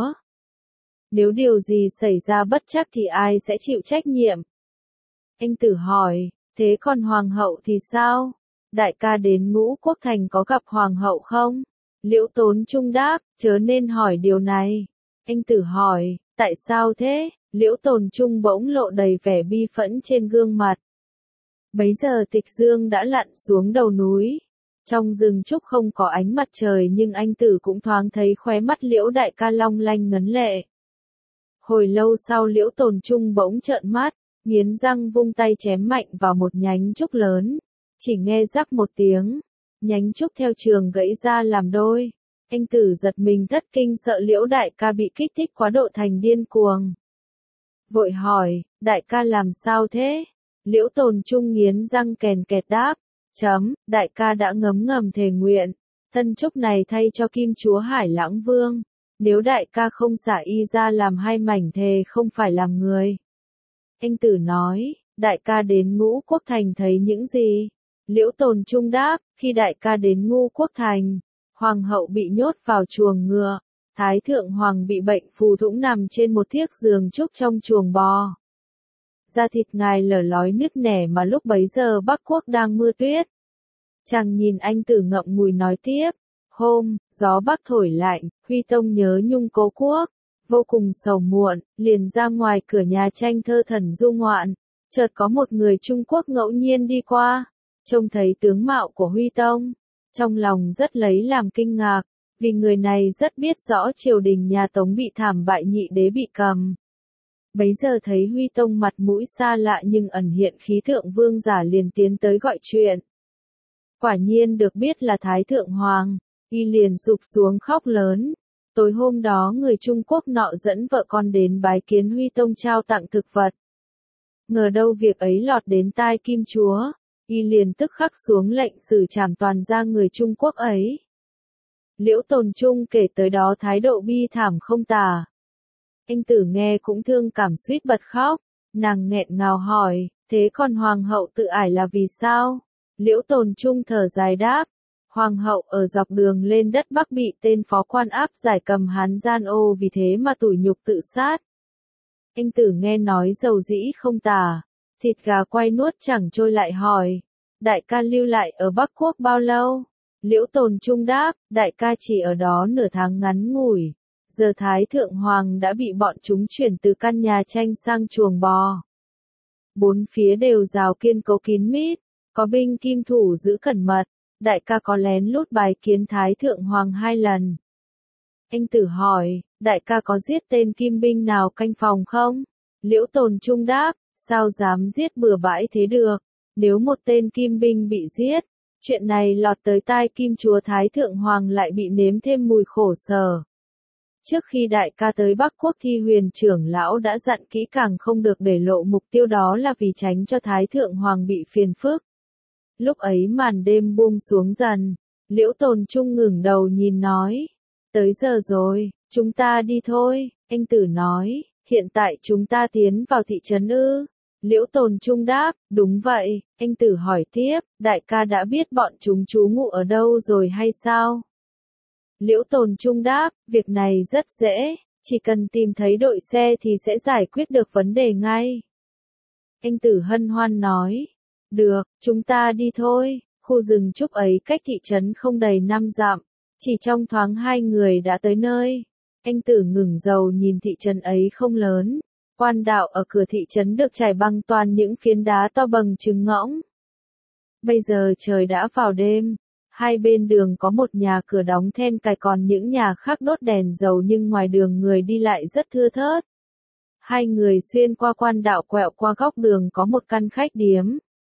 Nếu điều gì xảy ra bất trắc thì ai sẽ chịu trách nhiệm? Anh Tử hỏi, thế còn Hoàng hậu thì sao? Đại ca đến Ngũ Quốc Thành có gặp Hoàng hậu không? Liễu Tồn Trung đáp, chớ nên hỏi điều này. Anh Tử hỏi, tại sao thế? Liễu Tồn Trung bỗng lộ đầy vẻ bi phẫn trên gương mặt. Bấy giờ Tịch Dương đã lặn xuống đầu núi. Trong rừng trúc không có ánh mặt trời nhưng anh Tử cũng thoáng thấy khóe mắt Liễu đại ca long lanh ngấn lệ. Hồi lâu sau Liễu Tồn Trung bỗng trợn mắt, nghiến răng vung tay chém mạnh vào một nhánh trúc lớn. Chỉ nghe rắc một tiếng, nhánh trúc theo trường gãy ra làm đôi. Anh Tử giật mình thất kinh sợ Liễu đại ca bị kích thích quá độ thành điên cuồng. Vội hỏi, đại ca làm sao thế? Liễu Tồn Trung nghiến răng kèn kẹt đáp, chấm, đại ca đã ngấm ngầm thề nguyện, thân trúc này thay cho Kim Chúa Hải Lãng Vương. Nếu đại ca không xả y ra làm hai mảnh thề không phải làm người. Anh Tử nói, đại ca đến Ngũ Quốc Thành thấy những gì? Liễu Tồn Trung đáp, khi đại ca đến Ngũ Quốc Thành, Hoàng hậu bị nhốt vào chuồng ngựa, Thái Thượng Hoàng bị bệnh phù thủng nằm trên một chiếc giường trúc trong chuồng bò. Da thịt ngài lở lói nứt nẻ mà lúc bấy giờ Bắc Quốc đang mưa tuyết. Chàng nhìn anh Tử ngậm ngùi nói tiếp. Hôm, gió bắc thổi lạnh, Huy Tông nhớ nhung cố quốc, vô cùng sầu muộn, liền ra ngoài cửa nhà tranh thơ thần du ngoạn. Chợt có một người Trung Quốc ngẫu nhiên đi qua, trông thấy tướng mạo của Huy Tông, trong lòng rất lấy làm kinh ngạc, vì người này rất biết rõ triều đình nhà Tống bị thảm bại, nhị đế bị cầm. Bấy giờ thấy Huy Tông mặt mũi xa lạ nhưng ẩn hiện khí thượng vương giả liền tiến tới gọi chuyện. Quả nhiên được biết là Thái Thượng Hoàng. Y liền sụp xuống khóc lớn. Tối hôm đó người Trung Quốc nọ dẫn vợ con đến bái kiến Huy Tông trao tặng thực vật. Ngờ đâu việc ấy lọt đến tai Kim Chúa. Y liền tức khắc xuống lệnh xử trảm toàn ra người Trung Quốc ấy. Liễu Tồn Trung kể tới đó thái độ bi thảm không tả. Anh Tử nghe cũng thương cảm suýt bật khóc. Nàng nghẹn ngào hỏi, Thế còn hoàng hậu tự ải là vì sao? Liễu Tồn Trung thở dài đáp. Hoàng hậu ở dọc đường lên đất Bắc bị tên phó quan áp giải cầm hán gian ô vì thế mà tủi nhục tự sát. Anh Tử nghe nói dầu dĩ không tả, thịt gà quay nuốt chẳng trôi lại hỏi. Đại ca lưu lại ở Bắc Quốc bao lâu? Liễu Tồn Trung đáp, đại ca chỉ ở đó nửa tháng ngắn ngủi. Giờ Thái Thượng Hoàng đã bị bọn chúng chuyển từ căn nhà tranh sang chuồng bò. Bốn phía đều rào kiên cố kín mít, có binh kim thủ giữ cẩn mật. Đại ca có lén lút bài kiến Thái Thượng Hoàng hai lần. Anh Tử hỏi, đại ca có giết tên kim binh nào canh phòng không? Liễu Tồn Trung đáp, sao dám giết bừa bãi thế được? Nếu một tên kim binh bị giết, chuyện này lọt tới tai kim chúa Thái Thượng Hoàng lại bị nếm thêm mùi khổ sở. Trước khi đại ca tới Bắc Quốc thì Huyền trưởng lão đã dặn kỹ càng không được để lộ mục tiêu, đó là vì tránh cho Thái Thượng Hoàng bị phiền phức. Lúc ấy màn đêm buông xuống dần, Liễu Tồn Trung ngẩng đầu nhìn nói, tới giờ rồi, chúng ta đi thôi. Anh Tử nói, hiện tại chúng ta tiến vào thị trấn ư? Liễu Tồn Trung đáp, đúng vậy. Anh Tử hỏi tiếp, đại ca đã biết bọn chúng trú ngụ ở đâu rồi hay sao? Liễu Tồn Trung đáp, việc này rất dễ, chỉ cần tìm thấy đội xe thì sẽ giải quyết được vấn đề ngay. Anh Tử hân hoan nói, được, chúng ta đi thôi. Khu rừng trúc ấy cách thị trấn không đầy năm dặm, chỉ trong thoáng hai người đã tới nơi. Anh Tử ngẩng đầu nhìn thị trấn ấy không lớn, quan đạo ở cửa thị trấn được trải bằng toàn những phiến đá to bằng trứng ngỗng. Bây giờ trời đã vào đêm, hai bên đường có một nhà cửa đóng then cài, còn những nhà khác đốt đèn dầu, nhưng ngoài đường người đi lại rất thưa thớt. Hai người xuyên qua quan đạo quẹo qua góc đường có một căn khách điếm.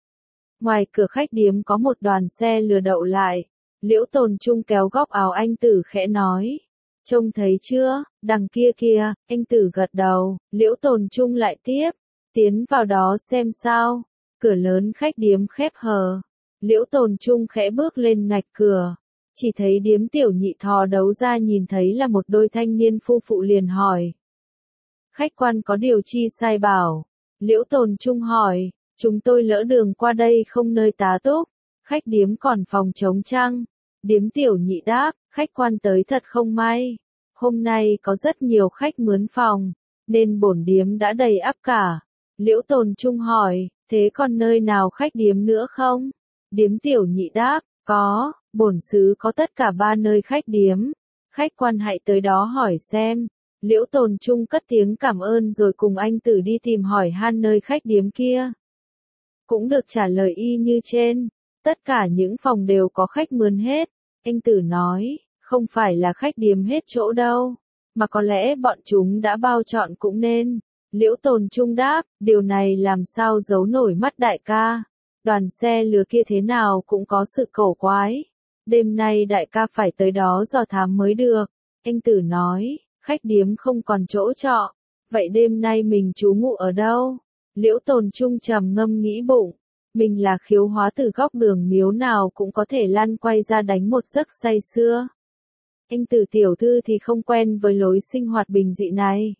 Ngoài cửa khách điếm có một đoàn xe lừa đậu lại. Liễu Tồn Trung kéo góc áo anh Tử khẽ nói. Trông thấy chưa, đằng kia kìa. Anh Tử gật đầu. Liễu Tồn Trung lại tiếp. Tiến vào đó xem sao. Cửa lớn khách điếm khép hờ. Liễu Tồn Trung khẽ bước lên ngạch cửa. Chỉ thấy điếm tiểu nhị thò đấu ra, nhìn thấy là một đôi thanh niên phu phụ liền hỏi. Khách quan có điều chi sai bảo? Liễu Tồn Trung hỏi. Chúng tôi lỡ đường qua đây không nơi tá túc. Khách điếm còn phòng trống chăng? Điếm tiểu nhị đáp, khách quan tới thật không may. Hôm nay có rất nhiều khách mướn phòng, nên bổn điếm đã đầy ắp cả. Liễu Tồn Trung hỏi, thế còn nơi nào khách điếm nữa không? Điếm tiểu nhị đáp, có, bổn xứ có tất cả ba nơi khách điếm. Khách quan hãy tới đó hỏi xem. Liễu Tồn Trung cất tiếng cảm ơn rồi cùng anh Tử đi tìm hỏi han nơi khách điếm kia. Cũng được trả lời y như trên. Tất cả những phòng đều có khách mướn hết. Anh Tử nói, không phải là khách điếm hết chỗ đâu, mà có lẽ bọn chúng đã bao trọn cũng nên. Liễu Tồn Trung đáp, điều này làm sao giấu nổi mắt đại ca. Đoàn xe lừa kia thế nào cũng có sự cổ quái. Đêm nay đại ca phải tới đó dò thám mới được. Anh Tử nói, khách điếm không còn chỗ trọ. Vậy đêm nay mình trú ngụ ở đâu? Liễu Tồn Trung trầm ngâm nghĩ bụng. Mình là khiếu hóa từ góc đường miếu nào cũng có thể lăn quay ra đánh một giấc say sưa. Anh Tử tiểu thư thì không quen với lối sinh hoạt bình dị này.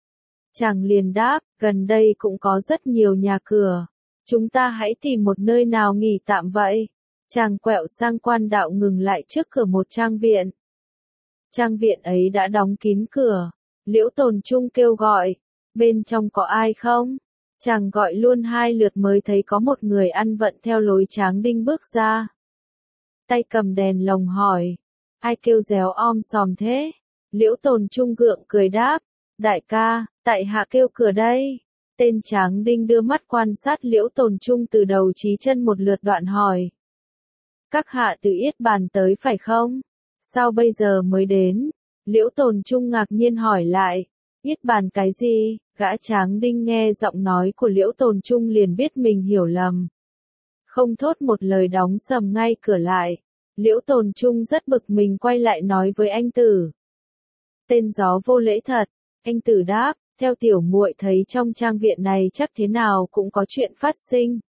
Chàng liền đáp, gần đây cũng có rất nhiều nhà cửa. Chúng ta hãy tìm một nơi nào nghỉ tạm vậy. Chàng quẹo sang quan đạo ngừng lại trước cửa một trang viện. Trang viện ấy đã đóng kín cửa. Liễu Tồn Trung kêu gọi, bên trong có ai không? Chàng gọi luôn hai lượt mới thấy có một người ăn vận theo lối Tráng Đinh bước ra. Tay cầm đèn lồng hỏi, ai kêu réo om sòm thế? Liễu Tồn Trung gượng cười đáp, đại ca, tại hạ kêu cửa đây. Tên Tráng Đinh đưa mắt quan sát Liễu Tồn Trung từ đầu chí chân một lượt đoạn hỏi. Các hạ từ Yết Bàn tới phải không? Sao bây giờ mới đến? Liễu Tồn Trung ngạc nhiên hỏi lại. Yết Bàn cái gì? Gã Tráng Đinh nghe giọng nói của Liễu Tồn Trung liền biết mình hiểu lầm. Không thốt một lời đóng sầm ngay cửa lại. Liễu Tồn Trung rất bực mình quay lại nói với anh Tử. Tên gió vô lễ thật. Anh Tử đáp, theo tiểu muội thấy trong trang viện này chắc thế nào cũng có chuyện phát sinh.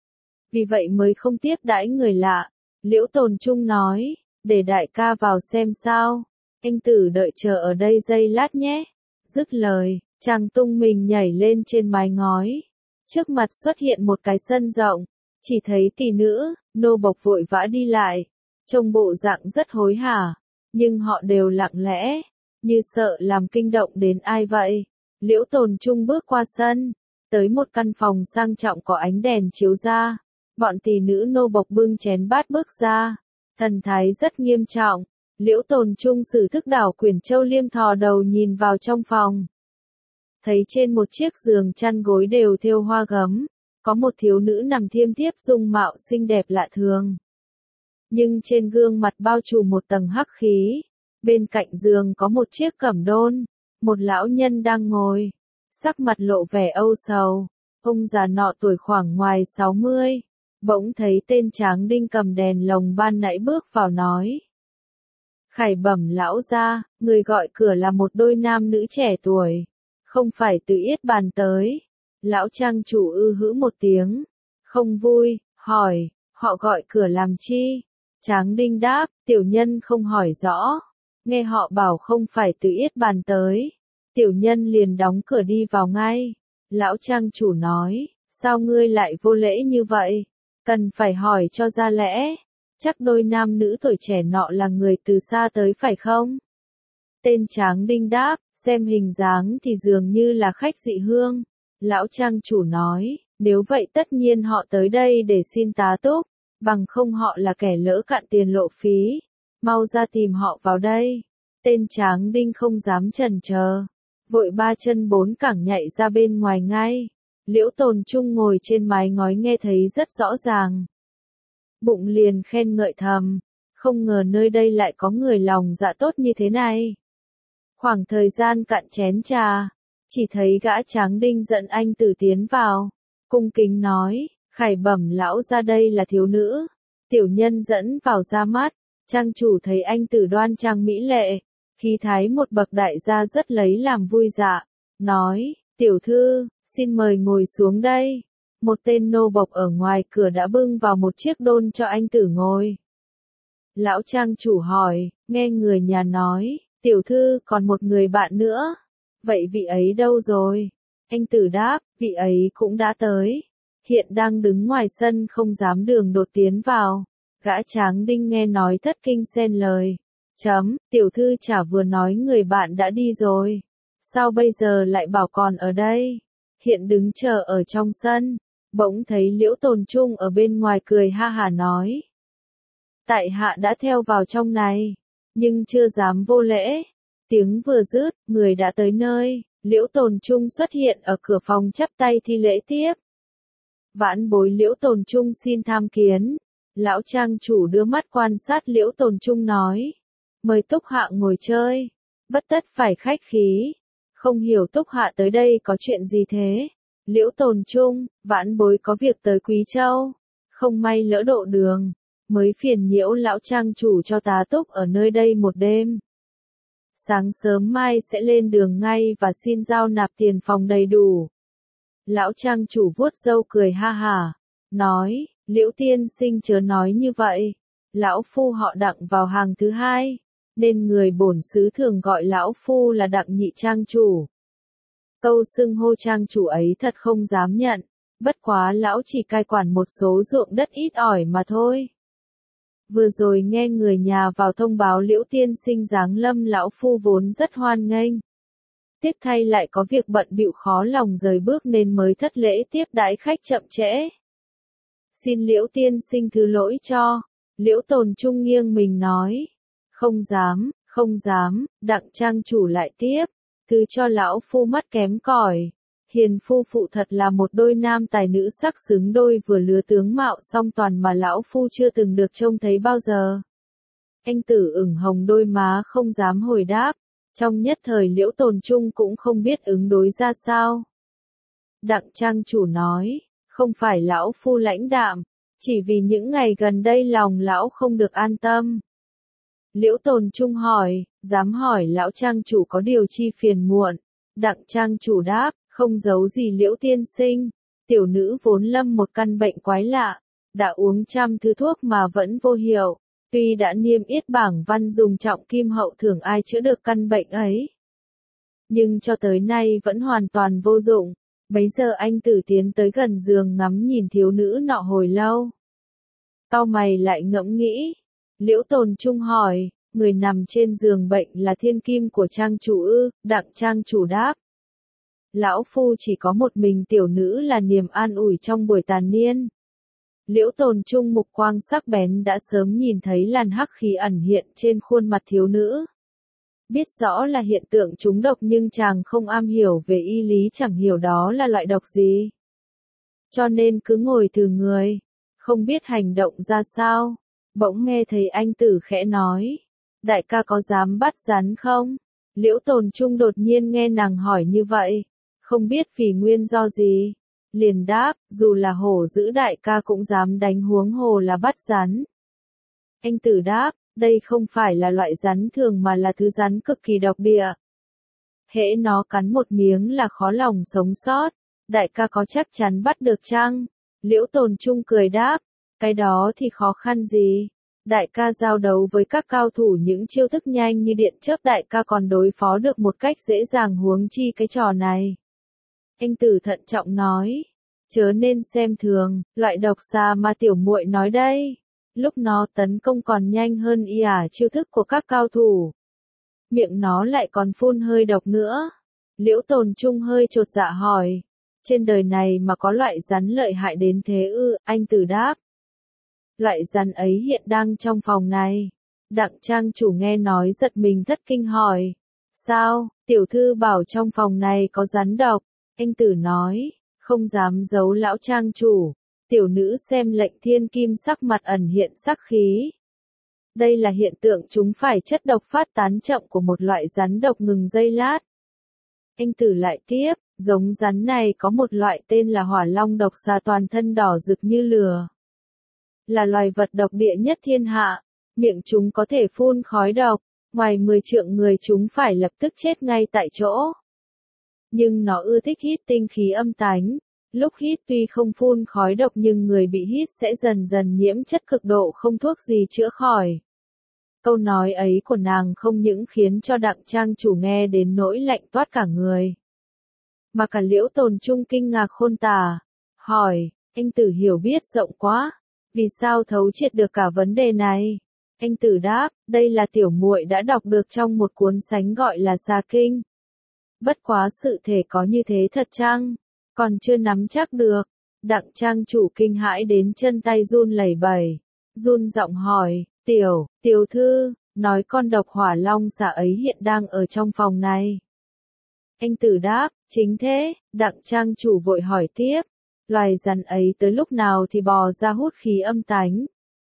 Vì vậy mới không tiếp đãi người lạ. Liễu Tồn Trung nói, để đại ca vào xem sao. Anh Tử đợi chờ ở đây giây lát nhé. Dứt lời, chàng tung mình nhảy lên trên mái ngói. Trước mặt xuất hiện một cái sân rộng, chỉ thấy tỷ nữ, nô bộc vội vã đi lại, trông bộ dạng rất hối hả, nhưng họ đều lặng lẽ, như sợ làm kinh động đến ai vậy. Liễu Tồn Trung bước qua sân, tới một căn phòng sang trọng có ánh đèn chiếu ra, bọn tỷ nữ nô bộc bưng chén bát bước ra, thần thái rất nghiêm trọng. Liễu Tồn Trung sử thức đảo quyển châu liêm thò đầu nhìn vào trong phòng. Thấy trên một chiếc giường chăn gối đều thêu hoa gấm, có một thiếu nữ nằm thiêm thiếp dung mạo xinh đẹp lạ thường. Nhưng trên gương mặt bao trùm một tầng hắc khí, bên cạnh giường có một chiếc cẩm đôn, một lão nhân đang ngồi, sắc mặt lộ vẻ âu sầu. Ông già nọ tuổi khoảng ngoài sáu mươi, bỗng thấy tên Tráng Đinh cầm đèn lồng ban nãy bước vào nói. Khải bẩm lão gia, người gọi cửa là một đôi nam nữ trẻ tuổi, không phải từ Yết Bàn tới. Lão trang chủ ư hữ một tiếng, không vui, hỏi, họ gọi cửa làm chi? Tráng Đinh đáp, tiểu nhân không hỏi rõ, nghe họ bảo không phải từ Yết Bàn tới, tiểu nhân liền đóng cửa đi vào ngay. Lão trang chủ nói, sao ngươi lại vô lễ như vậy? Cần phải hỏi cho ra lẽ. Chắc đôi nam nữ tuổi trẻ nọ là người từ xa tới phải không? Tên Tráng Đinh đáp, xem hình dáng thì dường như là khách dị hương. Lão trang chủ nói, nếu vậy tất nhiên họ tới đây để xin tá túc, bằng không họ là kẻ lỡ cạn tiền lộ phí. Mau ra tìm họ vào đây. Tên Tráng Đinh không dám chần chờ, vội ba chân bốn cẳng nhảy ra bên ngoài ngay. Liễu Tồn Trung ngồi trên mái ngói nghe thấy rất rõ ràng. Bụng liền khen ngợi thầm, không ngờ nơi đây lại có người lòng dạ tốt như thế này. Khoảng thời gian cạn chén trà, chỉ thấy gã Tráng Đinh dẫn anh tử tiến vào, cung kính nói, khải bẩm lão ra đây là thiếu nữ. Tiểu nhân dẫn vào ra mắt, trang chủ thấy anh tử đoan trang mỹ lệ, khí thái một bậc đại gia rất lấy làm vui dạ, nói, tiểu thư, xin mời ngồi xuống đây. Một tên nô bộc ở ngoài cửa đã bưng vào một chiếc đôn cho anh tử ngồi. Lão trang chủ hỏi, nghe người nhà nói, tiểu thư còn một người bạn nữa. Vậy vị ấy đâu rồi? Anh tử đáp, vị ấy cũng đã tới. Hiện đang đứng ngoài sân không dám đường đột tiến vào. Gã Tráng Đinh nghe nói thất kinh xen lời. Chấm, tiểu thư chả vừa nói người bạn đã đi rồi. Sao bây giờ lại bảo còn ở đây? Hiện đứng chờ ở trong sân. Bỗng thấy Liễu Tồn Trung ở bên ngoài cười ha hả nói. Tại hạ đã theo vào trong này, nhưng chưa dám vô lễ. Tiếng vừa dứt, người đã tới nơi, Liễu Tồn Trung xuất hiện ở cửa phòng chắp tay thi lễ tiếp. Vãn bối Liễu Tồn Trung xin tham kiến. Lão trang chủ đưa mắt quan sát Liễu Tồn Trung nói. Mời Túc Hạ ngồi chơi, bất tất phải khách khí. Không hiểu Túc Hạ tới đây có chuyện gì thế? Liễu Tồn Trung, vãn bối có việc tới Quý Châu, không may lỡ độ đường, mới phiền nhiễu lão trang chủ cho tá túc ở nơi đây một đêm. Sáng sớm mai sẽ lên đường ngay và xin giao nạp tiền phòng đầy đủ. Lão trang chủ vuốt râu cười ha hả, nói, Liễu tiên sinh chớ nói như vậy, lão phu họ Đặng vào hàng thứ hai, nên người bổn xứ thường gọi lão phu là Đặng nhị trang chủ. Câu xưng hô trang chủ ấy thật không dám nhận, bất quá lão chỉ cai quản một số ruộng đất ít ỏi mà thôi. Vừa rồi nghe người nhà vào thông báo Liễu tiên sinh giáng lâm lão phu vốn rất hoan nghênh. Tiếc thay lại có việc bận bịu khó lòng rời bước nên mới thất lễ tiếp đãi khách chậm trễ. Xin Liễu tiên sinh thứ lỗi cho. Liễu Tồn Trung nghiêng mình nói. Không dám, không dám, Đặng trang chủ lại tiếp. Thứ cho lão phu mắt kém cỏi. Hiền phu phụ thật là một đôi nam tài nữ sắc xứng đôi vừa lứa tướng mạo song toàn mà lão phu chưa từng được trông thấy bao giờ. Anh tử ửng hồng đôi má không dám hồi đáp. Trong nhất thời Liễu Tồn Trung cũng không biết ứng đối ra sao. Đặng trang chủ nói, không phải lão phu lãnh đạm, chỉ vì những ngày gần đây lòng lão không được an tâm. Liễu Tồn Trung hỏi, dám hỏi lão trang chủ có điều chi phiền muộn. Đặng trang chủ đáp, không giấu gì Liễu tiên sinh, tiểu nữ vốn lâm một căn bệnh quái lạ, đã uống trăm thứ thuốc mà vẫn vô hiệu. Tuy đã niêm yết bảng văn dùng trọng kim hậu thưởng ai chữa được căn bệnh ấy, nhưng cho tới nay vẫn hoàn toàn vô dụng. Bấy giờ anh Tử tiến tới gần giường ngắm nhìn thiếu nữ nọ hồi lâu. Cau mày lại ngẫm nghĩ. Liễu Tồn Trung hỏi, người nằm trên giường bệnh là thiên kim của trang chủ ư? Đặng trang chủ đáp. Lão phu chỉ có một mình tiểu nữ là niềm an ủi trong buổi tàn niên. Liễu Tồn Trung mục quang sắc bén đã sớm nhìn thấy làn hắc khí ẩn hiện trên khuôn mặt thiếu nữ. Biết rõ là hiện tượng trúng độc nhưng chàng không am hiểu về y lý, chẳng hiểu đó là loại độc gì. Cho nên cứ ngồi thừ người, không biết hành động ra sao. Bỗng nghe thấy anh Tử khẽ nói, đại ca có dám bắt rắn không? Liễu Tồn Trung đột nhiên nghe nàng hỏi như vậy, không biết vì nguyên do gì. Liền đáp, dù là hổ dữ đại ca cũng dám đánh, huống hồ là bắt rắn. Anh Tử đáp, đây không phải là loại rắn thường mà là thứ rắn cực kỳ độc địa. Hễ nó cắn một miếng là khó lòng sống sót. Đại ca có chắc chắn bắt được chăng? Liễu Tồn Trung cười đáp, cái đó thì khó khăn gì. Đại ca giao đấu với các cao thủ những chiêu thức nhanh như điện chớp, đại ca còn đối phó được một cách dễ dàng, huống chi cái trò này. Anh Tử thận trọng nói, chớ nên xem thường, loại độc xà mà tiểu muội nói đây. Lúc nó tấn công còn nhanh hơn y ả chiêu thức của các cao thủ. Miệng nó lại còn phun hơi độc nữa. Liễu Tồn Trung hơi chột dạ hỏi, trên đời này mà có loại rắn lợi hại đến thế ư? Anh Tử đáp, loại rắn ấy hiện đang trong phòng này. Đặng trang chủ nghe nói giật mình thất kinh hỏi, sao, tiểu thư bảo trong phòng này có rắn độc? Anh Tử nói, không dám giấu lão trang chủ. Tiểu nữ xem lệnh thiên kim sắc mặt ẩn hiện sắc khí. Đây là hiện tượng chúng phải chất độc phát tán chậm của một loại rắn độc ngừng giây lát. Anh Tử lại tiếp, giống rắn này có một loại tên là hỏa long độc xà, toàn thân đỏ rực như lửa. Là loài vật độc địa nhất thiên hạ, miệng chúng có thể phun khói độc, ngoài mười trượng người chúng phải lập tức chết ngay tại chỗ. Nhưng nó ưa thích hít tinh khí âm tánh. Lúc hít tuy không phun khói độc nhưng người bị hít sẽ dần dần nhiễm chất cực độ không thuốc gì chữa khỏi. Câu nói ấy của nàng không những khiến cho đặng trang chủ nghe đến nỗi lạnh toát cả người, mà cả Liễu Tồn Trung kinh ngạc khôn tả, hỏi, anh Tử hiểu biết rộng quá, vì sao thấu triệt được cả vấn đề này? Anh Tử đáp, đây là tiểu muội đã đọc được trong một cuốn sánh gọi là Xà Kinh. Bất quá sự thể có như thế thật chăng? Còn chưa nắm chắc được. Đặng trang chủ kinh hãi đến chân tay run lẩy bẩy, run giọng hỏi, tiểu, tiểu thư, nói con độc hỏa long xà ấy hiện đang ở trong phòng này. Anh Tử đáp, chính thế. Đặng trang chủ vội hỏi tiếp, loài rắn ấy tới lúc nào thì bò ra hút khí âm tánh?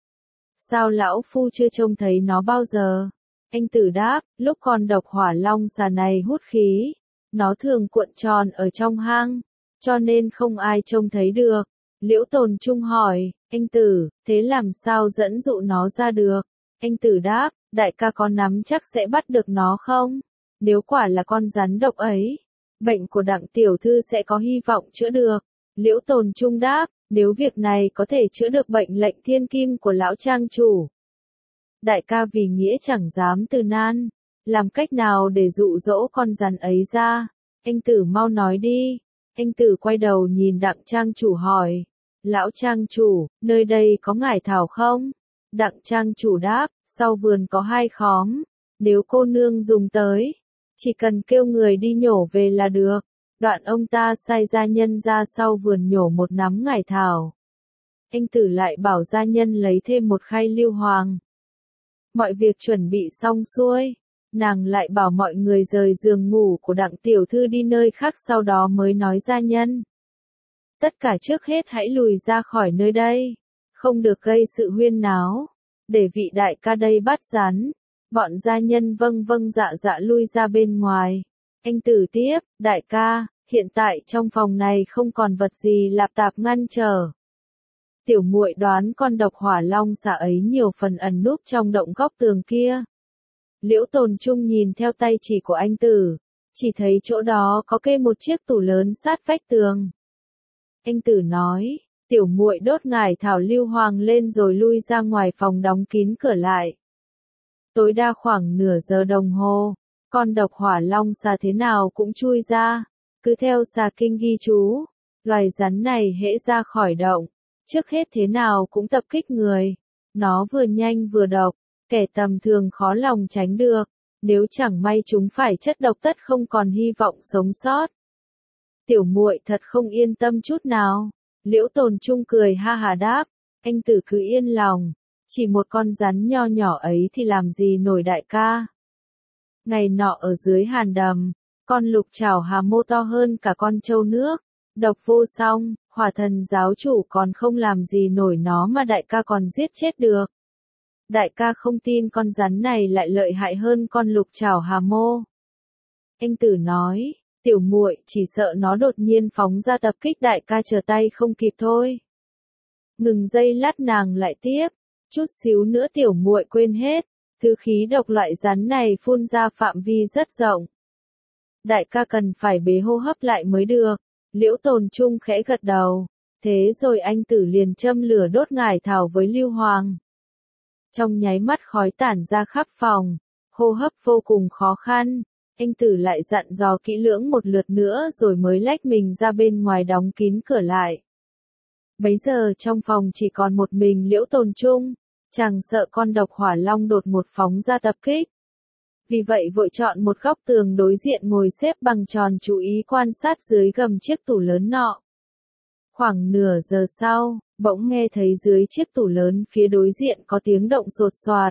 Sao lão phu chưa trông thấy nó bao giờ? Anh Tử đáp, lúc con độc hỏa long xà này hút khí, nó thường cuộn tròn ở trong hang, cho nên không ai trông thấy được. Liễu Tồn Trung hỏi, anh Tử, thế làm sao dẫn dụ nó ra được? Anh Tử đáp, đại ca có nắm chắc sẽ bắt được nó không? Nếu quả là con rắn độc ấy, bệnh của đặng tiểu thư sẽ có hy vọng chữa được. Liễu Tồn Trung đáp, nếu việc này có thể chữa được bệnh lệnh thiên kim của lão trang chủ, đại ca vì nghĩa chẳng dám từ nan. Làm cách nào để dụ dỗ con rắn ấy ra? Anh Tử mau nói đi. Anh Tử quay đầu nhìn đặng trang chủ hỏi, lão trang chủ, nơi đây có ngải thảo không? Đặng trang chủ đáp, sau vườn có hai khóm, nếu cô nương dùng tới, chỉ cần kêu người đi nhổ về là được. Đoạn ông ta sai gia nhân ra sau vườn nhổ một nắm ngải thảo. Anh Tử lại bảo gia nhân lấy thêm một khay lưu hoàng. Mọi việc chuẩn bị xong xuôi, nàng lại bảo mọi người rời giường ngủ của đặng tiểu thư đi nơi khác, sau đó mới nói gia nhân, tất cả trước hết hãy lùi ra khỏi nơi đây, không được gây sự huyên náo, để vị đại ca đây bắt rắn. Bọn gia nhân vâng vâng dạ dạ lui ra bên ngoài. Anh Tử tiếp, đại ca, hiện tại trong phòng này không còn vật gì lạp tạp ngăn trở. Tiểu muội đoán con độc hỏa long xà ấy nhiều phần ẩn núp trong động góc tường kia. Liễu Tồn Trung nhìn theo tay chỉ của anh Tử, chỉ thấy chỗ đó có kê một chiếc tủ lớn sát vách tường. Anh Tử nói, tiểu muội đốt ngải thảo lưu hoàng lên rồi lui ra ngoài phòng đóng kín cửa lại. Tối đa khoảng nửa giờ đồng hồ, con độc hỏa long xà thế nào cũng chui ra. Cứ theo xà kinh ghi chú, loài rắn này hễ ra khỏi động, trước hết thế nào cũng tập kích người. Nó vừa nhanh vừa độc, kẻ tầm thường khó lòng tránh được, nếu chẳng may chúng phải chất độc tất không còn hy vọng sống sót. Tiểu muội thật không yên tâm chút nào. Liễu Tồn Trung cười ha hà đáp, anh tử cứ yên lòng, chỉ một con rắn nho nhỏ ấy thì làm gì nổi đại ca. Ngày nọ ở dưới hàn đầm, con lục trảo hà mô to hơn cả con trâu nước, độc vô song, hỏa thần giáo chủ còn không làm gì nổi nó mà đại ca còn giết chết được. Đại ca không tin con rắn này lại lợi hại hơn con lục trảo hà mô. Anh tử nói, tiểu muội chỉ sợ nó đột nhiên phóng ra tập kích đại ca chờ tay không kịp thôi. Ngừng giây lát nàng lại tiếp, chút xíu nữa tiểu muội quên hết, thứ khí độc loại rắn này phun ra phạm vi rất rộng. Đại ca cần phải bế hô hấp lại mới được. Liễu Tồn Trung khẽ gật đầu, thế rồi anh tử liền châm lửa đốt ngải thảo với Lưu Hoàng. Trong nháy mắt khói tản ra khắp phòng, hô hấp vô cùng khó khăn, anh tử lại dặn dò kỹ lưỡng một lượt nữa rồi mới lách mình ra bên ngoài đóng kín cửa lại. Bấy giờ trong phòng chỉ còn một mình Liễu Tồn Trung, chàng sợ con độc hỏa long đột ngột phóng ra tập kích. Vì vậy vội chọn một góc tường đối diện ngồi xếp bằng tròn chú ý quan sát dưới gầm chiếc tủ lớn nọ. Khoảng nửa giờ sau, bỗng nghe thấy dưới chiếc tủ lớn phía đối diện có tiếng động sột soạt.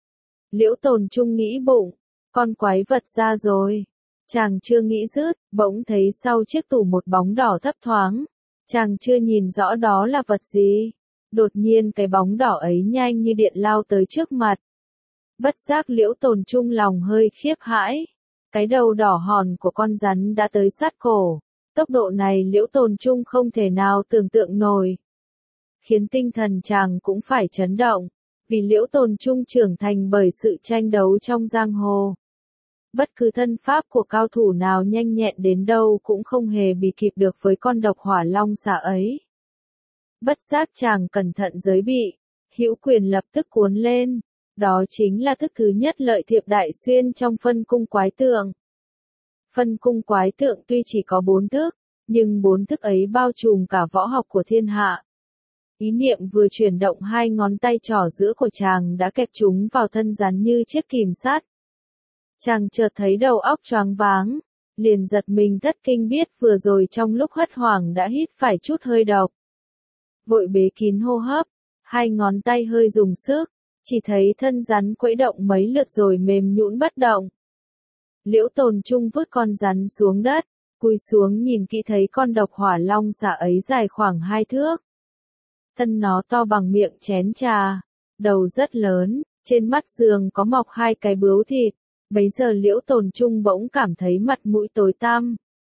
Liễu Tồn Trung nghĩ bụng, con quái vật ra rồi. Chàng chưa nghĩ dứt, bỗng thấy sau chiếc tủ một bóng đỏ thấp thoáng. Chàng chưa nhìn rõ đó là vật gì. Đột nhiên cái bóng đỏ ấy nhanh như điện lao tới trước mặt. Bất giác Liễu Tồn Trung lòng hơi khiếp hãi. Cái đầu đỏ hòn của con rắn đã tới sát cổ. Tốc độ này Liễu Tồn Trung không thể nào tưởng tượng nổi. Khiến tinh thần chàng cũng phải chấn động. Vì Liễu Tồn Trung trưởng thành bởi sự tranh đấu trong giang hồ. Bất cứ thân pháp của cao thủ nào nhanh nhẹn đến đâu cũng không hề bị kịp được với con độc hỏa long xà ấy. Bất giác chàng cẩn thận giới bị. Hữu quyền lập tức cuốn lên. Đó chính là thức thứ nhất lợi thiệp đại xuyên trong phân cung quái tượng. Phân cung quái tượng tuy chỉ có bốn thức, nhưng bốn thức ấy bao trùm cả võ học của thiên hạ. Ý niệm vừa chuyển động hai ngón tay trỏ giữa của chàng đã kẹp chúng vào thân rắn như chiếc kìm sắt. Chàng chợt thấy đầu óc choáng váng, liền giật mình thất kinh biết vừa rồi trong lúc hất hoảng đã hít phải chút hơi độc. Vội bế kín hô hấp, hai ngón tay hơi dùng sức. Chỉ thấy thân rắn quẫy động mấy lượt rồi mềm nhũn bất động. Liễu Tồn Trung vứt con rắn xuống đất, cúi xuống nhìn kỹ thấy con độc hỏa long xà ấy dài khoảng hai thước. Thân nó to bằng miệng chén trà, đầu rất lớn, trên mắt giường có mọc hai cái bướu thịt. Bấy giờ Liễu Tồn Trung bỗng cảm thấy mặt mũi tối tăm.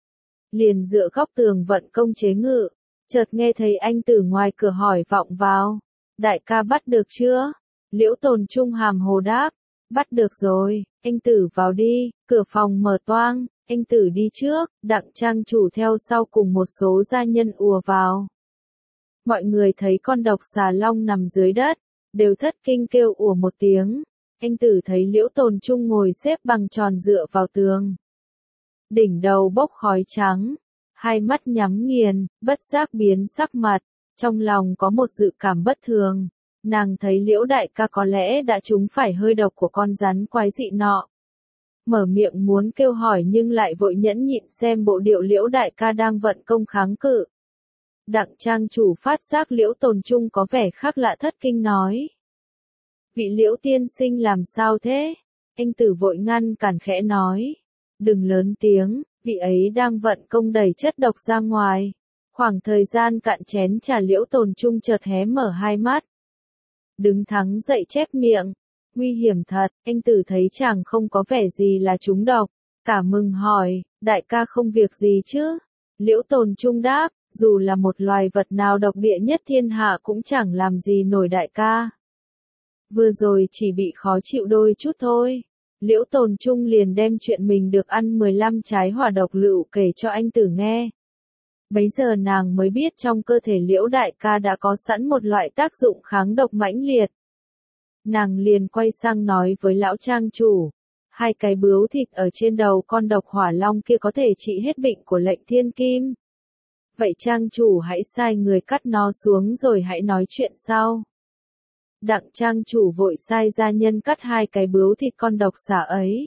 Liền dựa góc tường vận công chế ngự, chợt nghe thấy anh từ ngoài cửa hỏi vọng vào. Đại ca bắt được chưa? Liễu Tồn Trung hàm hồ đáp, bắt được rồi, anh tử vào đi, cửa phòng mở toang, anh tử đi trước, Đặng trang chủ theo sau cùng một số gia nhân ùa vào. Mọi người thấy con độc xà long nằm dưới đất, đều thất kinh kêu ùa một tiếng, anh tử thấy Liễu Tồn Trung ngồi xếp bằng tròn dựa vào tường. Đỉnh đầu bốc khói trắng, hai mắt nhắm nghiền, bất giác biến sắc mặt, trong lòng có một dự cảm bất thường. Nàng thấy Liễu đại ca có lẽ đã trúng phải hơi độc của con rắn quái dị nọ. Mở miệng muốn kêu hỏi nhưng lại vội nhẫn nhịn xem bộ điệu Liễu đại ca đang vận công kháng cự. Đặng trang chủ phát giác Liễu Tồn Trung có vẻ khác lạ thất kinh nói. Vị Liễu tiên sinh làm sao thế? Anh tử vội ngăn cản khẽ nói. Đừng lớn tiếng, vị ấy đang vận công đẩy chất độc ra ngoài. Khoảng thời gian cạn chén trà Liễu Tồn Trung chợt hé mở hai mắt. Đứng thắng dậy chép miệng, nguy hiểm thật, anh tử thấy chàng không có vẻ gì là trúng độc, cả mừng hỏi, đại ca không việc gì chứ? Liễu Tồn Trung đáp, dù là một loài vật nào độc địa nhất thiên hạ cũng chẳng làm gì nổi đại ca. Vừa rồi chỉ bị khó chịu đôi chút thôi. Liễu Tồn Trung liền đem chuyện mình được ăn mười lăm trái hỏa độc lựu kể cho anh tử nghe. Bấy giờ nàng mới biết trong cơ thể Liễu đại ca đã có sẵn một loại tác dụng kháng độc mãnh liệt. Nàng liền quay sang nói với lão trang chủ, Hai cái bướu thịt ở trên đầu con độc hỏa long kia có thể trị hết bệnh của lệnh thiên kim. Vậy trang chủ hãy sai người cắt nó xuống rồi hãy nói chuyện sau. Đặng trang chủ vội sai gia nhân cắt hai cái bướu thịt con độc xà ấy.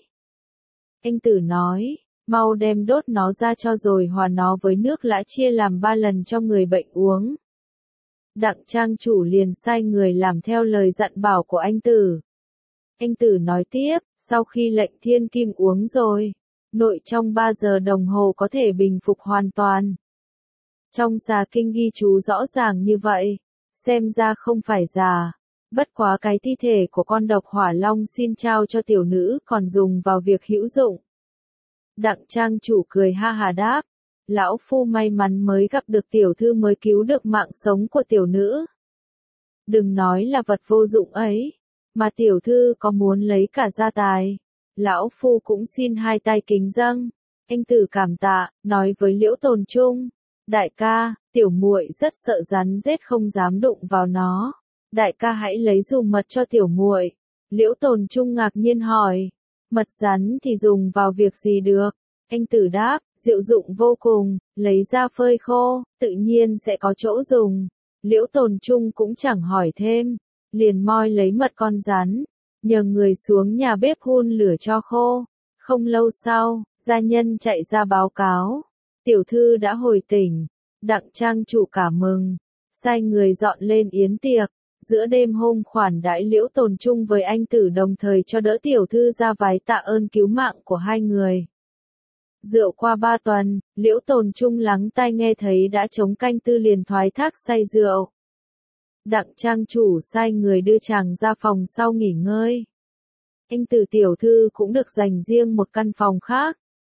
Anh Tử nói, mau đem đốt nó ra cho rồi hòa nó với nước lã chia làm ba lần cho người bệnh uống. Đặng trang chủ liền sai người làm theo lời dặn bảo của anh Tử. Anh Tử nói tiếp, sau khi lệnh thiên kim uống rồi, nội trong ba giờ đồng hồ có thể bình phục hoàn toàn. Trong xà kinh ghi chú rõ ràng như vậy, xem ra không phải già. Bất quá cái thi thể của con độc hỏa long xin trao cho tiểu nữ còn dùng vào việc hữu dụng. Đặng trang chủ cười ha hà đáp, lão phu may mắn mới gặp được tiểu thư mới cứu được mạng sống của tiểu nữ. Đừng nói là vật vô dụng ấy, mà tiểu thư có muốn lấy cả gia tài, lão phu cũng xin hai tay kính dâng. Anh Tử cảm tạ, nói với Liễu Tồn Trung, đại ca, tiểu muội rất sợ rắn rết không dám đụng vào nó. Đại ca hãy lấy dùng mật cho tiểu muội. Liễu Tồn Trung ngạc nhiên hỏi, mật rắn thì dùng vào việc gì được? Anh Tử đáp, diệu dụng vô cùng, lấy ra phơi khô, tự nhiên sẽ có chỗ dùng. Liễu Tồn Trung cũng chẳng hỏi thêm, liền moi lấy mật con rắn, nhờ người xuống nhà bếp hun lửa cho khô. Không lâu sau, gia nhân chạy ra báo cáo, tiểu thư đã hồi tỉnh. Đặng trang chủ cảm mừng, sai người dọn lên yến tiệc. Giữa đêm hôm khoản đãi Liễu Tồn Trung với anh Tử đồng thời cho đỡ tiểu thư ra vái tạ ơn cứu mạng của hai người. Rượu qua ba tuần, Liễu Tồn Trung lắng tai nghe thấy đã trống canh tư liền thoái thác say rượu. Đặng trang chủ sai người đưa chàng ra phòng sau nghỉ ngơi. Anh Tử tiểu thư cũng được dành riêng một căn phòng khác.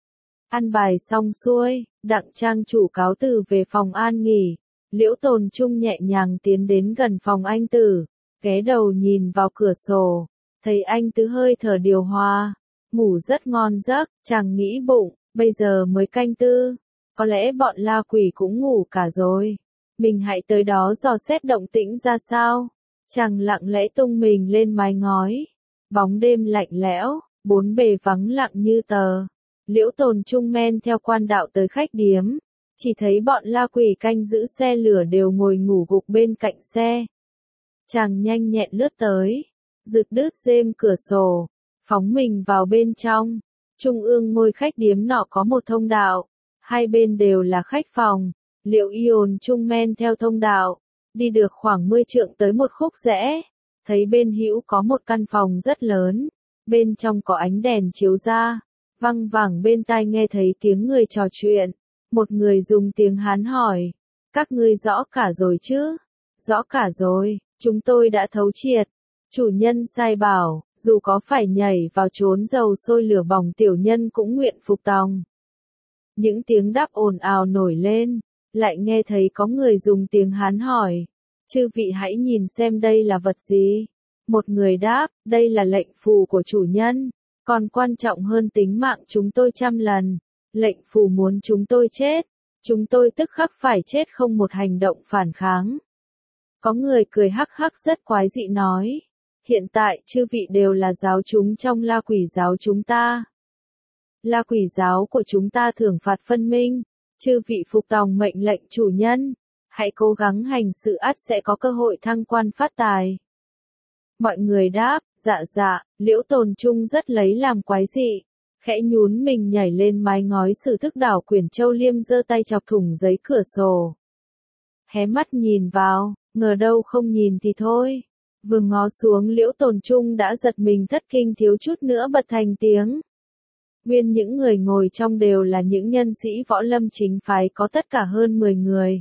Ăn bài xong xuôi, đặng trang chủ cáo từ về phòng an nghỉ. Liễu Tồn Trung nhẹ nhàng tiến đến gần phòng anh Tử, ghé đầu nhìn vào cửa sổ, thấy anh Tử hơi thở điều hòa, ngủ rất ngon giấc, chàng nghĩ bụng, bây giờ mới canh tư, có lẽ bọn la quỷ cũng ngủ cả rồi, mình hãy tới đó dò xét động tĩnh ra sao. Chàng lặng lẽ tung mình lên mái ngói, bóng đêm lạnh lẽo, bốn bề vắng lặng như tờ. Liễu Tồn Trung men theo quan đạo tới khách điếm. Chỉ thấy bọn la quỷ canh giữ xe lửa đều ngồi ngủ gục bên cạnh xe. Chàng nhanh nhẹn lướt tới, giật đứt rèm cửa sổ, phóng mình vào bên trong. Trung ương ngôi khách điếm nọ có một thông đạo, hai bên đều là khách phòng. Liễu Tồn Trung men theo thông đạo, đi được khoảng mười trượng tới một khúc rẽ, thấy bên hữu có một căn phòng rất lớn, bên trong có ánh đèn chiếu ra, văng vẳng bên tai nghe thấy tiếng người trò chuyện. Một người dùng tiếng Hán hỏi, các ngươi rõ cả rồi chứ? Rõ cả rồi, chúng tôi đã thấu triệt. Chủ nhân sai bảo, dù có phải nhảy vào chốn dầu sôi lửa bỏng tiểu nhân cũng nguyện phục tòng. Những tiếng đáp ồn ào nổi lên, lại nghe thấy có người dùng tiếng Hán hỏi, chư vị hãy nhìn xem đây là vật gì? Một người đáp, đây là lệnh phù của chủ nhân, còn quan trọng hơn tính mạng chúng tôi trăm lần. Lệnh phù muốn chúng tôi chết, chúng tôi tức khắc phải chết không một hành động phản kháng. Có người cười hắc hắc rất quái dị nói, hiện tại chư vị đều là giáo chúng trong la quỷ giáo chúng ta. La quỷ giáo của chúng ta thưởng phạt phân minh, chư vị phục tòng mệnh lệnh chủ nhân, hãy cố gắng hành sự ắt sẽ có cơ hội thăng quan phát tài. Mọi người đáp, dạ dạ. Liễu Tồn Trung rất lấy làm quái dị. Khẽ nhún mình nhảy lên mái ngói sử thức đảo quyển châu liêm giơ tay chọc thủng giấy cửa sổ. Hé mắt nhìn vào, ngờ đâu không nhìn thì thôi. Vừa ngó xuống Liễu Tồn Trung đã giật mình thất kinh thiếu chút nữa bật thành tiếng. Nguyên những người ngồi trong đều là những nhân sĩ võ lâm chính phái có tất cả hơn mười người.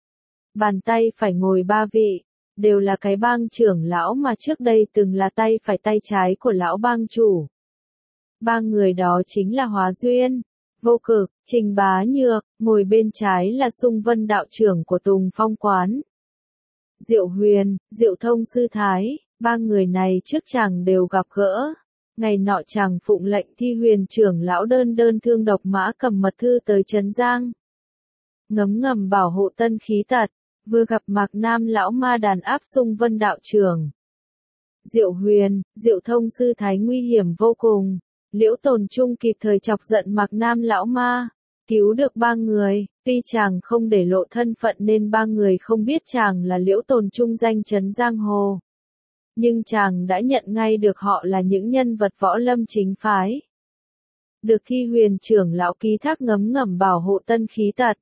Bàn tay phải ngồi ba vị, đều là cái bang trưởng lão mà trước đây từng là tay phải tay trái của lão bang chủ. Ba người đó chính là Hóa Duyên, Vô Cực, Trình Bá Nhược, ngồi bên trái là Sung Vân đạo trưởng của Tùng Phong Quán. Diệu Huyền, Diệu Thông Sư Thái, ba người này trước chàng đều gặp gỡ. Ngày nọ chàng phụng lệnh Thi Huyền trưởng lão đơn đơn thương độc mã cầm mật thư tới Trấn Giang. Ngấm ngầm bảo hộ tân khí tật, vừa gặp Mạc Nam lão ma đàn áp Sung Vân đạo trưởng. Diệu Huyền, Diệu Thông Sư Thái nguy hiểm vô cùng. Liễu Tồn Trung kịp thời chọc giận Mạc Nam lão ma, cứu được ba người, tuy chàng không để lộ thân phận nên ba người không biết chàng là Liễu Tồn Trung danh chấn giang hồ. Nhưng chàng đã nhận ngay được họ là những nhân vật võ lâm chính phái. Được Thi Huyền trưởng lão ký thác ngấm ngầm bảo hộ tân khí tật.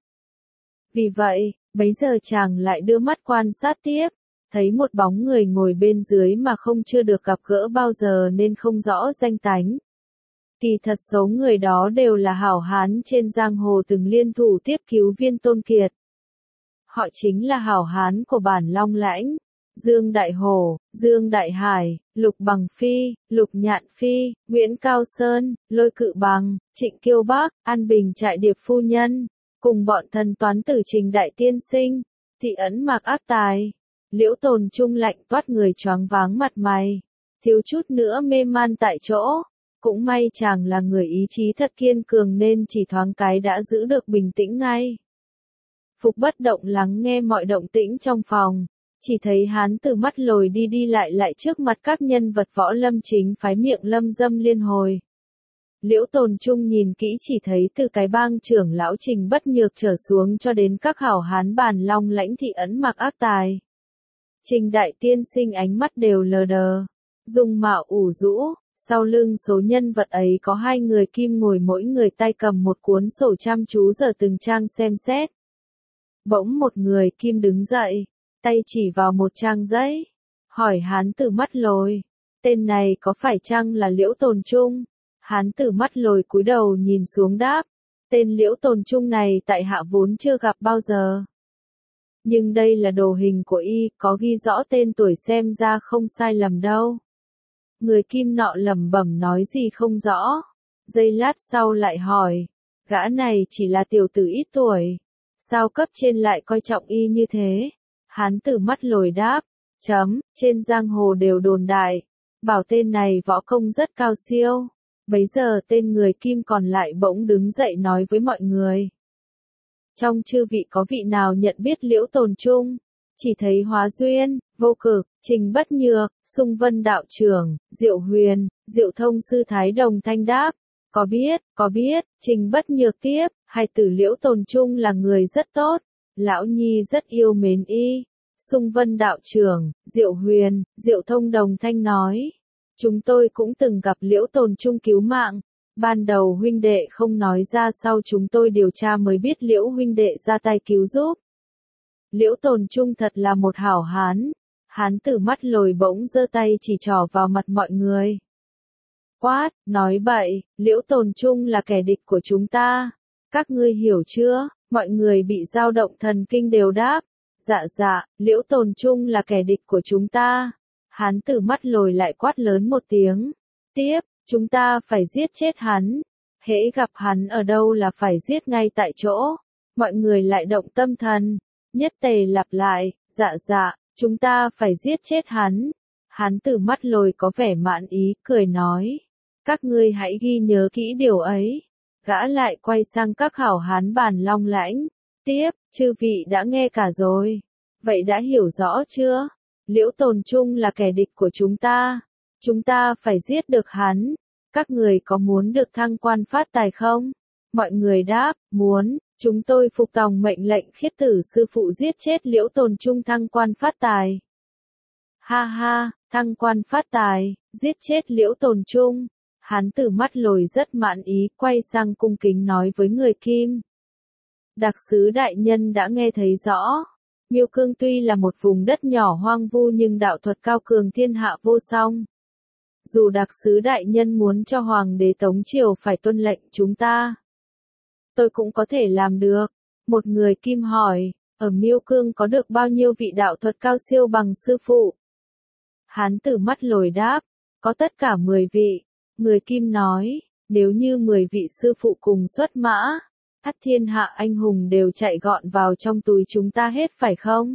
Vì vậy, bấy giờ chàng lại đưa mắt quan sát tiếp, thấy một bóng người ngồi bên dưới mà không chưa được gặp gỡ bao giờ nên không rõ danh tánh. Kỳ thật số người đó đều là hảo hán trên giang hồ từng liên thủ tiếp cứu Viên Tôn Kiệt. Họ chính là hảo hán của bản Long Lãnh, Dương Đại Hổ, Dương Đại Hải, Lục Bằng Phi, Lục Nhạn Phi, Nguyễn Cao Sơn, Lôi Cự Bằng, Trịnh Kiêu Bắc, An Bình Trại Điệp Phu Nhân, cùng bọn thần toán tử Trình Đại Tiên Sinh, Thị Ấn Mạc Ác Tài. Liễu Tồn Trung lạnh toát người choáng váng mặt mày, thiếu chút nữa mê man tại chỗ. Cũng may chàng là người ý chí thật kiên cường nên chỉ thoáng cái đã giữ được bình tĩnh ngay. Phục bất động lắng nghe mọi động tĩnh trong phòng, chỉ thấy hán từ mắt lồi đi đi lại lại trước mặt các nhân vật võ lâm chính phái miệng lâm dâm liên hồi. Liễu Tồn Trung nhìn kỹ chỉ thấy từ cái bang trưởng lão Trình Bất Nhược trở xuống cho đến các hảo hán bản Long Lãnh Thị Ấn Mạc Ác Tài. Trình Đại Tiên Sinh ánh mắt đều lờ đờ, dung mạo ủ rũ. Sau lưng số nhân vật ấy có hai người kim ngồi mỗi người tay cầm một cuốn sổ chăm chú giờ từng trang xem xét. Bỗng một người kim đứng dậy, tay chỉ vào một trang giấy, hỏi hán tử mắt lồi, tên này có phải chăng là Liễu Tồn Trung? Hán tử mắt lồi cúi đầu nhìn xuống đáp, tên Liễu Tồn Trung này tại hạ vốn chưa gặp bao giờ. Nhưng đây là đồ hình của y, có ghi rõ tên tuổi xem ra không sai lầm đâu. Người kim nọ lẩm bẩm nói gì không rõ. Giây lát sau lại hỏi, gã này chỉ là tiểu tử ít tuổi, sao cấp trên lại coi trọng y như thế? Hán tử mắt lồi đáp, chấm, trên giang hồ đều đồn đại, bảo tên này võ công rất cao siêu. Bấy giờ tên người kim còn lại bỗng đứng dậy nói với mọi người. Trong chư vị có vị nào nhận biết Liễu Tồn Trung? Chỉ thấy Hóa Duyên, Vô Cực, Trình Bất Nhược, Sung Vân đạo trưởng, Diệu Huyền, Diệu Thông sư Thái Đồng thanh đáp, có biết, có biết. Trình Bất Nhược tiếp, hai tử Liễu Tồn Trung là người rất tốt, lão nhi rất yêu mến y. Sung Vân đạo trưởng, Diệu Huyền, Diệu Thông đồng thanh nói, chúng tôi cũng từng gặp Liễu Tồn Trung cứu mạng. Ban đầu huynh đệ không nói ra, sau chúng tôi điều tra mới biết Liễu huynh đệ ra tay cứu giúp. Liễu Tồn Trung thật là một hảo hán. Hán tử mắt lồi bỗng giơ tay chỉ trỏ vào mặt mọi người. Quát, nói bậy, Liễu Tồn Trung là kẻ địch của chúng ta. Các ngươi hiểu chưa? Mọi người bị dao động thần kinh đều đáp. Dạ dạ, Liễu Tồn Trung là kẻ địch của chúng ta. Hán tử mắt lồi lại quát lớn một tiếng. Tiếp, chúng ta phải giết chết hắn. Hễ gặp hắn ở đâu là phải giết ngay tại chỗ. Mọi người lại động tâm thần. Nhất tề lặp lại, dạ dạ, chúng ta phải giết chết hắn. Hắn từ mắt lồi có vẻ mãn ý, cười nói. Các ngươi hãy ghi nhớ kỹ điều ấy. Gã lại quay sang các hảo hán bản Long Lãnh. Tiếp, chư vị đã nghe cả rồi. Vậy đã hiểu rõ chưa? Liễu Tồn Trung là kẻ địch của chúng ta. Chúng ta phải giết được hắn. Các người có muốn được thăng quan phát tài không? Mọi người đáp, muốn. Chúng tôi phục tòng mệnh lệnh khiết tử sư phụ giết chết Liễu Tồn Trung thăng quan phát tài. Ha ha, thăng quan phát tài, giết chết Liễu Tồn Trung. Hắn từ mắt lồi rất mãn ý, quay sang cung kính nói với người kim. Đặc sứ đại nhân đã nghe thấy rõ. Miêu Cương tuy là một vùng đất nhỏ hoang vu nhưng đạo thuật cao cường thiên hạ vô song. Dù đặc sứ đại nhân muốn cho Hoàng đế Tống Triều phải tuân lệnh chúng ta, tôi cũng có thể làm được. Một người kim hỏi, ở Miêu Cương có được bao nhiêu vị đạo thuật cao siêu bằng sư phụ? Hán tử mắt lồi đáp, có tất cả mười vị. Người kim nói, nếu như mười vị sư phụ cùng xuất mã, ắt thiên hạ anh hùng đều chạy gọn vào trong túi chúng ta hết phải không?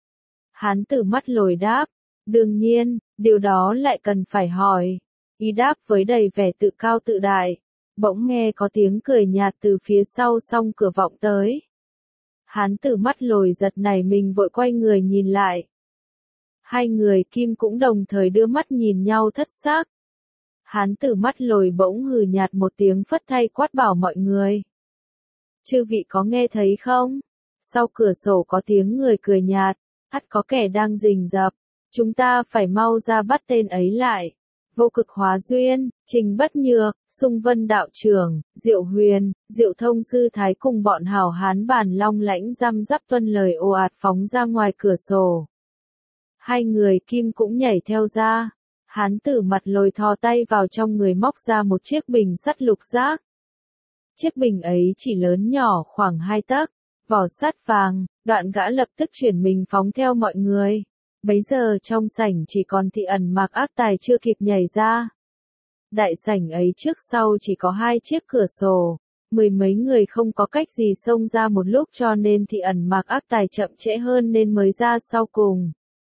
Hán tử mắt lồi đáp, đương nhiên, điều đó lại cần phải hỏi. Y đáp với đầy vẻ tự cao tự đại. Bỗng nghe có tiếng cười nhạt từ phía sau song cửa vọng tới. Hán tử mắt lồi giật nảy mình vội quay người nhìn lại. Hai người kim cũng đồng thời đưa mắt nhìn nhau thất xác. Hán tử mắt lồi bỗng hừ nhạt một tiếng phất tay quát bảo mọi người. Chư vị có nghe thấy không? Sau cửa sổ có tiếng người cười nhạt, ắt có kẻ đang rình rập, chúng ta phải mau ra bắt tên ấy lại. Vô Cực Hóa Duyên, Trình Bất Nhược, Xung Vân đạo trưởng, Diệu Huyền, Diệu Thông sư thái cùng bọn hảo hán Bàn Long Lãnh răm rắp tuân lời ồ ạt phóng ra ngoài cửa sổ. Hai người kim cũng nhảy theo ra. Hán tử mặt lồi thò tay vào trong người móc ra một chiếc bình sắt lục giác. Chiếc bình ấy chỉ lớn nhỏ khoảng hai tấc, vỏ sắt vàng, đoạn gã lập tức chuyển mình phóng theo mọi người. Bấy giờ trong sảnh chỉ còn Thị Ẩn Mạc Ác Tài chưa kịp nhảy ra. Đại sảnh ấy trước sau chỉ có hai chiếc cửa sổ, mười mấy người không có cách gì xông ra một lúc cho nên Thị Ẩn Mạc Ác Tài chậm trễ hơn nên mới ra sau cùng.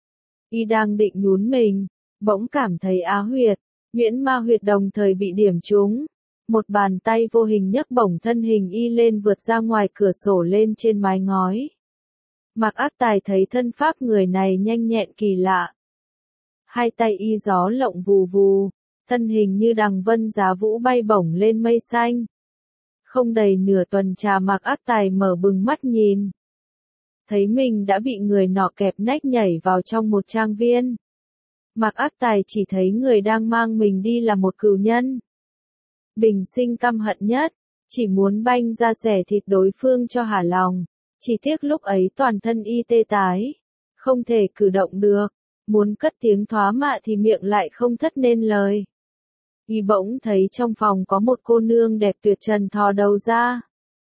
Y đang định nhún mình, bỗng cảm thấy á huyệt, Nguyễn Ma huyệt đồng thời bị điểm trúng. Một bàn tay vô hình nhấc bổng thân hình Y lên vượt ra ngoài cửa sổ lên trên mái ngói. Mạc Ác Tài thấy thân pháp người này nhanh nhẹn kỳ lạ. Hai tay Y gió lộng vù vù, thân hình như đằng vân giá vũ bay bổng lên mây xanh. Không đầy nửa tuần trà Mạc Ác Tài mở bừng mắt nhìn. Thấy mình đã bị người nọ kẹp nách nhảy vào trong một trang viên. Mạc Ác Tài chỉ thấy người đang mang mình đi là một cừu nhân. Bình sinh căm hận nhất, chỉ muốn banh ra xẻ thịt đối phương cho hả lòng. Chỉ tiếc lúc ấy toàn thân Y tê tái, không thể cử động được, muốn cất tiếng thoá mạ thì miệng lại không thất nên lời. Y bỗng thấy trong phòng có một cô nương đẹp tuyệt trần thò đầu ra.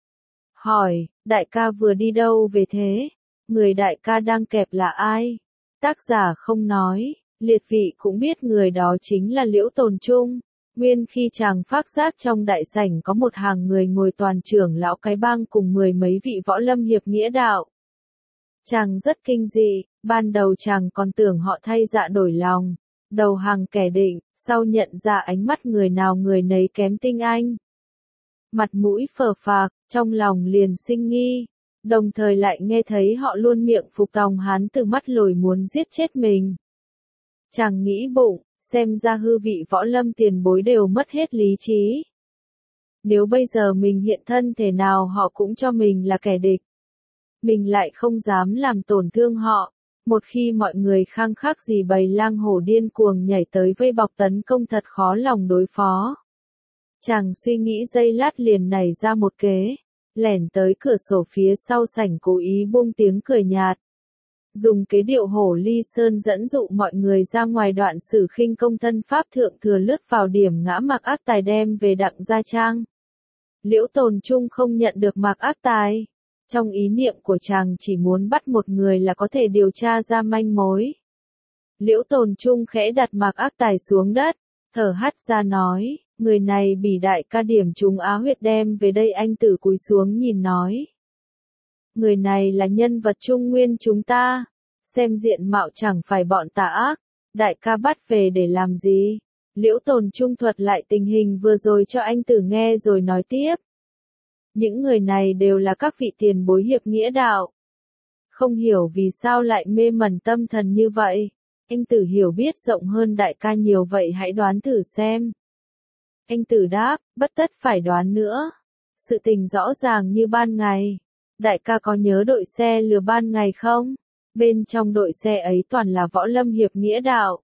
Hỏi, đại ca vừa đi đâu về thế? Người đại ca đang kẹp là ai? Tác giả không nói, liệt vị cũng biết người đó chính là Liễu Tồn Trung. Nguyên khi chàng phác giác trong đại sảnh có một hàng người ngồi toàn trưởng lão cái bang cùng mười mấy vị võ lâm hiệp nghĩa đạo. Chàng rất kinh dị, ban đầu chàng còn tưởng họ thay dạ đổi lòng, đầu hàng kẻ định, sau nhận ra ánh mắt người nào người nấy kém tinh anh. Mặt mũi phờ phạc, trong lòng liền sinh nghi, đồng thời lại nghe thấy họ luôn miệng phục tòng hán từ mắt lồi muốn giết chết mình. Chàng nghĩ bụng, xem ra hư vị võ lâm tiền bối đều mất hết lý trí. Nếu bây giờ mình hiện thân thể nào họ cũng cho mình là kẻ địch. Mình lại không dám làm tổn thương họ. Một khi mọi người khăng khắc gì bầy lang hổ điên cuồng nhảy tới vây bọc tấn công thật khó lòng đối phó. Chàng suy nghĩ giây lát liền nảy ra một kế, lẻn tới cửa sổ phía sau sảnh cố ý buông tiếng cười nhạt. Dùng kế điệu hổ ly sơn dẫn dụ mọi người ra ngoài đoạn sử khinh công thân pháp thượng thừa lướt vào điểm ngã Mạc Ác Tài đem về Đặng Gia Trang. Liễu Tồn Trung không nhận được Mạc Ác Tài. Trong ý niệm của chàng chỉ muốn bắt một người là có thể điều tra ra manh mối. Liễu Tồn Trung khẽ đặt Mạc Ác Tài xuống đất, thở hắt ra nói, người này bị đại ca điểm trúng á huyệt đem về đây. Anh tử cúi xuống nhìn nói. Người này là nhân vật trung nguyên chúng ta, xem diện mạo chẳng phải bọn tà ác, đại ca bắt về để làm gì? Liễu Tồn Trung thuật lại tình hình vừa rồi cho anh tử nghe rồi nói tiếp. Những người này đều là các vị tiền bối hiệp nghĩa đạo. Không hiểu vì sao lại mê mẩn tâm thần như vậy. Anh tử hiểu biết rộng hơn đại ca nhiều vậy hãy đoán thử xem. Anh tử đáp, bất tất phải đoán nữa. Sự tình rõ ràng như ban ngày. Đại ca có nhớ đội xe lừa ban ngày không? Bên trong đội xe ấy toàn là võ lâm hiệp nghĩa đạo.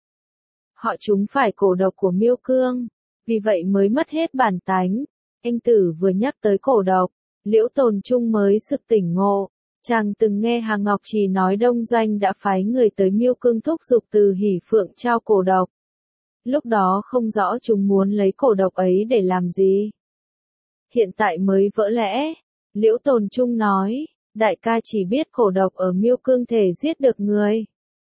Họ chúng phải cổ độc của Miêu Cương, vì vậy mới mất hết bản tánh. Anh tử vừa nhắc tới cổ độc, Liễu Tồn Trung mới sực tỉnh ngộ. Chàng từng nghe Hàng Ngọc Trì nói Đông Doanh đã phái người tới Miêu Cương thúc giục Từ Hỷ Phượng trao cổ độc. Lúc đó không rõ chúng muốn lấy cổ độc ấy để làm gì. Hiện tại mới vỡ lẽ. Liễu Tồn Trung nói, đại ca chỉ biết cổ độc ở Miêu Cương thể giết được người.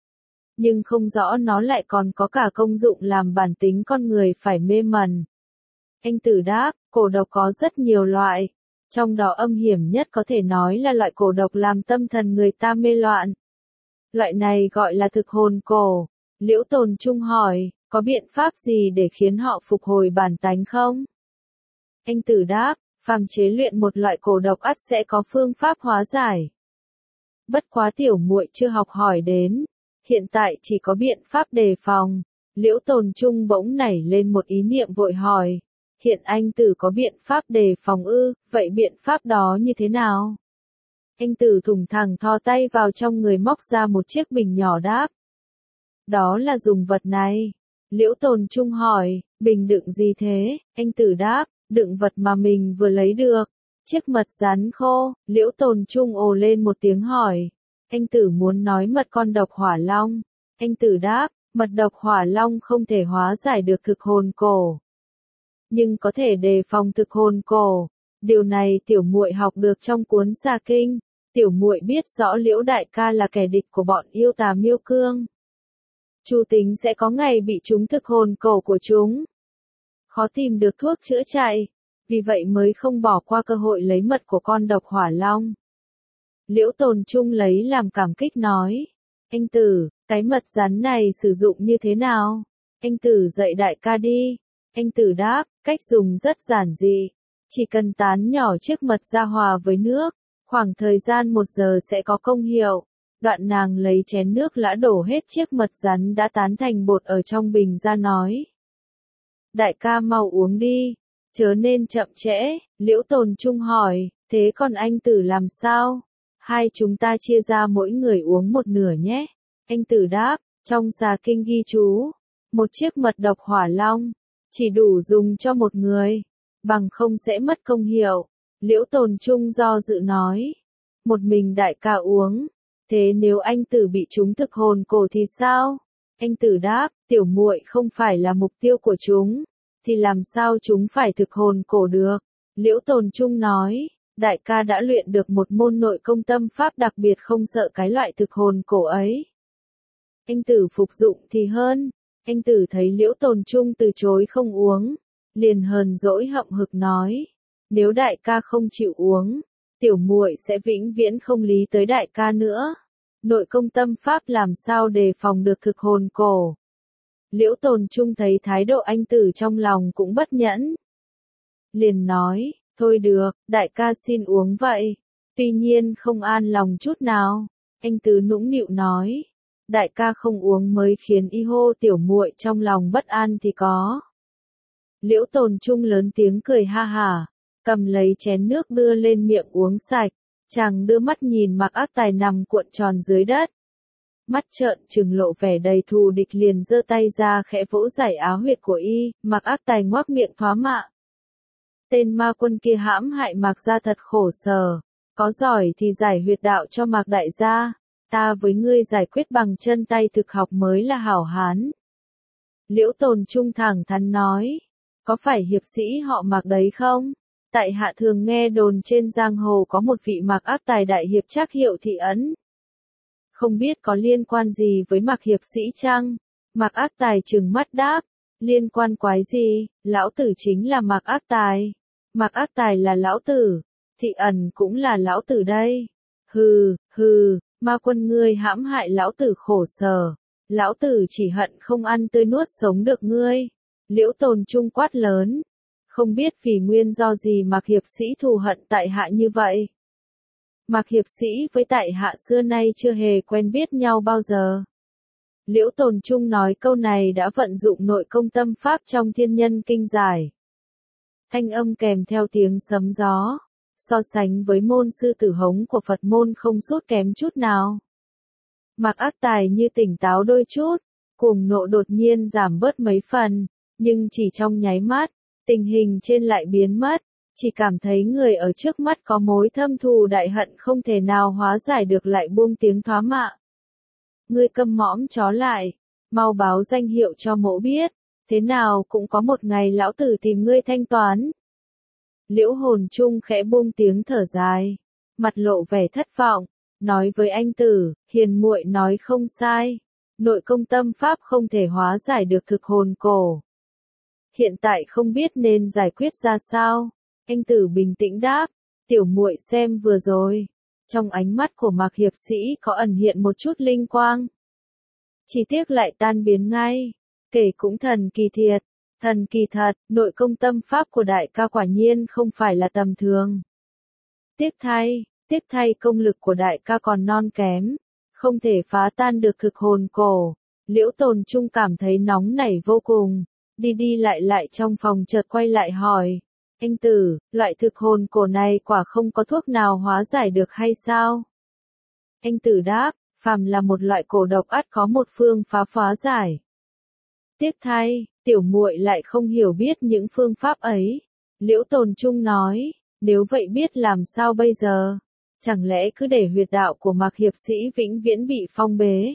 Nhưng không rõ nó lại còn có cả công dụng làm bản tính con người phải mê mẩn. Anh tử đáp, cổ độc có rất nhiều loại. Trong đó âm hiểm nhất có thể nói là loại cổ độc làm tâm thần người ta mê loạn. Loại này gọi là thực hồn cổ. Liễu Tồn Trung hỏi, có biện pháp gì để khiến họ phục hồi bản tánh không? Anh tử đáp, phàm chế luyện một loại cổ độc ắt sẽ có phương pháp hóa giải. Bất quá tiểu muội chưa học hỏi đến, hiện tại chỉ có biện pháp đề phòng. Liễu Tồn Trung bỗng nảy lên một ý niệm vội hỏi. Hiện anh tử có biện pháp đề phòng ư, vậy biện pháp đó như thế nào? Anh tử thủng thẳng thò tay vào trong người móc ra một chiếc bình nhỏ đáp. Đó là dùng vật này. Liễu Tồn Trung hỏi, bình đựng gì thế? Anh tử đáp, đựng vật mà mình vừa lấy được. Chiếc mật rắn khô. Liễu Tồn Trung ồ lên một tiếng hỏi. Anh tử muốn nói mật con độc hỏa long. Anh tử đáp, mật độc hỏa long không thể hóa giải được thực hồn cổ, nhưng có thể đề phòng thực hồn cổ. Điều này tiểu muội học được trong cuốn Xà Kinh. Tiểu muội biết rõ Liễu đại ca là kẻ địch của bọn yêu tà miêu cương. Chu tính sẽ có ngày bị chúng thực hồn cổ của chúng. Khó tìm được thuốc chữa chạy, vì vậy mới không bỏ qua cơ hội lấy mật của con độc hỏa long. Liễu Tồn Trung lấy làm cảm kích nói. Anh tử, cái mật rắn này sử dụng như thế nào? Anh tử dạy đại ca đi. Anh tử đáp, cách dùng rất giản dị. Chỉ cần tán nhỏ chiếc mật ra hòa với nước, khoảng thời gian một giờ sẽ có công hiệu. Đoạn nàng lấy chén nước lã đổ hết chiếc mật rắn đã tán thành bột ở trong bình ra nói. Đại ca mau uống đi, chớ nên chậm trễ. Liễu Tồn Trung hỏi, thế còn anh tử làm sao? Hai chúng ta chia ra mỗi người uống một nửa nhé. Anh tử đáp, trong Xà Kinh ghi chú, một chiếc mật độc hỏa long, chỉ đủ dùng cho một người, bằng không sẽ mất công hiệu. Liễu Tồn Trung do dự nói, một mình đại ca uống, thế nếu anh tử bị chúng thực hồn cổ thì sao? Anh tử đáp, tiểu muội không phải là mục tiêu của chúng, thì làm sao chúng phải thực hồn cổ được? Liễu Tồn Trung nói, đại ca đã luyện được một môn nội công tâm pháp đặc biệt không sợ cái loại thực hồn cổ ấy. Anh tử phục dụng thì hơn. Anh tử thấy Liễu Tồn Trung từ chối không uống, liền hờn dỗi hậm hực nói, nếu đại ca không chịu uống, tiểu muội sẽ vĩnh viễn không lý tới đại ca nữa. Nội công tâm pháp làm sao đề phòng được thực hồn cổ? Liễu Tồn Trung thấy thái độ anh tử trong lòng cũng bất nhẫn, liền nói, thôi được, đại ca xin uống vậy. Tuy nhiên không an lòng chút nào. Anh tử nũng nịu nói, đại ca không uống mới khiến y hô tiểu muội trong lòng bất an thì có. Liễu Tồn Trung lớn tiếng cười ha hả, cầm lấy chén nước đưa lên miệng uống sạch. Chàng đưa mắt nhìn Mạc Ác Tài nằm cuộn tròn dưới đất, mắt trợn trừng lộ vẻ đầy thù địch, liền giơ tay ra khẽ vỗ giải áo huyệt của y. Mạc Ác Tài ngoác miệng thoá mạ, tên ma quân kia hãm hại Mạc gia thật khổ sở, có giỏi thì giải huyệt đạo cho Mạc đại gia, ta với ngươi giải quyết bằng chân tay thực học mới là hảo hán. Liễu Tồn Trung thẳng thắn nói, có phải hiệp sĩ họ Mạc đấy không? Tại hạ thường nghe đồn trên giang hồ có một vị Mạc Ác Tài đại hiệp trác hiệu thị ấn. Không biết có liên quan gì với Mạc hiệp sĩ chăng? Mạc Ác Tài trừng mắt đáp, liên quan quái gì, lão tử chính là Mạc Ác Tài. Mạc Ác Tài là lão tử, thị ẩn cũng là lão tử đây. Hừ, hừ, ma quân ngươi hãm hại lão tử khổ sở, lão tử chỉ hận không ăn tươi nuốt sống được ngươi. Liễu Tồn Trung quát lớn, không biết vì nguyên do gì Mạc hiệp sĩ thù hận tại hạ như vậy. Mạc hiệp sĩ với tại hạ xưa nay chưa hề quen biết nhau bao giờ. Liễu Tồn Trung nói câu này đã vận dụng nội công tâm pháp trong Thiên Nhân Kinh giải. Thanh âm kèm theo tiếng sấm gió, so sánh với môn sư tử hống của Phật môn không sút kém chút nào. Mạc Ác Tài như tỉnh táo đôi chút, cuồng nộ đột nhiên giảm bớt mấy phần, nhưng chỉ trong nháy mắt, tình hình trên lại biến mất, chỉ cảm thấy người ở trước mắt có mối thâm thù đại hận không thể nào hóa giải được, lại buông tiếng thoá mạ. Ngươi câm mõm chó lại, mau báo danh hiệu cho mỗ biết, thế nào cũng có một ngày lão tử tìm ngươi thanh toán. Liễu Hồn Trung khẽ buông tiếng thở dài, mặt lộ vẻ thất vọng, nói với anh tử, hiền muội nói không sai, nội công tâm pháp không thể hóa giải được thực hồn cổ. Hiện tại không biết nên giải quyết ra sao. Anh tử bình tĩnh đáp, tiểu muội xem vừa rồi, trong ánh mắt của Mạc hiệp sĩ có ẩn hiện một chút linh quang. Chỉ tiếc lại tan biến ngay, kể cũng thần kỳ thiệt, thần kỳ thật, nội công tâm pháp của đại ca quả nhiên không phải là tầm thường. Tiếc thay, tiếc thay công lực của đại ca còn non kém, không thể phá tan được thực hồn cổ. Liễu Tồn Trung cảm thấy nóng nảy vô cùng, đi đi lại lại trong phòng chợt quay lại hỏi, anh Tử, loại thực hồn cổ này quả không có thuốc nào hóa giải được hay sao? Anh Tử đáp, phàm là một loại cổ độc ắt có một phương pháp phá giải. Tiếc thay, tiểu muội lại không hiểu biết những phương pháp ấy. Liễu Tồn Trung nói, nếu vậy biết làm sao bây giờ? Chẳng lẽ cứ để huyệt đạo của Mạc hiệp sĩ vĩnh viễn bị phong bế?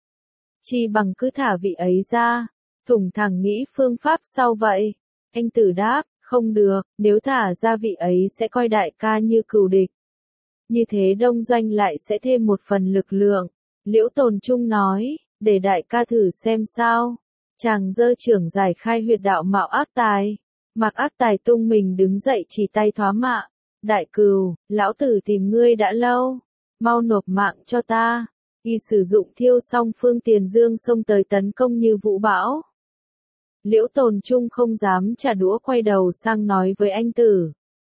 Chi bằng cứ thả vị ấy ra, thủng thẳng nghĩ phương pháp sau vậy. Anh Tử đáp, không được, nếu thả ra vị ấy sẽ coi đại ca như cừu địch. Như thế đông doanh lại sẽ thêm một phần lực lượng. Liễu Tồn Trung nói, để đại ca thử xem sao. Chàng giơ trưởng giải khai huyệt đạo Mạo Ác Tài. Mạc Ác Tài tung mình đứng dậy chỉ tay thoá mạ. Đại cừu, lão tử tìm ngươi đã lâu. Mau nộp mạng cho ta. Y sử dụng thiêu song phương tiền dương xông tới tấn công như vũ bão. Liễu Tồn Trung không dám trả đũa quay đầu sang nói với anh Tử.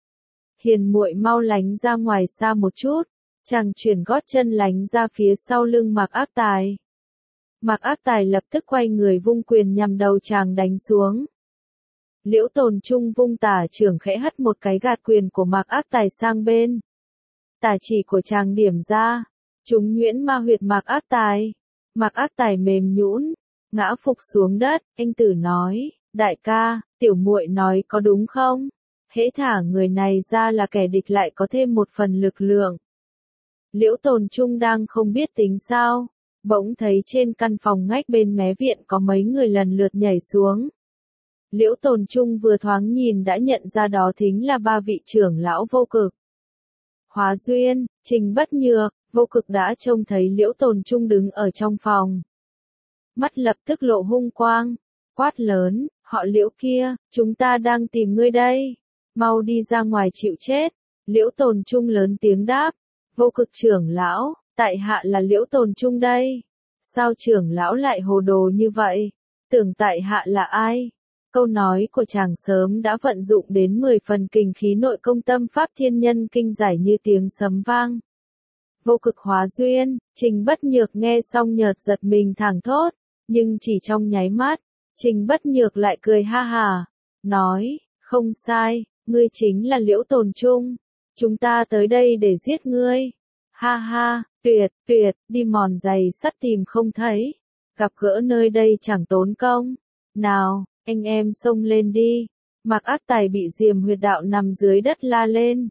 Hiền muội mau lánh ra ngoài xa một chút. Chàng chuyển gót chân lánh ra phía sau lưng Mạc Ác Tài. Mạc Ác Tài lập tức quay người vung quyền nhằm đầu chàng đánh xuống. Liễu Tồn Trung vung tả trưởng khẽ hất một cái gạt quyền của Mạc Ác Tài sang bên. Tả chỉ của chàng điểm ra, trúng nhuyễn ma huyệt Mạc Ác Tài. Mạc Ác Tài mềm nhũn, ngã phục xuống đất. Anh Tử nói, đại ca, tiểu muội nói có đúng không? Hễ thả người này ra là kẻ địch lại có thêm một phần lực lượng. Liễu Tồn Trung đang không biết tính sao, bỗng thấy trên căn phòng ngách bên mé viện có mấy người lần lượt nhảy xuống. Liễu Tồn Trung vừa thoáng nhìn đã nhận ra đó chính là ba vị trưởng lão Vô Cực. Hóa Duyên, Trình Bất Nhược, Vô Cực đã trông thấy Liễu Tồn Trung đứng ở trong phòng. Mắt lập tức lộ hung quang, quát lớn, họ Liễu kia, chúng ta đang tìm ngươi đây. Mau đi ra ngoài chịu chết. Liễu Tồn Trung lớn tiếng đáp, Vô Cực trưởng lão, tại hạ là Liễu Tồn Trung đây. Sao trưởng lão lại hồ đồ như vậy? Tưởng tại hạ là ai? Câu nói của chàng sớm đã vận dụng đến mười phần kinh khí nội công tâm pháp thiên nhân kinh giải như tiếng sấm vang. Vô Cực Hóa Duyên, Trình Bất Nhược nghe xong nhợt giật mình thảng thốt, nhưng chỉ trong nháy mắt, Trình Bất Nhược lại cười ha hà, nói, không sai, ngươi chính là Liễu Tồn Trung, chúng ta tới đây để giết ngươi. Ha ha, tuyệt, tuyệt, đi mòn giày sắt tìm không thấy, gặp gỡ nơi đây chẳng tốn công. Nào, anh em xông lên đi. Mạc Ác Tài bị diềm huyệt đạo nằm dưới đất la lên.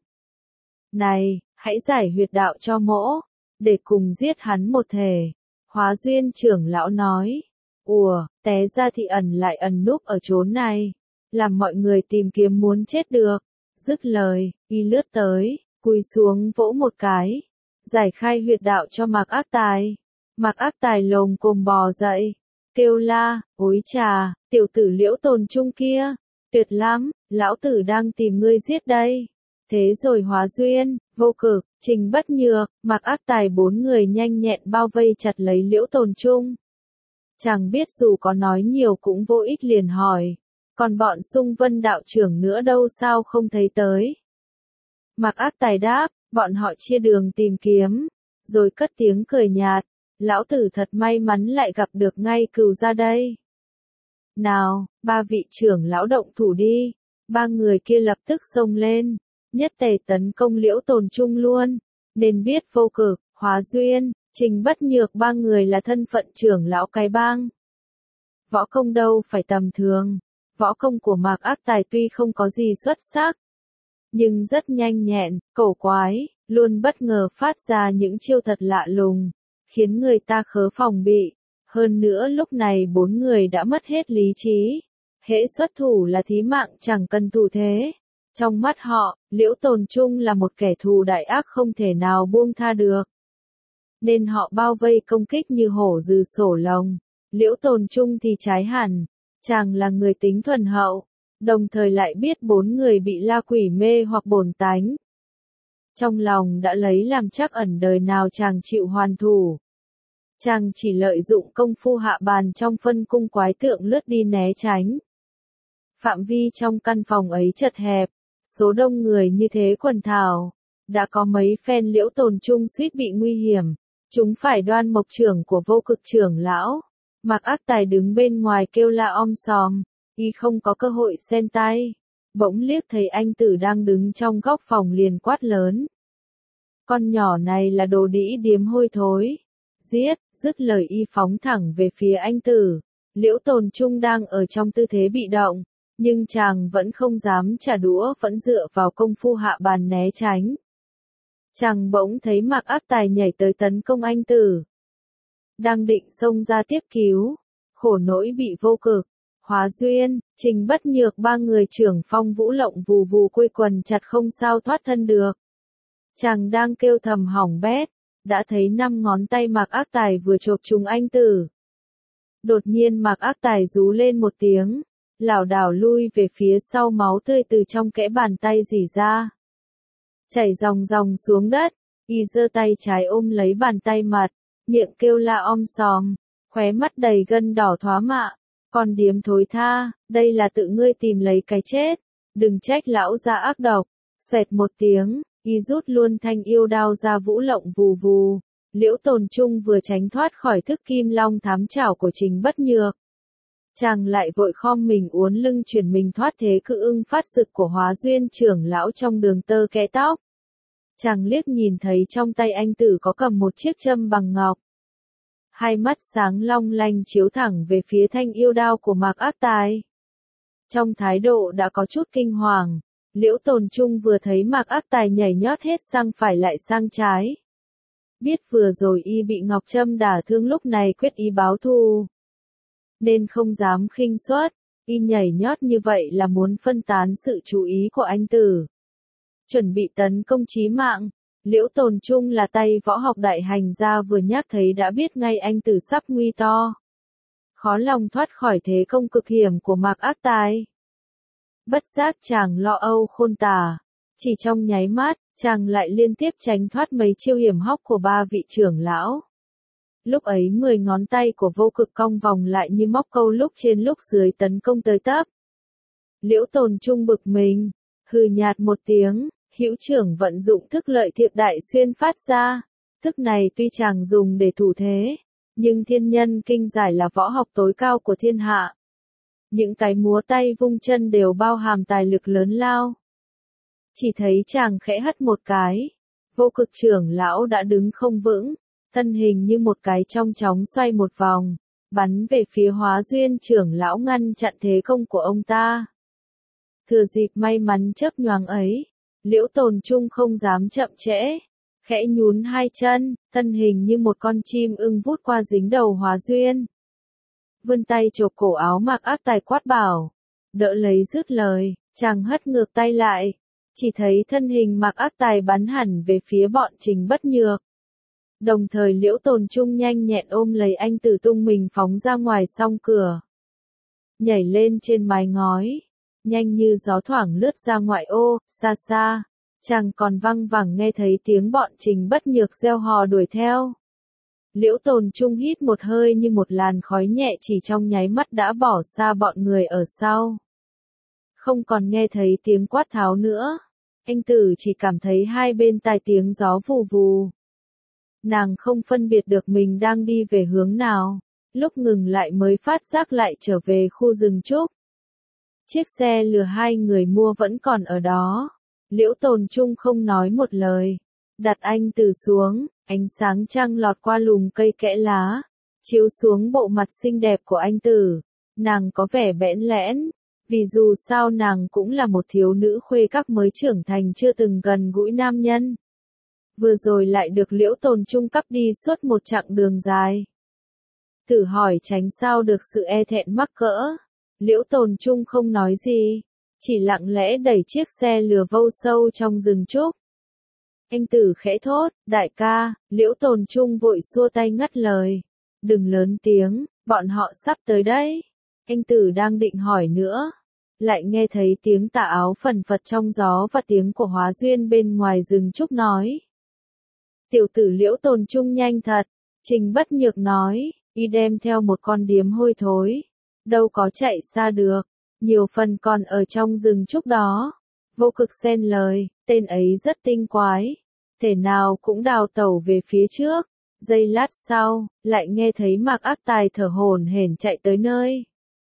Này, hãy giải huyệt đạo cho mỗ, để cùng giết hắn một thể. Hóa Duyên trưởng lão nói. Ủa, té ra thì ẩn lại ẩn núp ở chốn này, làm mọi người tìm kiếm muốn chết được. Dứt lời, y lướt tới, cúi xuống vỗ một cái, giải khai huyệt đạo cho Mạc Ác Tài. Mạc Ác Tài lồm cồm bò dậy, kêu la, ối chà, tiểu tử Liễu Tồn Trung kia, tuyệt lắm, lão tử đang tìm ngươi giết đây. Thế rồi Hóa Duyên, Vô Cực, Trình Bất Nhược, Mạc Ác Tài bốn người nhanh nhẹn bao vây chặt lấy Liễu Tồn Trung. Chàng biết dù có nói nhiều cũng vô ích liền hỏi, còn bọn Xung Vân đạo trưởng nữa đâu sao không thấy tới? Mạc Ác Tài đáp, bọn họ chia đường tìm kiếm, rồi cất tiếng cười nhạt, lão tử thật may mắn lại gặp được ngay cừu ra đây. Nào, ba vị trưởng lão động thủ đi. Ba người kia lập tức xông lên, nhất tề tấn công Liễu Tồn Trung luôn. Nên biết Vô Cực, Hóa Duyên, Trình Bất Nhược ba người là thân phận trưởng lão cái bang. Võ công đâu phải tầm thường. Võ công của Mạc Ác Tài tuy không có gì xuất sắc, nhưng rất nhanh nhẹn, cổ quái, luôn bất ngờ phát ra những chiêu thật lạ lùng, khiến người ta khớ phòng bị. Hơn nữa lúc này bốn người đã mất hết lý trí. Hễ xuất thủ là thí mạng chẳng cần thủ thế. Trong mắt họ, Liễu Tồn Trung là một kẻ thù đại ác không thể nào buông tha được. Nên họ bao vây công kích như hổ rừ sổ lồng. Liễu Tồn Trung thì trái hẳn. Chàng là người tính thuần hậu, đồng thời lại biết bốn người bị la quỷ mê hoặc bổn tánh. Trong lòng đã lấy làm chắc ẩn đời nào chàng chịu hoàn thủ. Chàng chỉ lợi dụng công phu hạ bàn trong phân cung quái tượng lướt đi né tránh. Phạm vi trong căn phòng ấy chật hẹp, số đông người như thế quần thảo. Đã có mấy phen Liễu Tồn Trung suýt bị nguy hiểm, chúng phải Đoan Mộc trưởng của Vô Cực trưởng lão. Mạc Ác Tài đứng bên ngoài kêu la om sòm, y không có cơ hội xen tay. Bỗng liếc thấy anh Tử đang đứng trong góc phòng liền quát lớn. Con nhỏ này là đồ đĩ điếm hôi thối. Giết, dứt lời y phóng thẳng về phía anh Tử. Liễu Tồn Trung đang ở trong tư thế bị động, nhưng chàng vẫn không dám trả đũa, vẫn dựa vào công phu hạ bàn né tránh. Chàng bỗng thấy Mạc Ác Tài nhảy tới tấn công anh Tử. Đang định xông ra tiếp cứu, khổ nỗi bị vô cực. Hóa Duyên, Trình Bất Nhược ba người trưởng phong vũ lộng vù vù quây quần chặt không sao thoát thân được. Chàng đang kêu thầm hỏng bét, đã thấy năm ngón tay Mạc Ác Tài vừa chộp trúng anh Tử. Đột nhiên Mạc Ác Tài rú lên một tiếng, lảo đảo lui về phía sau, máu tươi từ trong kẽ bàn tay rỉ ra. Chảy ròng ròng xuống đất, y giơ tay trái ôm lấy bàn tay mặt, miệng kêu la om sòm, khóe mắt đầy gân đỏ thoá mạ. Con điếm thối tha, đây là tự ngươi tìm lấy cái chết, đừng trách lão gia ác độc. Xoẹt một tiếng, y rút luôn thanh yêu đao ra vũ lộng vù vù. Liễu Tồn Trung vừa tránh thoát khỏi thức kim long thám chảo của Trình Bất Nhược. Chàng lại vội khom mình uốn lưng chuyển mình thoát thế cự ưng phát rực của Hóa Duyên trưởng lão trong đường tơ kẽ tóc. Chàng liếc nhìn thấy trong tay anh Tử có cầm một chiếc châm bằng ngọc. Hai mắt sáng long lanh chiếu thẳng về phía thanh yêu đao của Mạc Ác Tài. Trong thái độ đã có chút kinh hoàng, Liễu Tồn Trung vừa thấy Mạc Ác Tài nhảy nhót hết sang phải lại sang trái. Biết vừa rồi y bị ngọc châm đả thương, lúc này quyết ý báo thù, nên không dám khinh suất, y nhảy nhót như vậy là muốn phân tán sự chú ý của anh Tử. Chuẩn bị tấn công chí mạng. Liễu Tồn Trung là tay võ học đại hành gia, vừa nhắc thấy đã biết ngay anh Tử sắp nguy to. Khó lòng thoát khỏi thế công cực hiểm của Mạc Ác Tài. Bất giác chàng lo âu khôn tả. Chỉ trong nháy mắt, chàng lại liên tiếp tránh thoát mấy chiêu hiểm hóc của ba vị trưởng lão. Lúc ấy mười ngón tay của vô cực cong vòng lại như móc câu, lúc trên lúc dưới tấn công tới tấp. Liễu Tồn Trung bực mình, hừ nhạt một tiếng. Hữu trưởng vận dụng thức lợi thiệp đại xuyên phát ra. Thức này tuy chàng dùng để thủ thế, nhưng thiên nhân kinh giải là võ học tối cao của thiên hạ. Những cái múa tay vung chân đều bao hàm tài lực lớn lao. Chỉ thấy chàng khẽ hất một cái, vô cực trưởng lão đã đứng không vững, thân hình như một cái trong chóng xoay một vòng, bắn về phía Hóa Duyên trưởng lão, ngăn chặn thế công của ông ta. Thừa dịp may mắn chớp nhoáng ấy, Liễu Tồn Trung không dám chậm trễ, khẽ nhún hai chân, thân hình như một con chim ưng vút qua dính đầu Hóa Duyên. Vươn tay chộp cổ áo Mạc Ác Tài, quát bảo, đỡ lấy. Dứt lời, chàng hất ngược tay lại, chỉ thấy thân hình Mạc Ác Tài bắn hẳn về phía bọn Trình Bất Nhược. Đồng thời Liễu Tồn Trung nhanh nhẹn ôm lấy anh Tử, tung mình phóng ra ngoài song cửa, nhảy lên trên mái ngói. Nhanh như gió thoảng lướt ra ngoại ô. Xa xa, chàng còn văng vẳng nghe thấy tiếng bọn Trình Bất Nhược reo hò đuổi theo. Liễu Tồn Trung hít một hơi như một làn khói nhẹ, chỉ trong nháy mắt đã bỏ xa bọn người ở sau. Không còn nghe thấy tiếng quát tháo nữa, anh Tử chỉ cảm thấy hai bên tai tiếng gió vù vù. Nàng không phân biệt được mình đang đi về hướng nào, lúc ngừng lại mới phát giác lại trở về khu rừng trúc. Chiếc xe lừa hai người mua vẫn còn ở đó. Liễu Tồn Trung không nói một lời, đặt anh Tử xuống, ánh sáng trăng lọt qua lùm cây kẽ lá, chiếu xuống bộ mặt xinh đẹp của anh Tử. Nàng có vẻ bẽn lẽn, vì dù sao nàng cũng là một thiếu nữ khuê các mới trưởng thành, chưa từng gần gũi nam nhân. Vừa rồi lại được Liễu Tồn Trung cắp đi suốt một chặng đường dài. Tử hỏi tránh sao được sự e thẹn mắc cỡ. Liễu Tồn Trung không nói gì, chỉ lặng lẽ đẩy chiếc xe lừa vâu sâu trong rừng trúc. Anh Tử khẽ thốt, đại ca. Liễu Tồn Trung vội xua tay ngắt lời, đừng lớn tiếng, bọn họ sắp tới đấy. Anh Tử đang định hỏi nữa, lại nghe thấy tiếng tà áo phần phật trong gió và tiếng của Hóa Duyên bên ngoài rừng trúc nói. Tiểu tử Liễu Tồn Trung nhanh thật. Trình Bất Nhược nói, y đem theo một con điếm hôi thối, đâu có chạy xa được, nhiều phần còn ở trong rừng trúc đó. Vô cực xen lời, tên ấy rất tinh quái, thể nào cũng đào tẩu về phía trước, Giây lát sau, lại nghe thấy Mạc Ác Tài thở hổn hển chạy tới nơi.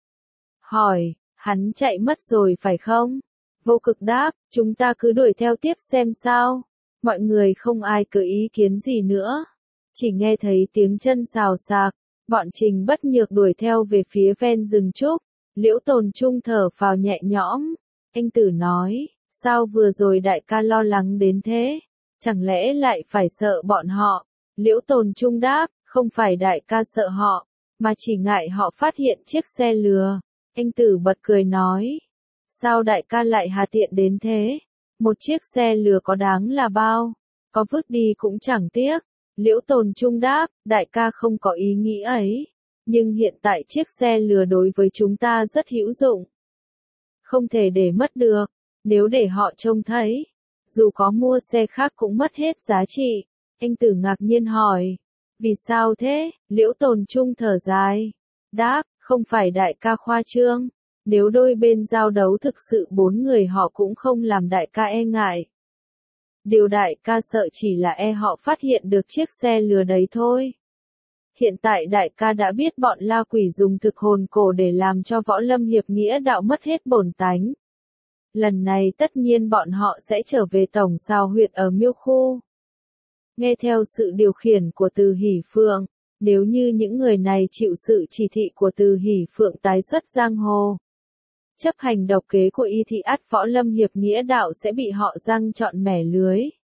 Hỏi, hắn chạy mất rồi phải không? Vô Cực đáp, chúng ta cứ đuổi theo tiếp xem sao. Mọi người không ai có ý kiến gì nữa. Chỉ nghe thấy tiếng chân xào xạc, bọn Trình Bất Nhược đuổi theo về phía ven rừng trúc. Liễu Tồn Trung thở phào nhẹ nhõm. Anh Tử nói, sao vừa rồi đại ca lo lắng đến thế? Chẳng lẽ lại phải sợ bọn họ? Liễu Tồn Trung đáp, không phải đại ca sợ họ, mà chỉ ngại họ phát hiện chiếc xe lừa. Anh Tử bật cười nói, sao đại ca lại hà tiện đến thế? Một chiếc xe lừa có đáng là bao? Có vứt đi cũng chẳng tiếc. Liễu Tồn Trung đáp, đại ca không có ý nghĩ ấy. Nhưng hiện tại chiếc xe lừa đối với chúng ta rất hữu dụng. Không thể để mất được, nếu để họ trông thấy. Dù có mua xe khác cũng mất hết giá trị. Anh Tử ngạc nhiên hỏi, vì sao thế? Liễu Tồn Trung thở dài. Đáp, không phải đại ca khoa trương. Nếu đôi bên giao đấu thực sự bốn người họ cũng không làm đại ca e ngại. Điều đại ca sợ chỉ là e họ phát hiện được chiếc xe lừa đấy thôi. Hiện tại đại ca đã biết bọn La Quỷ dùng thực hồn cổ để làm cho võ lâm hiệp nghĩa đạo mất hết bổn tánh. Lần này tất nhiên bọn họ sẽ trở về tổng sao huyệt ở Miêu Khu. Nghe theo sự điều khiển của Từ Hỷ Phượng, nếu như những người này chịu sự chỉ thị của Từ Hỷ Phượng tái xuất giang hồ, chấp hành độc kế của y thì ắt võ lâm hiệp nghĩa đạo sẽ bị họ răng trọn mẻ lưới.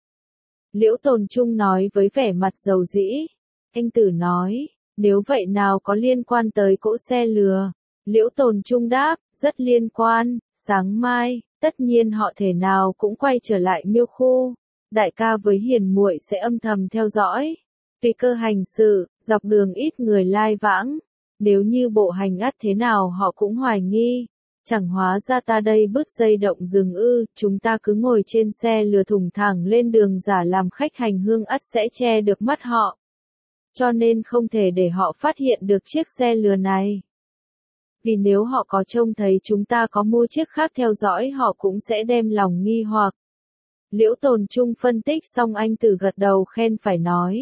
Liễu Tồn Trung nói với vẻ mặt dầu dĩ. Anh Tử nói, nếu vậy nào có liên quan tới cỗ xe lừa? Liễu Tồn Trung đáp, rất liên quan, sáng mai, tất nhiên họ thể nào cũng quay trở lại Miêu Khu. Đại ca với Hiền muội sẽ âm thầm theo dõi. Tùy cơ hành sự, dọc đường ít người lai vãng. Nếu như bộ hành ắt thế nào họ cũng hoài nghi. Chẳng hóa ra ta đây bứt dây động rừng ư, chúng ta cứ ngồi trên xe lừa thùng thẳng lên đường giả làm khách hành hương ắt sẽ che được mắt họ. Cho nên không thể để họ phát hiện được chiếc xe lừa này. Vì nếu họ có trông thấy chúng ta có mua chiếc khác theo dõi họ cũng sẽ đem lòng nghi hoặc. Liễu Tồn Trung phân tích xong anh Tử gật đầu khen phải nói.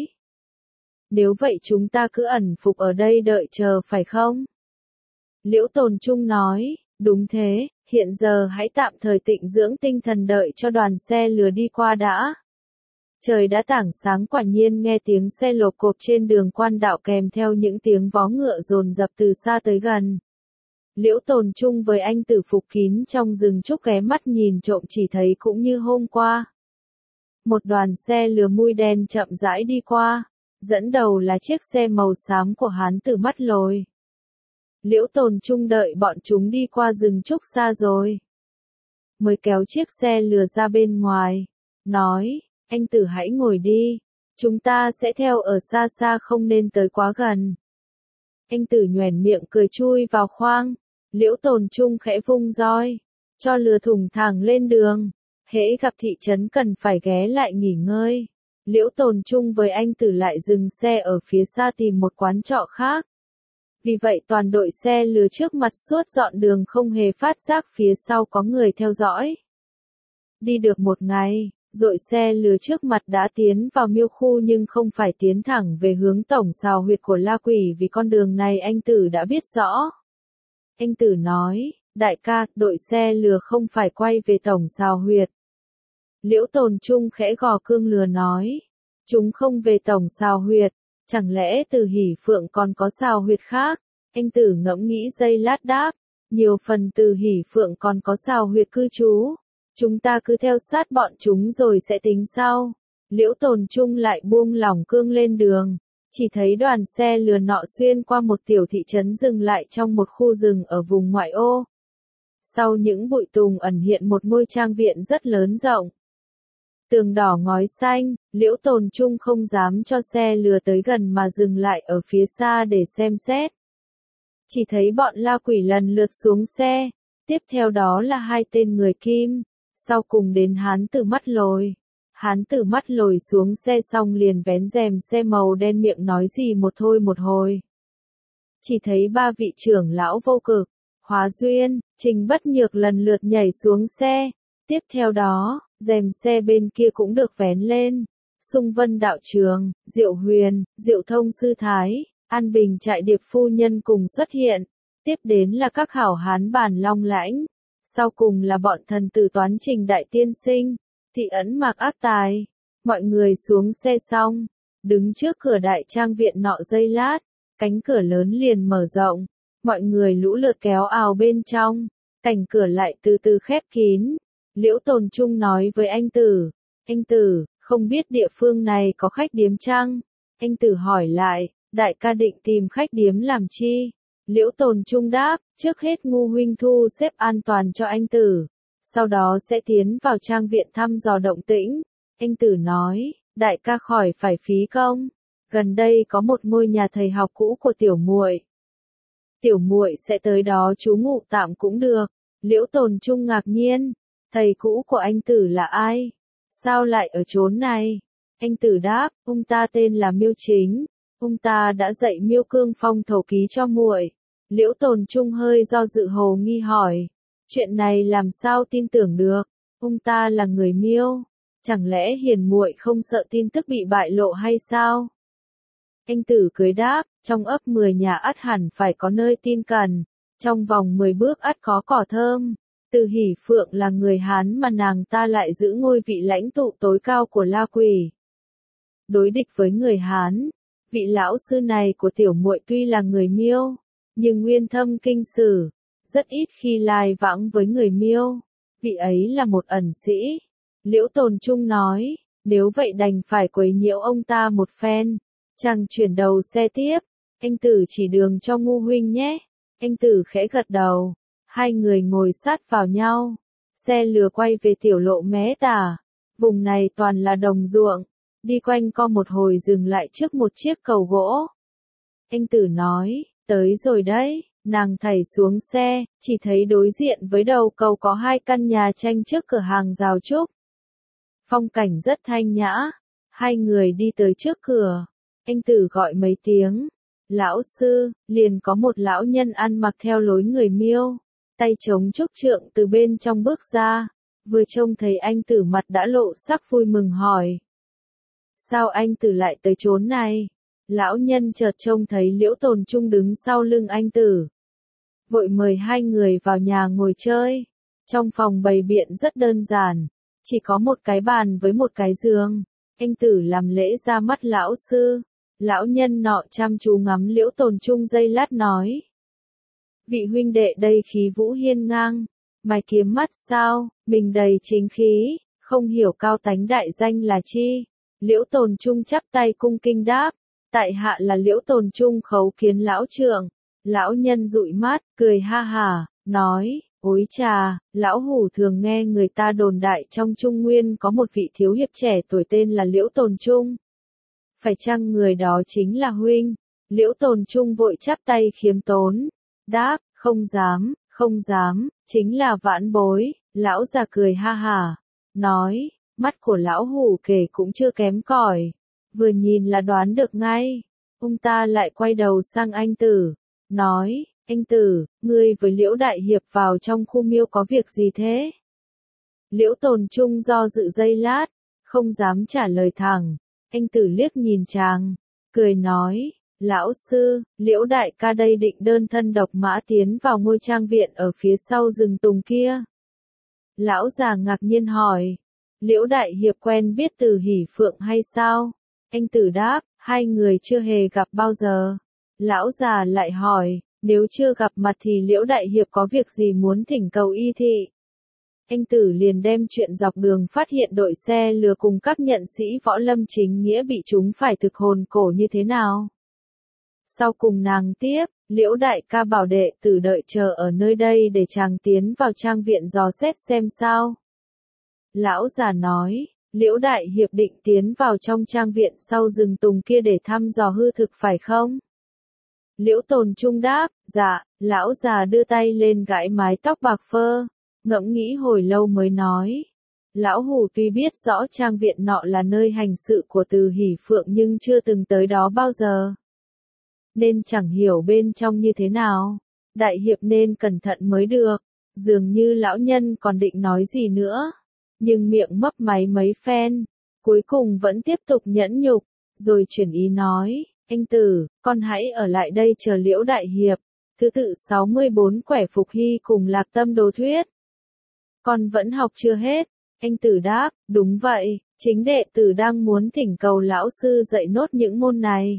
Nếu vậy chúng ta cứ ẩn phục ở đây đợi chờ phải không? Liễu Tồn Trung nói, đúng thế, hiện giờ hãy tạm thời tịnh dưỡng tinh thần đợi cho đoàn xe lừa đi qua đã. Trời đã tảng sáng quả nhiên nghe tiếng xe lộp cộp trên đường quan đạo kèm theo những tiếng vó ngựa dồn dập từ xa tới gần. Liễu Tồn Trung với anh Tử phục kín trong rừng trúc ghé mắt nhìn trộm chỉ thấy cũng như hôm qua. Một đoàn xe lừa mui đen chậm rãi đi qua, dẫn đầu là chiếc xe màu xám của Hán Tử Mắt Lồi. Liễu Tồn Trung đợi bọn chúng đi qua rừng trúc xa rồi, mới kéo chiếc xe lừa ra bên ngoài, nói, anh Tử hãy ngồi đi, chúng ta sẽ theo ở xa xa không nên tới quá gần. Anh Tử nhoẻn miệng cười chui vào khoang, Liễu Tồn Trung khẽ vung roi, cho lừa thùng thẳng lên đường, hễ gặp thị trấn cần phải ghé lại nghỉ ngơi. Liễu Tồn Trung với anh Tử lại dừng xe ở phía xa tìm một quán trọ khác. Vì vậy toàn đội xe lừa trước mặt suốt dọn đường không hề phát giác phía sau có người theo dõi. Đi được một ngày, đội xe lừa trước mặt đã tiến vào Miêu Khu nhưng không phải tiến thẳng về hướng tổng sào huyệt của La Quỷ vì con đường này anh Tử đã biết rõ. Anh Tử nói, đại ca, đội xe lừa không phải quay về tổng sào huyệt. Liễu Tồn Trung khẽ gò cương lừa nói, chúng không về tổng sào huyệt, chẳng lẽ Từ Hỷ Phượng còn có sào huyệt khác? Anh Tử ngẫm nghĩ giây lát đáp, nhiều phần Từ Hỷ Phượng còn có sào huyệt cư trú. Chúng ta cứ theo sát bọn chúng rồi sẽ tính sau. Liễu Tồn Trung lại buông lỏng cương lên đường. Chỉ thấy đoàn xe lừa nọ xuyên qua một tiểu thị trấn dừng lại trong một khu rừng ở vùng ngoại ô. Sau những bụi tùng ẩn hiện một ngôi trang viện rất lớn rộng. Tường đỏ ngói xanh, Liễu Tồn Trung không dám cho xe lừa tới gần mà dừng lại ở phía xa để xem xét. Chỉ thấy bọn La Quỷ lần lượt xuống xe, tiếp theo đó là hai tên người Kim, sau cùng đến Hán Tử Mắt Lồi. Hán Tử Mắt Lồi xuống xe xong liền vén rèm xe màu đen miệng nói gì một thôi một hồi. Chỉ thấy ba vị trưởng lão Vô Cực, Hóa Duyên, Trình Bất Nhược lần lượt nhảy xuống xe, tiếp theo đó, rèm xe bên kia cũng được vén lên. Sung Vân đạo trường, Diệu Huyền, Diệu Thông sư thái, An Bình trại điệp phu nhân cùng xuất hiện. Tiếp đến là các hảo hán bản long lãnh. Sau cùng là bọn thần tử Toán Trình đại tiên sinh, Thị Ẩn Mạc ác tài. Mọi người xuống xe xong, đứng trước cửa đại trang viện nọ giây lát, cánh cửa lớn liền mở rộng, mọi người lũ lượt kéo ào bên trong, cảnh cửa lại từ từ khép kín. Liễu Tồn Trung nói với anh Tử, anh Tử, không biết địa phương này có khách điếm chăng? Anh Tử hỏi lại, đại ca định tìm khách điếm làm chi? Liễu Tồn Trung đáp, trước hết Ngu huynh thu xếp an toàn cho anh Tử, sau đó sẽ tiến vào trang viện thăm dò động tĩnh. Anh Tử nói, đại ca khỏi phải phí công, gần đây có một ngôi nhà thầy học cũ của tiểu muội. Tiểu muội sẽ tới đó trú ngụ tạm cũng được. Liễu Tồn Trung ngạc nhiên, thầy cũ của anh Tử là ai? Sao lại ở chốn này? Anh Tử đáp, ông ta tên là Miêu Chính, ông ta đã dạy Miêu Cương Phong thổ ký cho muội. Liễu Tồn Trung hơi do dự hồ nghi hỏi, chuyện này làm sao tin tưởng được? Ông ta là người Miêu, chẳng lẽ hiền muội không sợ tin tức bị bại lộ hay sao? Anh Tử cười đáp, trong ấp mười nhà ắt hẳn phải có nơi tin cẩn, trong vòng mười bước ắt có cỏ thơm. Từ Hỷ Phượng là người Hán mà nàng ta lại giữ ngôi vị lãnh tụ tối cao của La Quỷ. Đối địch với người Hán, vị lão sư này của tiểu muội tuy là người Miêu, nhưng nguyên thâm kinh sử, rất ít khi lai vãng với người Miêu. Vị ấy là một ẩn sĩ. Liễu Tồn Trung nói, nếu vậy đành phải quấy nhiễu ông ta một phen. Chàng chuyển đầu xe tiếp, anh Tử chỉ đường cho Ngu huynh nhé. Anh Tử khẽ gật đầu, hai người ngồi sát vào nhau. Xe lừa quay về tiểu lộ Mé Tả. Vùng này toàn là đồng ruộng, đi quanh co một hồi dừng lại trước một chiếc cầu gỗ. Anh Tử nói, tới rồi đấy. Nàng thảy xuống xe, chỉ thấy đối diện với đầu cầu có hai căn nhà tranh trước cửa hàng rào trúc. Phong cảnh rất thanh nhã. Hai người đi tới trước cửa. Anh Tử gọi mấy tiếng. Lão sư, liền có một lão nhân ăn mặc theo lối người Miêu, tay chống trúc trượng từ bên trong bước ra. Vừa trông thấy anh Tử mặt đã lộ sắc vui mừng hỏi. Sao anh Tử lại tới chốn này? Lão nhân chợt trông thấy Liễu Tồn Trung đứng sau lưng anh Tử, vội mời hai người vào nhà ngồi chơi. Trong phòng bày biện rất đơn giản, chỉ có một cái bàn với một cái giường. Anh Tử làm lễ ra mắt lão sư. Lão nhân nọ chăm chú ngắm Liễu Tồn Trung giây lát nói. Vị huynh đệ đây khí vũ hiên ngang, mày kiếm mắt sao, mình đầy chính khí, không hiểu cao tánh đại danh là chi. Liễu Tồn Trung chắp tay cung kinh đáp, tại hạ là Liễu Tồn Trung khấu kiến lão trưởng. Lão nhân dụi mắt, cười ha hả, nói, ối chà, lão hủ thường nghe người ta đồn đại trong Trung Nguyên có một vị thiếu hiệp trẻ tuổi tên là Liễu Tồn Trung. Phải chăng người đó chính là huynh? Liễu Tồn Trung vội chắp tay khiêm tốn, đáp, không dám, không dám, chính là vãn bối. Lão già cười ha hả, nói, mắt của lão hủ kể cũng chưa kém cỏi, vừa nhìn là đoán được ngay. Ông ta lại quay đầu sang anh Tử, nói, anh Tử, ngươi với Liễu Đại Hiệp vào trong khu Miêu có việc gì thế? Liễu Tồn Trung do dự giây lát, không dám trả lời thẳng. Anh Tử liếc nhìn chàng, cười nói, lão sư, Liễu đại ca đây định đơn thân độc mã tiến vào ngôi trang viện ở phía sau rừng tùng kia. Lão già ngạc nhiên hỏi, Liễu đại hiệp quen biết Từ Hỷ Phượng hay sao? Anh Tử đáp, hai người chưa hề gặp bao giờ. Lão già lại hỏi, nếu chưa gặp mặt thì Liễu đại hiệp có việc gì muốn thỉnh cầu y thị? Anh Tử liền đem chuyện dọc đường phát hiện đội xe lừa cùng các nhận sĩ võ lâm chính nghĩa bị chúng phải thực hồn cổ như thế nào. Sau cùng nàng tiếp, Liễu đại ca bảo đệ tử đợi chờ ở nơi đây để chàng tiến vào trang viện dò xét xem sao. Lão già nói, Liễu đại hiệp định tiến vào trong trang viện sau rừng tùng kia để thăm dò hư thực phải không? Liễu Tồn Trung đáp, dạ. Lão già đưa tay lên gãi mái tóc bạc phơ, ngẫm nghĩ hồi lâu mới nói. Lão hủ tuy biết rõ trang viện nọ là nơi hành sự của Từ Hỷ Phượng nhưng chưa từng tới đó bao giờ, nên chẳng hiểu bên trong như thế nào. Đại hiệp nên cẩn thận mới được. Dường như lão nhân còn định nói gì nữa, nhưng miệng mấp máy mấy phen, cuối cùng vẫn tiếp tục nhẫn nhục, rồi chuyển ý nói, anh Tử, con hãy ở lại đây chờ Liễu đại hiệp. Thứ tự sáu mươi bốn Quẻ Phục Hy cùng Lạc Tâm Đồ thuyết. Con vẫn học chưa hết. Anh Tử đáp, đúng vậy, chính đệ tử đang muốn thỉnh cầu lão sư dạy nốt những môn này.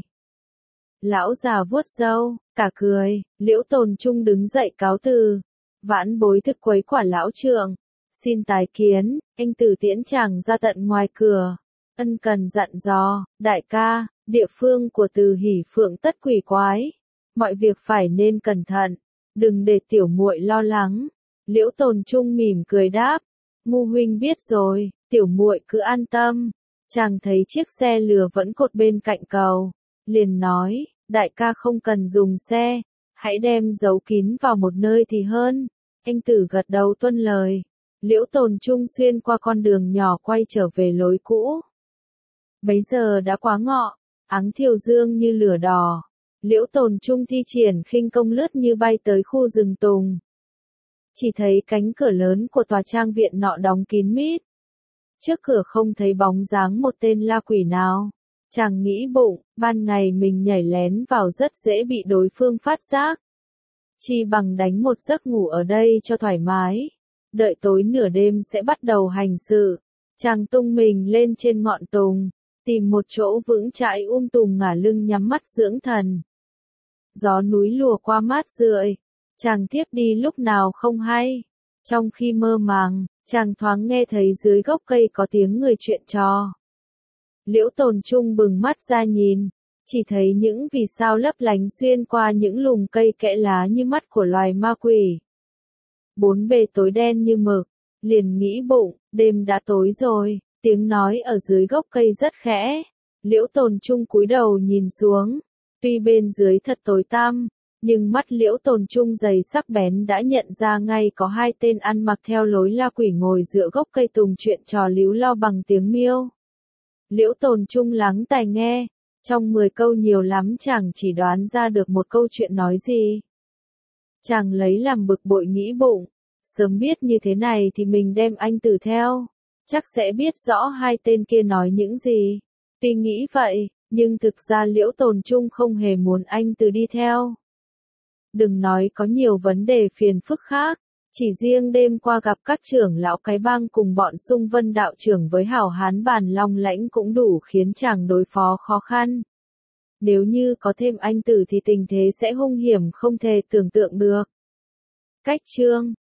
Lão già vuốt râu, cả cười, Liễu Tồn Trung đứng dậy cáo từ. Vãn bối thực quấy quả lão trượng. Xin tái kiến, anh Tử tiễn chàng ra tận ngoài cửa. Ân cần dặn dò, đại ca, địa phương của Từ Hỷ Phượng tất quỷ quái. Mọi việc phải nên cẩn thận, đừng để tiểu muội lo lắng. Liễu Tồn Trung mỉm cười đáp, Ngu huynh biết rồi, tiểu muội cứ an tâm. Chàng thấy chiếc xe lừa vẫn cột bên cạnh cầu, liền nói, đại ca không cần dùng xe, hãy đem giấu kín vào một nơi thì hơn. Anh Tử gật đầu tuân lời. Liễu Tồn Trung xuyên qua con đường nhỏ quay trở về lối cũ. Bấy giờ đã quá ngọ, áng thiều dương như lửa đỏ. Liễu Tồn Trung thi triển khinh công lướt như bay tới khu rừng tùng. Chỉ thấy cánh cửa lớn của tòa trang viện nọ đóng kín mít. Trước cửa không thấy bóng dáng một tên la quỷ nào. Chàng nghĩ bụng, ban ngày mình nhảy lén vào rất dễ bị đối phương phát giác. Chi bằng đánh một giấc ngủ ở đây cho thoải mái. Đợi tối nửa đêm sẽ bắt đầu hành sự. Chàng tung mình lên trên ngọn tùng, tìm một chỗ vững chãi um tùm ngả lưng nhắm mắt dưỡng thần. Gió núi lùa qua mát rượi, chàng thiếp đi lúc nào không hay. Trong khi mơ màng, chàng thoáng nghe thấy dưới gốc cây có tiếng người chuyện trò. Liễu Tồn Trung bừng mắt ra nhìn, chỉ thấy những vì sao lấp lánh xuyên qua những lùm cây kẽ lá như mắt của loài ma quỷ. Bốn bề tối đen như mực, liền nghĩ bụng, đêm đã tối rồi, tiếng nói ở dưới gốc cây rất khẽ. Liễu Tồn Trung cúi đầu nhìn xuống, tuy bên dưới thật tối tăm, nhưng mắt Liễu Tồn Trung dày sắc bén đã nhận ra ngay có hai tên ăn mặc theo lối la quỷ ngồi giữa gốc cây tùng chuyện trò líu lo bằng tiếng miêu. Liễu Tồn Trung lắng tai nghe, trong mười câu nhiều lắm chàng chỉ đoán ra được một câu chuyện nói gì. Chàng lấy làm bực bội nghĩ bụng, sớm biết như thế này thì mình đem anh Tử theo, chắc sẽ biết rõ hai tên kia nói những gì. Tuy nghĩ vậy, nhưng thực ra Liễu Tồn Trung không hề muốn anh Tử đi theo. Đừng nói có nhiều vấn đề phiền phức khác, chỉ riêng đêm qua gặp các trưởng lão cái bang cùng bọn Xung Vân đạo trưởng với hảo hán Bàn Long Lãnh cũng đủ khiến chàng đối phó khó khăn. Nếu như có thêm anh Tử thì tình thế sẽ hung hiểm không thể tưởng tượng được. Cách chương